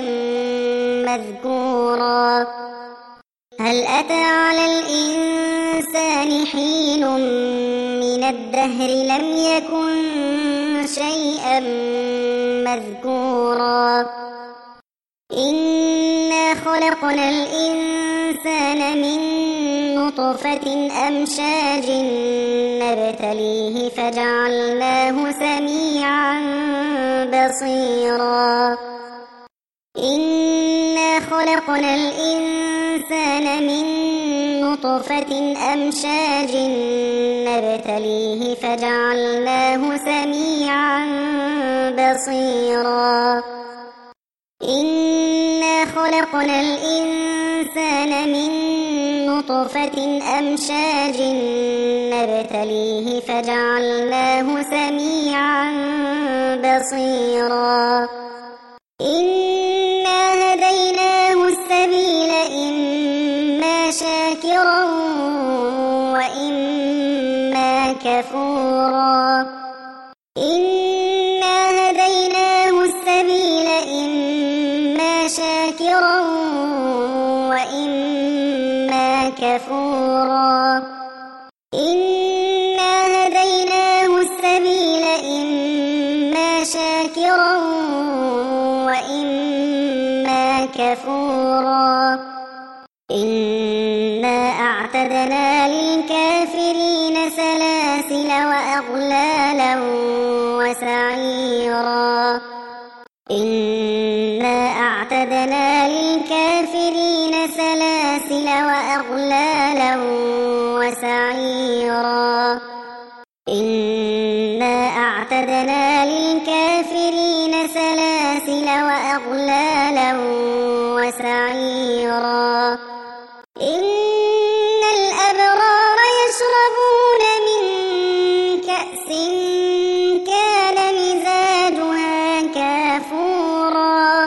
مذكورا هل أتى على الإنسان حين من الدهر لم يكن شيئا مذكورا إنا خلقنا الإنسان من نطفة أمشاج نبتليه فجعلناه سميعا بصيرا إنا خلقنا الإنسان من نطفة أمشاج نبتليه فجعلناه سميعا بصيرا إنا خلقنا الإنسان من نطفة أمشاج نبتليه فجعلناه سميعا بصيرا إنا هديناه السبيل إما شاكرا وإما كفورا إنا هديناه السبيل إما شاكرا وإما كفورا إنا هديناه السبيل إما شاكرا وإما كفورا إنا أعتدنا للكافرين سلاسل وأغلالا وسعيرا إنا أعتدنا أعتدنا للكافرين سلاسل وأغلالا وسعيرا إنا أعتدنا للكافرين سلاسل وأغلالا وسعيرا إن الأبرار يشربون من كأس كان مزاجها كافورا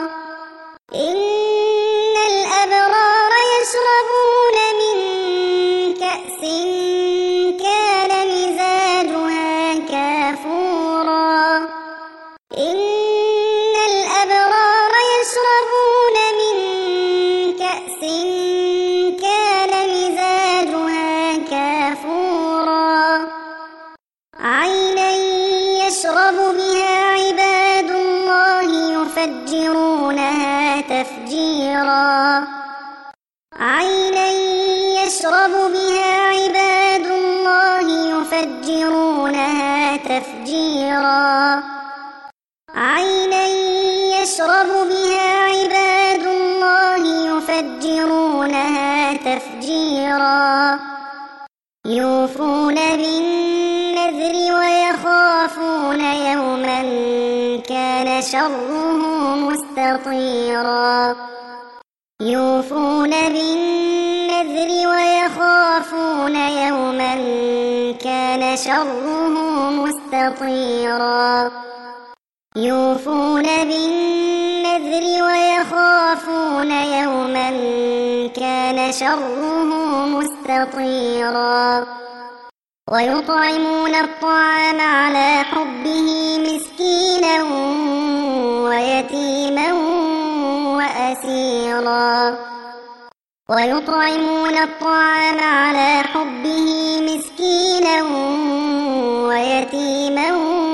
إن الأبرار يشربون من كأس كان مزاجها كافورا إن الأبرار يشربون من كأس كان مزاجها كافورا عينا يشرب بها عباد الله يفجرونها تفجيرا عينا يشرب بها عباد الله يفجرونها تفجيرا عينا يشرب بها عباد الله يفجرونها تفجيرا يوفون بالنذر ويخافون يوما كان شره مستطيرا يوفون بالنذر ويخافون يوما كان شره مستطيرا يوفون بالنذر ويخافون يوما كان شره مستطيرا ويطعمون الطعام على حبه مسكينا ويتيما وأسيرا ويطعمون الطعام على حبه مسكينا ويتيما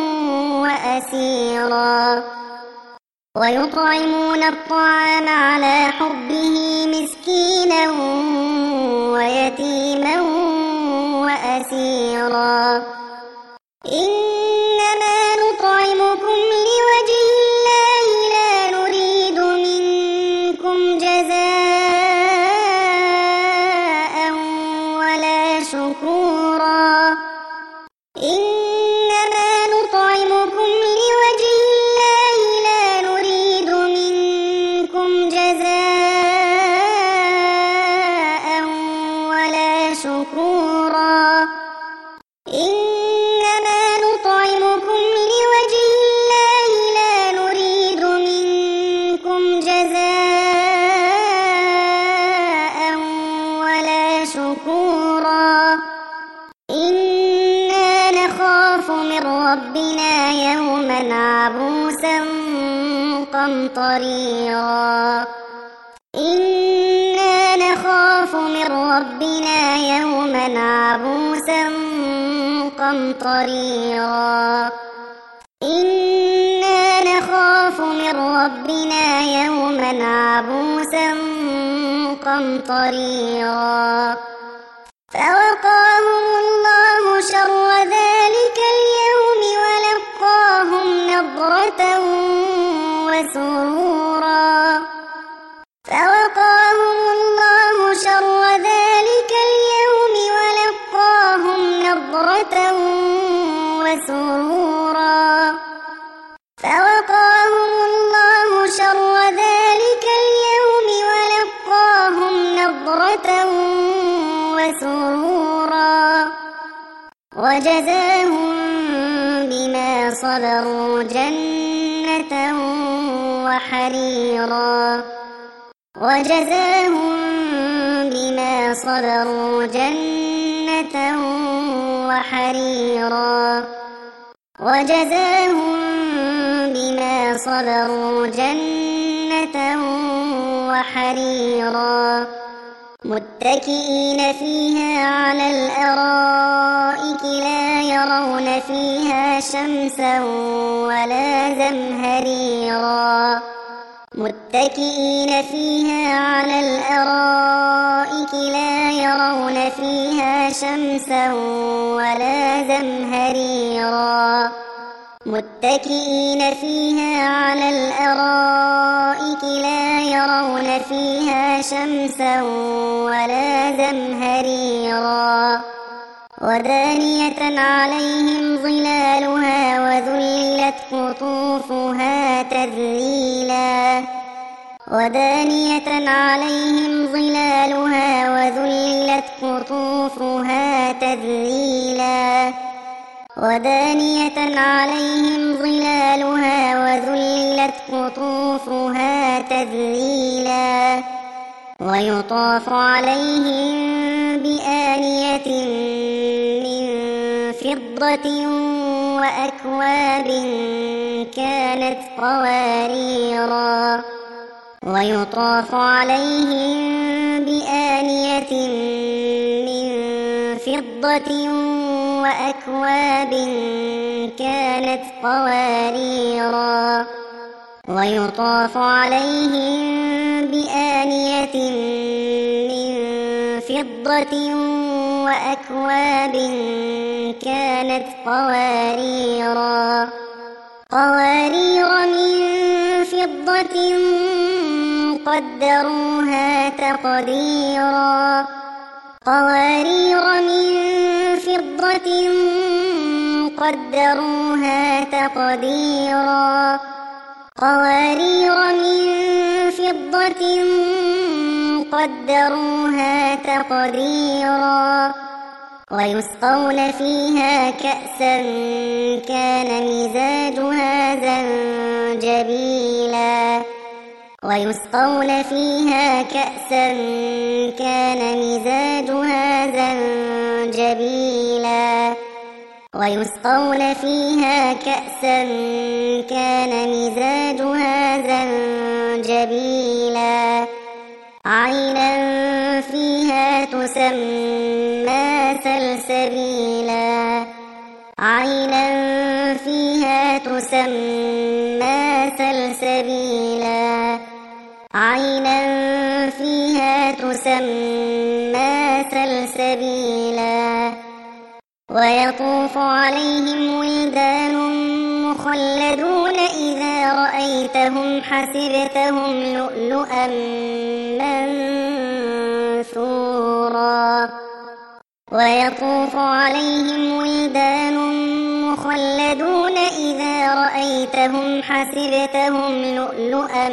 وأسيرا ويطعمون الطعام على حبه مسكينا ويتيما وأسيرا إنما نطعمكم لوجه الله لا نريد منكم جزاء ولا شكورا إنما نطعمكم لوجه الله لا نريد منكم جزاء ولا شكورا إنما نطعمكم لوجه الله لا نريد منكم جزاء ولا شكورا إنا نخاف من ربنا يوما عبوسا قمطريرا إنا نخاف من ربنا يوما عبوسا قمطريرا إنا نخاف من ربنا يوما عبوسا قمطريرا فوقاهم الله شر ذلك اليوم ولقاهم نضرة وسرورا فوقاهم الله شر ذلك اليوم ولقاهم نضرة وسرورا فوقاهم الله شر ذلك اليوم ولقاهم نضرة وسرورا وجزاهم بما صبروا جنة وحريرا وجزاهم بما صبروا جنة وحريرا وجزاهم بما صبروا جنة وحريرا متكئين فيها على الأرائك لا يرون فيها شمسا ولا زمهريرا متكئين فيها على الأرائك لا يرون فيها شمسا ولا زمهريرا متكئين فيها على الأرائك لا يرون فيها شمسا ولا زمهريرا ودانية عليهم ظلالها وذللت قطوفها تذليلا ودانية عليهم ظلالها وذللت قطوفها تذليلا ودانية عليهم ظلالها وذللت قطوفها تذليلا ويطاف عليهم بآنية من فضة وأكواب كانت قواريرا ويطاف عليهم بآنية من فضة وأكواب كانت قواريرا ويطاف عليهم بآنية من فضة وأكواب كانت قوارير من فضة قدروها تقديرا قوارير من فضة قدروها تقديرا قوارير من فضة قدروها تقديرا ويسقون فيها كأسا كان مزاجها زنجبيلا ويسقون فيها كأسا كان مزاجها زنجبيلا ويسقون فيها كأسا كان مزاجها زنجبيلا عينا فيها تسمى سلسبيلا عينا فيها تسمى سلسبيلا عينا فيها تسمى سلسبيلا ويطوف عليهم ولدان مخلدون إذا رأيتهم حسبتهم لؤلؤا منثورا ويطوف عليهم ولدان مخلدون إذا رأيتهم حسبتهم لؤلؤا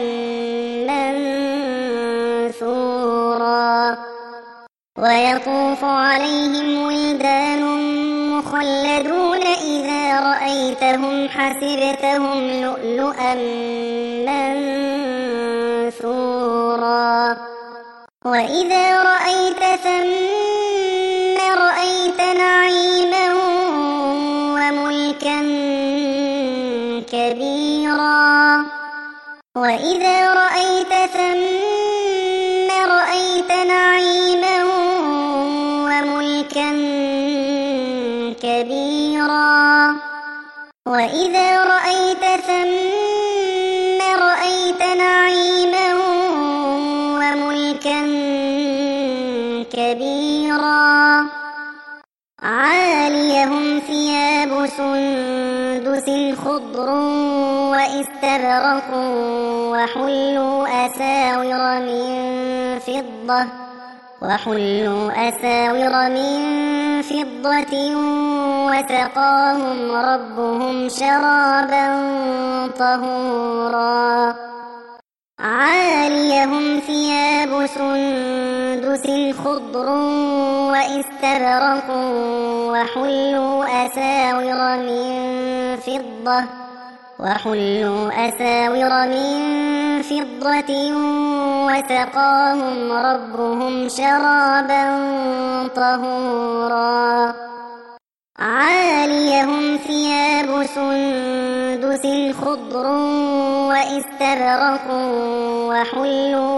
منثورا ويطوف عليهم ولدان مخلدون إذا رأيتهم حسبتهم لؤلؤا منثورا وإذا رأيت ثم رأيت نعيما وملكا كبيرا وإذا رأيت ثم رأيت نعيما وملكا كبيرا وإذا رأيت ثم رأيت نعيما وملكا كبيرا عاليهم ثياب سندس خضر وإستبرق وحلوا أساور من فضة وسقاهم ربهم شرابا طهورا عاليهم ثياب سندس خضر وإستبرق وحلوا أساور من فضة وسقاهم ربهم شرابا طهورا عاليهم ثياب سندس خضر وإستبرق وحلوا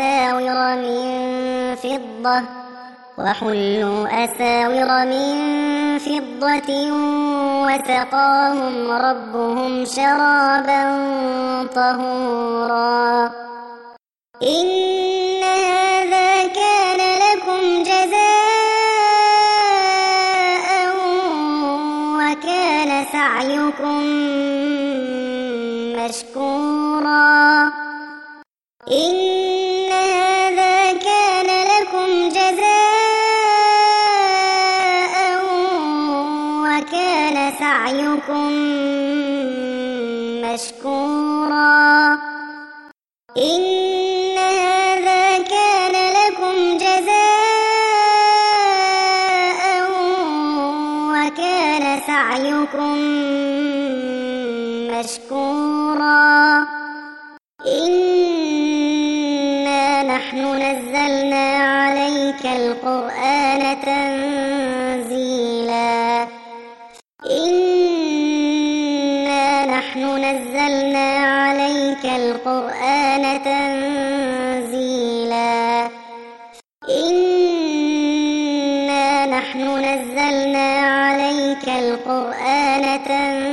أساور من فضة وسقاهم ربهم شرابا طهورا إن هذا كان لكم جزاء وكان وكان سعيكم مشكورا إن هذا كان لكم جزاء وكان سعيكم مشكورا إن هذا كان لكم جزاء وكان سعيكم مشكورا إنا نحن نزلنا عليك القرآن تنزيلا إنا نحن نزلنا عليك القرآن تنزيلا إنا نحن نزلنا عليك القرآن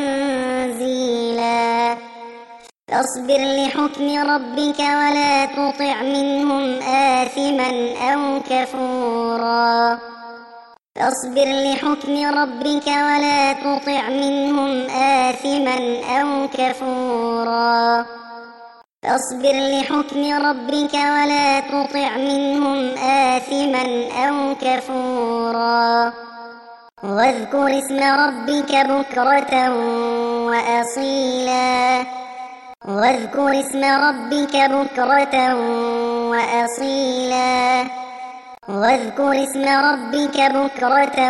تنزيلا فاصبر لحكم ربك ولا تطع منهم آثما أو كفورا فاصبر لحكم ربك ولا تطع منهم آثما أو كفورا فاصبر لحكم ربك ولا تطع منهم آثما أو كفورا واذكر اسم ربك بكرة وأصيلا واذكر اسم ربك بكرة وأصيلا واذكر اسم ربك بكرة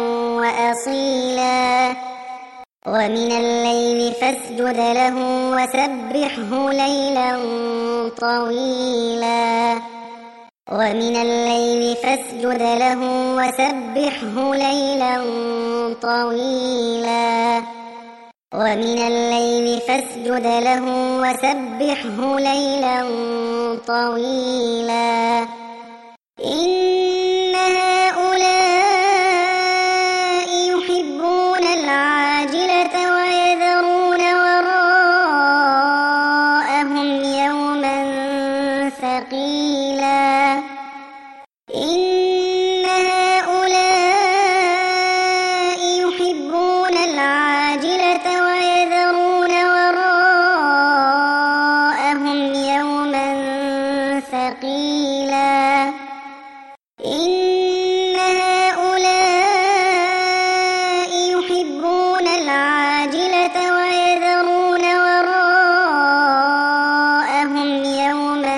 وأصيلا ومن الليل فاسجد له وسبحه ليلا طويلا ومن الليل فاسجد له وسبحه ليلا طويلا ومن الليل فاسجد له وسبحه ليلا طويلا إن هؤلاء يحبون العاجلة ويذرون وراءهم يوما ثقيلا إن هؤلاء يحبون العاجلة ويذرون وراءهم يوما ثقيلا إن هؤلاء يحبون العاجلة ويذرون وراءهم يوما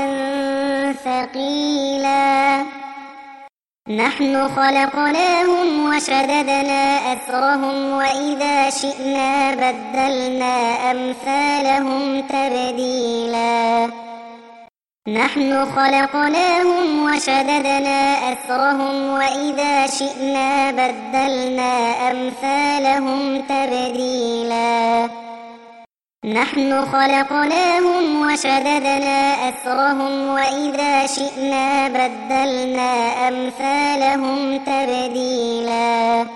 ثقيلا نحن خلقناهم وشددنا أسرهم وإذا شئنا بدلنا أمثالهم تبديلا نحن خلقناهم وشددنا أسرهم وإذا شئنا بدلنا أمثالهم تبديلا نحن خلقناهم وشددنا أسرهم وإذا شئنا بدلنا أمثالهم تبديلا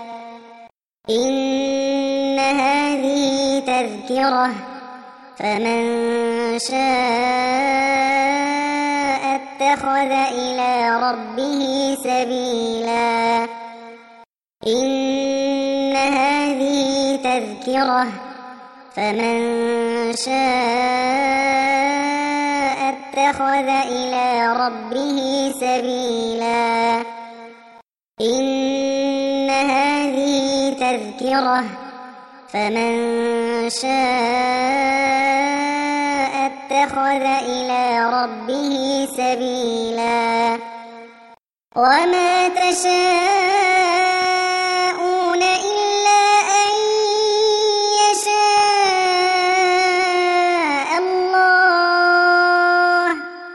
إن هذه تذكرة فمن شاء اتخذ إلى ربه سبيلا إن هذه تذكرة فمن شاء اتخذ إلى ربه سبيلا إن هذه تذكرة فمن شاء اتخذ إلى ربه سبيلا وما تشاءون إلا أن يشاء الله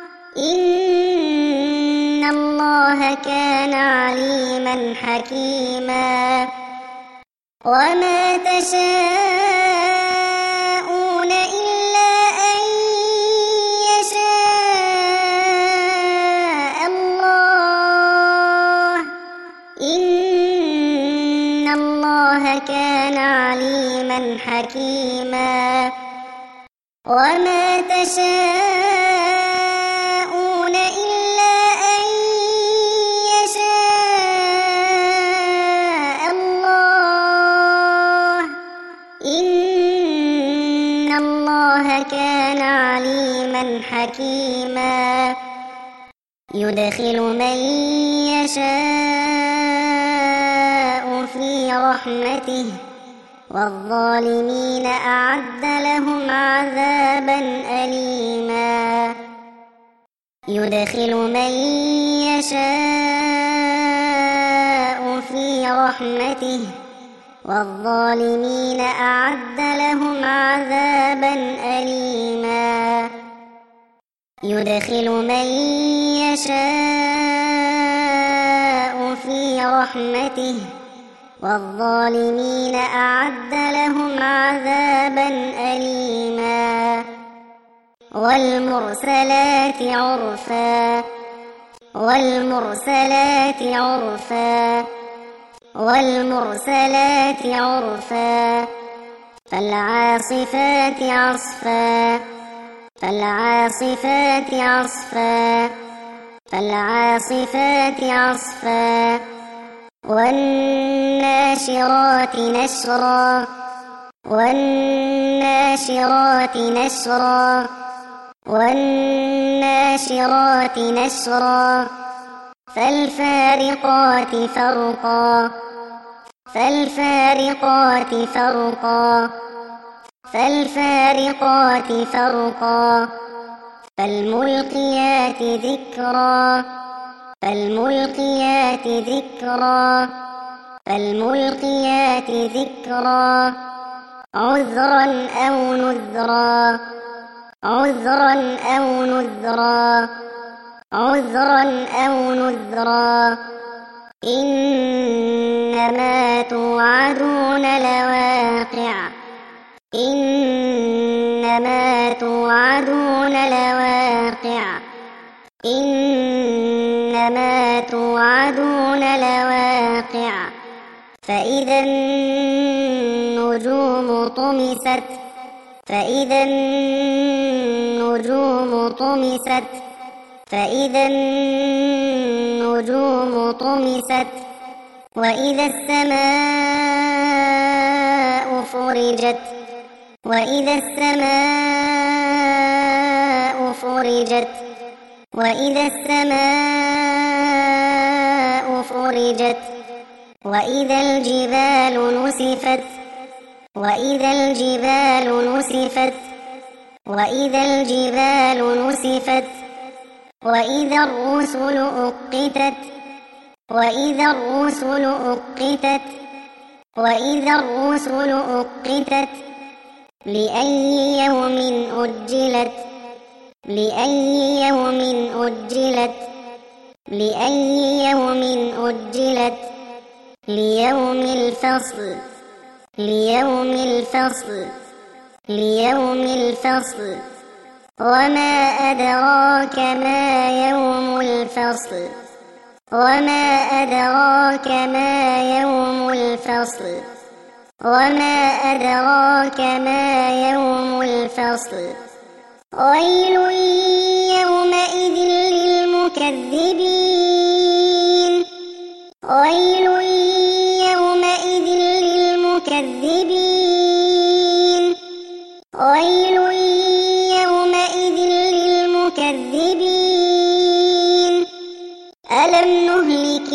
إن الله كان عليما حكيما وما تشاءون إلا أن يشاء الله إن الله كان عليما حكيما وما تشاءون إلا أن يشاء الله عليما حكيما يدخل من يشاء في رحمته والظالمين أعد لهم عذابا أليما يدخل من يشاء في رحمته والظالمين أعد لهم عذابا أليما يدخل من يشاء في رحمته والظالمين أعد لهم عذابا أليما والمرسلات عرفا والمرسلات عرفا والمرسلات عرفا فالعاصفات عصفا فالعاصفات عصفا فالعاصفات عصفا والناشرات نشرا والناشرات نشرا والناشرات نشرا فالفارقات فرقا فالفارقات فرقا فالفارقات فرقا فالملقيات ذكرا فالملقيات ذكرا فالملقيات ذكرا عذرا أو نذرا عذرا أو نذرا عذرا أو نذرا إنما توعدون لواقع إنما توعدون لواقع إنما توعدون لواقع فإذا النجوم طمست فإذا النجوم طمست فإذا النجوم طمست وإذا السماء فرجت وإذا السماء فرجت وإذا السماء فرجت وإذا الجبال نسفت وإذا الجبال نسفت وإذا الجبال نسفت وإذا الرسل أقتت وإذا الرسل أقتت وإذا الرسل أقتت لأي يوم أجلت لأي يوم أجلت لأي يوم أجلت ليوم الفصل ليوم الفصل ليوم الفصل وما أدراك ما يوم الفصل وما أدراك ما يوم الفصل وما أدراك ما يوم الفصل ويل يومئذ للمكذبين ويل يومئذ للمكذبين ويل يومئذ للمكذبين ألم نهلك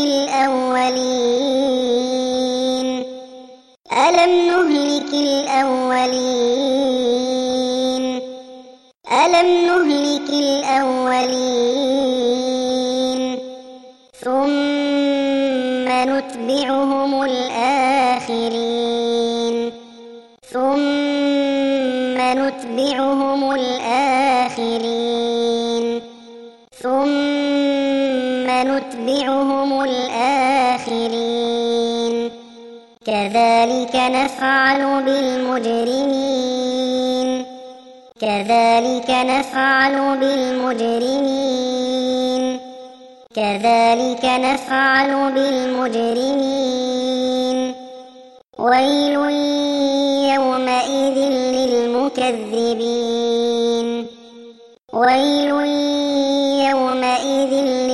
الأولين ألم نهلك الأولين ألم نهلك الأولين ثم نتبعهم الآخرين ثم نتبعهم الآخرين ثم نتبعهم الآخرين كذلك نفعل بالمجرمين كذلك نفعل بالمجرمين كذلك نفعل بالمجرمين ويل يومئذ للمكذبين ويل يومئذ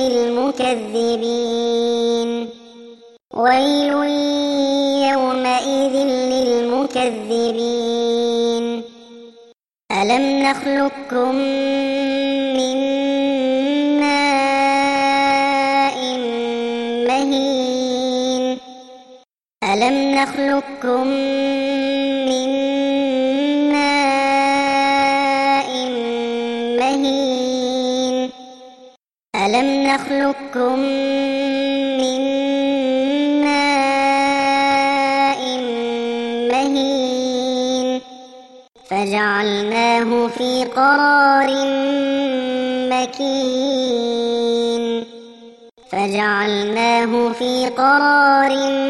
للمكذبين ويل يومئذ للمكذبين ألم نخلقكم من ماء مهين ألم نخلقكم من ماء مهين ألم نخلقكم من ماء مهين فجعلناه في قرار مكين فجعلناه في قرار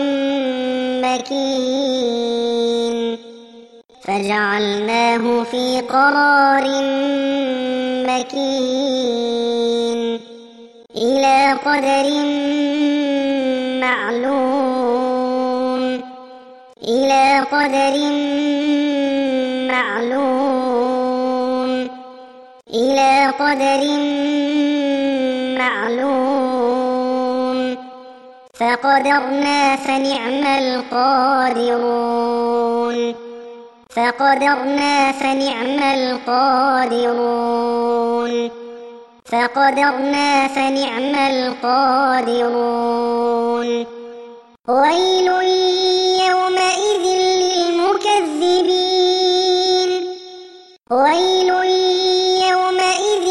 مكين فجعلناه في قرار مكين إلى قدر معلوم إلى قدر معلوم إلى قدر معلوم فقدرنا فنعم القادرون فقدرنا فنعم القادرون فقدرنا فنعم القادرون ويل يومئذ للمكذبين ويل يومئذ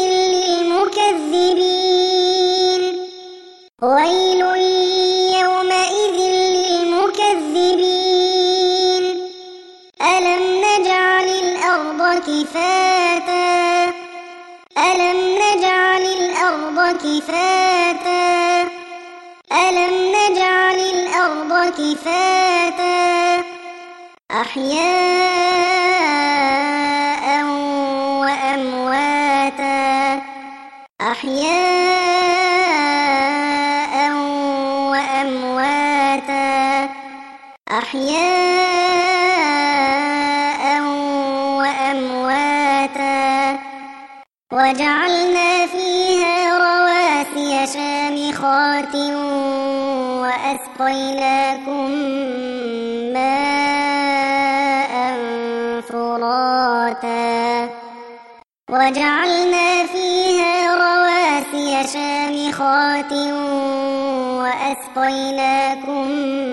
للمكذبين ويل يومئذ للمكذبين ألم نجعل الأرض كفاتا ألم نجعل الأرض كفاتا ألم نجعل الأرض كفاتا أحياء وأمواتا أحياء وأمواتا أحياء وأمواتا وجعلنا فيها رواسي شامخات وأسقيناكم ماء فراتا وجعلنا فيها رواسي شامخات وأسقيناكم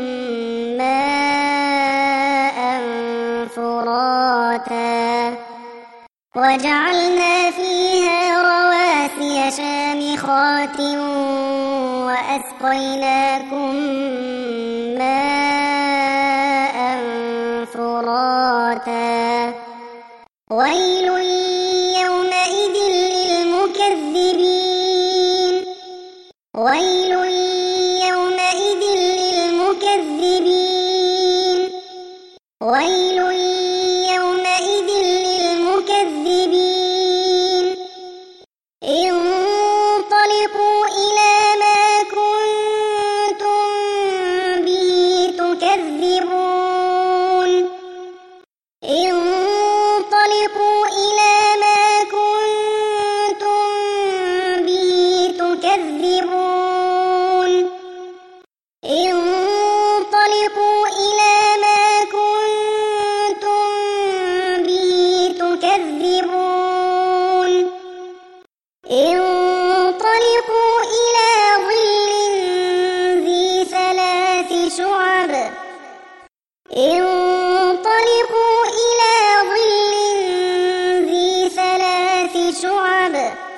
ماء فراتا وجعلنا فيها رواسي شامخات وأسقيناكم ماء فراتا ويل يومئذ للمكذبين ويل يومئذ للمكذبين ويل يومئذ للمكذبين انطلقوا إلى ما كنتم به تكذبون انطلقوا إلى ما كنتم به تكذبون انطلقوا إلى ما كنتم به تكذبون انطلقوا إلى ظل ذي ثلاث شعب انطلقوا إلى ظل ذي ثلاث شعب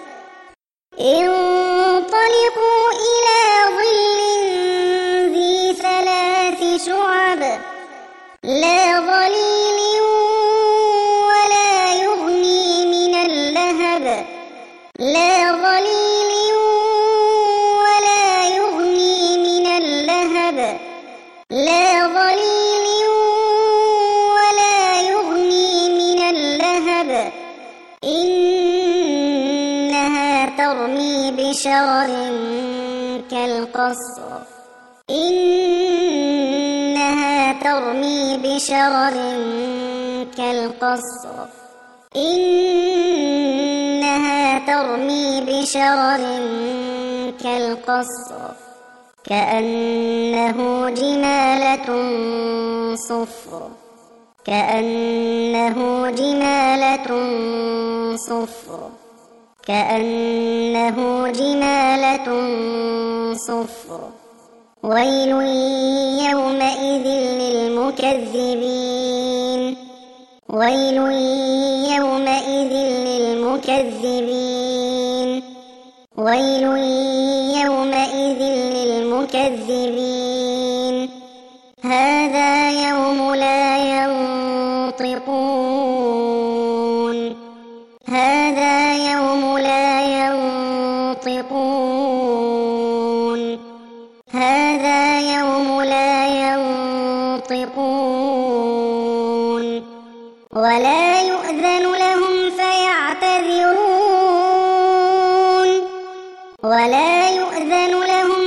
انطلقوا إلى ظل ذي ثلاث شعب لا ظليل ولا يغني من اللهب لا ظليل ولا يغني من اللهب لا ظليل ولا يغني من اللهب إنها ترمي بشرر كالقصر إنها ترمي بشرر كالقصر إنها ترمي بشرر كالقصر كأنه جمالة صفر كأنه جمالة صفر كأنه جمالة صفر ويل يومئذ للمكذبين ويل يومئذ للمكذبين ويل يومئذ للمكذبين هذا يوم لا ينطقون هذا يوم لا ينطقون هذا يوم لا ينطقون ولا يؤذن لهم فيعتذرون ولا يؤذن لهم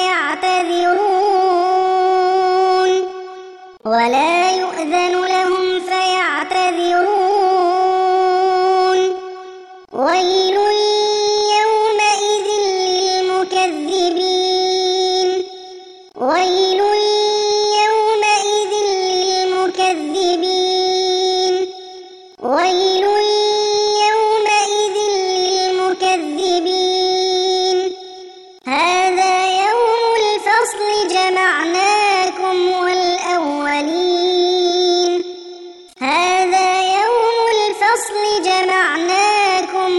فيعتذرون ولا يؤذن لهم فيعتذرون ويل يومئذ للمكذبين ويل يومئذ للمكذبين ويل يومئذ للمكذبين هذا يوم الفصل جمعناكم والأولين هذا يوم الفصل جمعناكم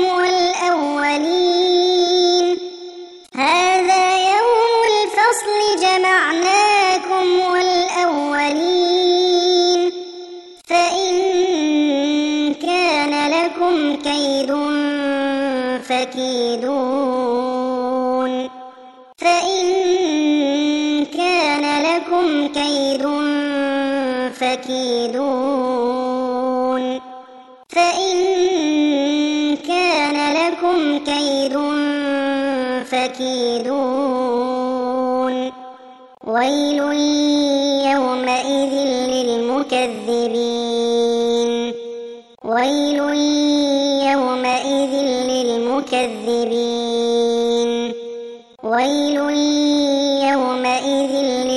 والأولين هذا يوم الفصل جمعناكم والأولين فإن كان لكم كيد فكيدون فإن كان لكم كيد فكيدون فإن كان لكم كيد فكيدون ويل يومئذ للمكذبين ويل يومئذ للمكذبين ويل يومئذ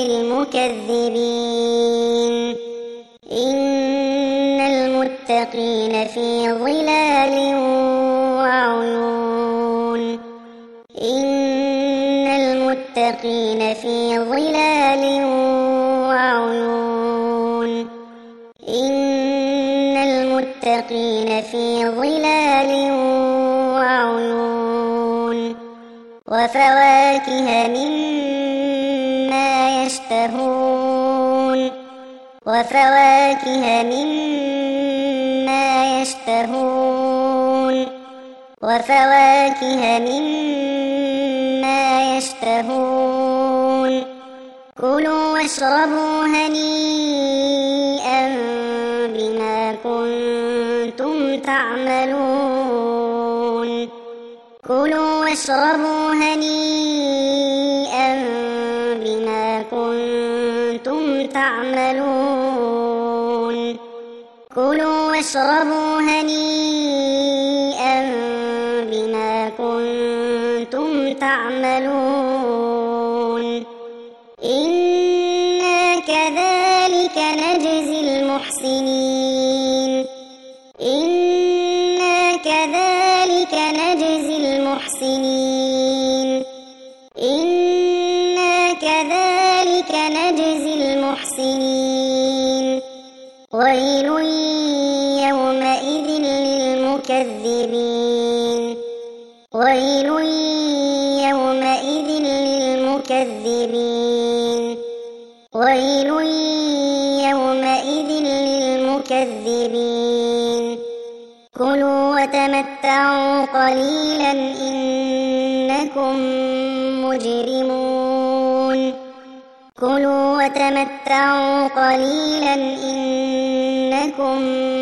للمكذبين إن المتقين في ظلال وعيون إن المتقين في ظلال وعيون إن المتقين في ظلال وعيون وفواكه مما يشتهون وفواكه مما يشتهون وفواكه مما يشتهون كلوا واشربوا هنيئا بما كنتم تعملون كلوا واشربوا هنيئا بما كنتم تعملون كلوا واشربوا هنيئا بما كنتم تعملون إنا كذلك نجزي المحسنين إنا كذلك نجزي المحسنين إنا كذلك نجزي المحسنين ويل يومئذ للمكذبين ويل يومئذ للمكذبين ويل يومئذ للمكذبين كلوا وتمتعوا قليلا إنكم مجرمون كلوا وتمتعوا قليلا إنكم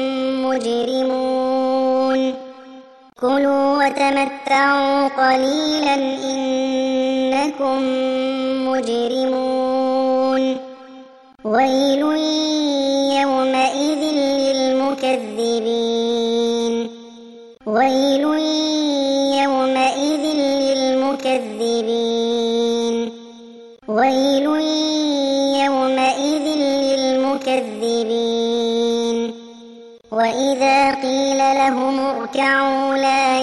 مجرمون كلوا وتمتعوا قليلا إنكم مجرمون ويل يومئذ للمكذبين ويل يومئذ للمكذبين ويل يومئذ للمكذبين وإذا قيل لهم اركعوا لا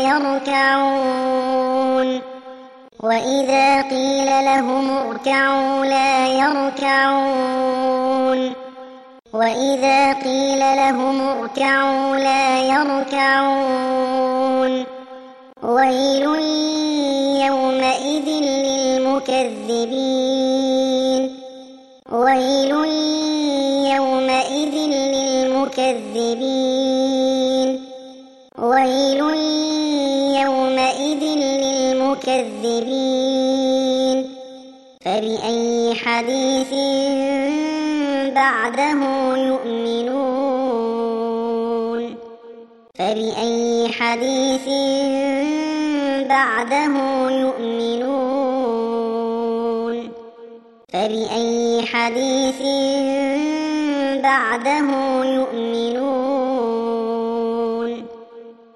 يركعون وإذا قيل لهم اركعوا لا يركعون وإذا قيل لهم اركعوا لا يركعون ويل يومئذ للمكذبين ويل يومئذ للمكذبين ويل يومئذ للمكذبين فبأي حديث بعده يؤمنون فبأي حديث بعده يؤمنون فبأي حديث بعده يؤمنون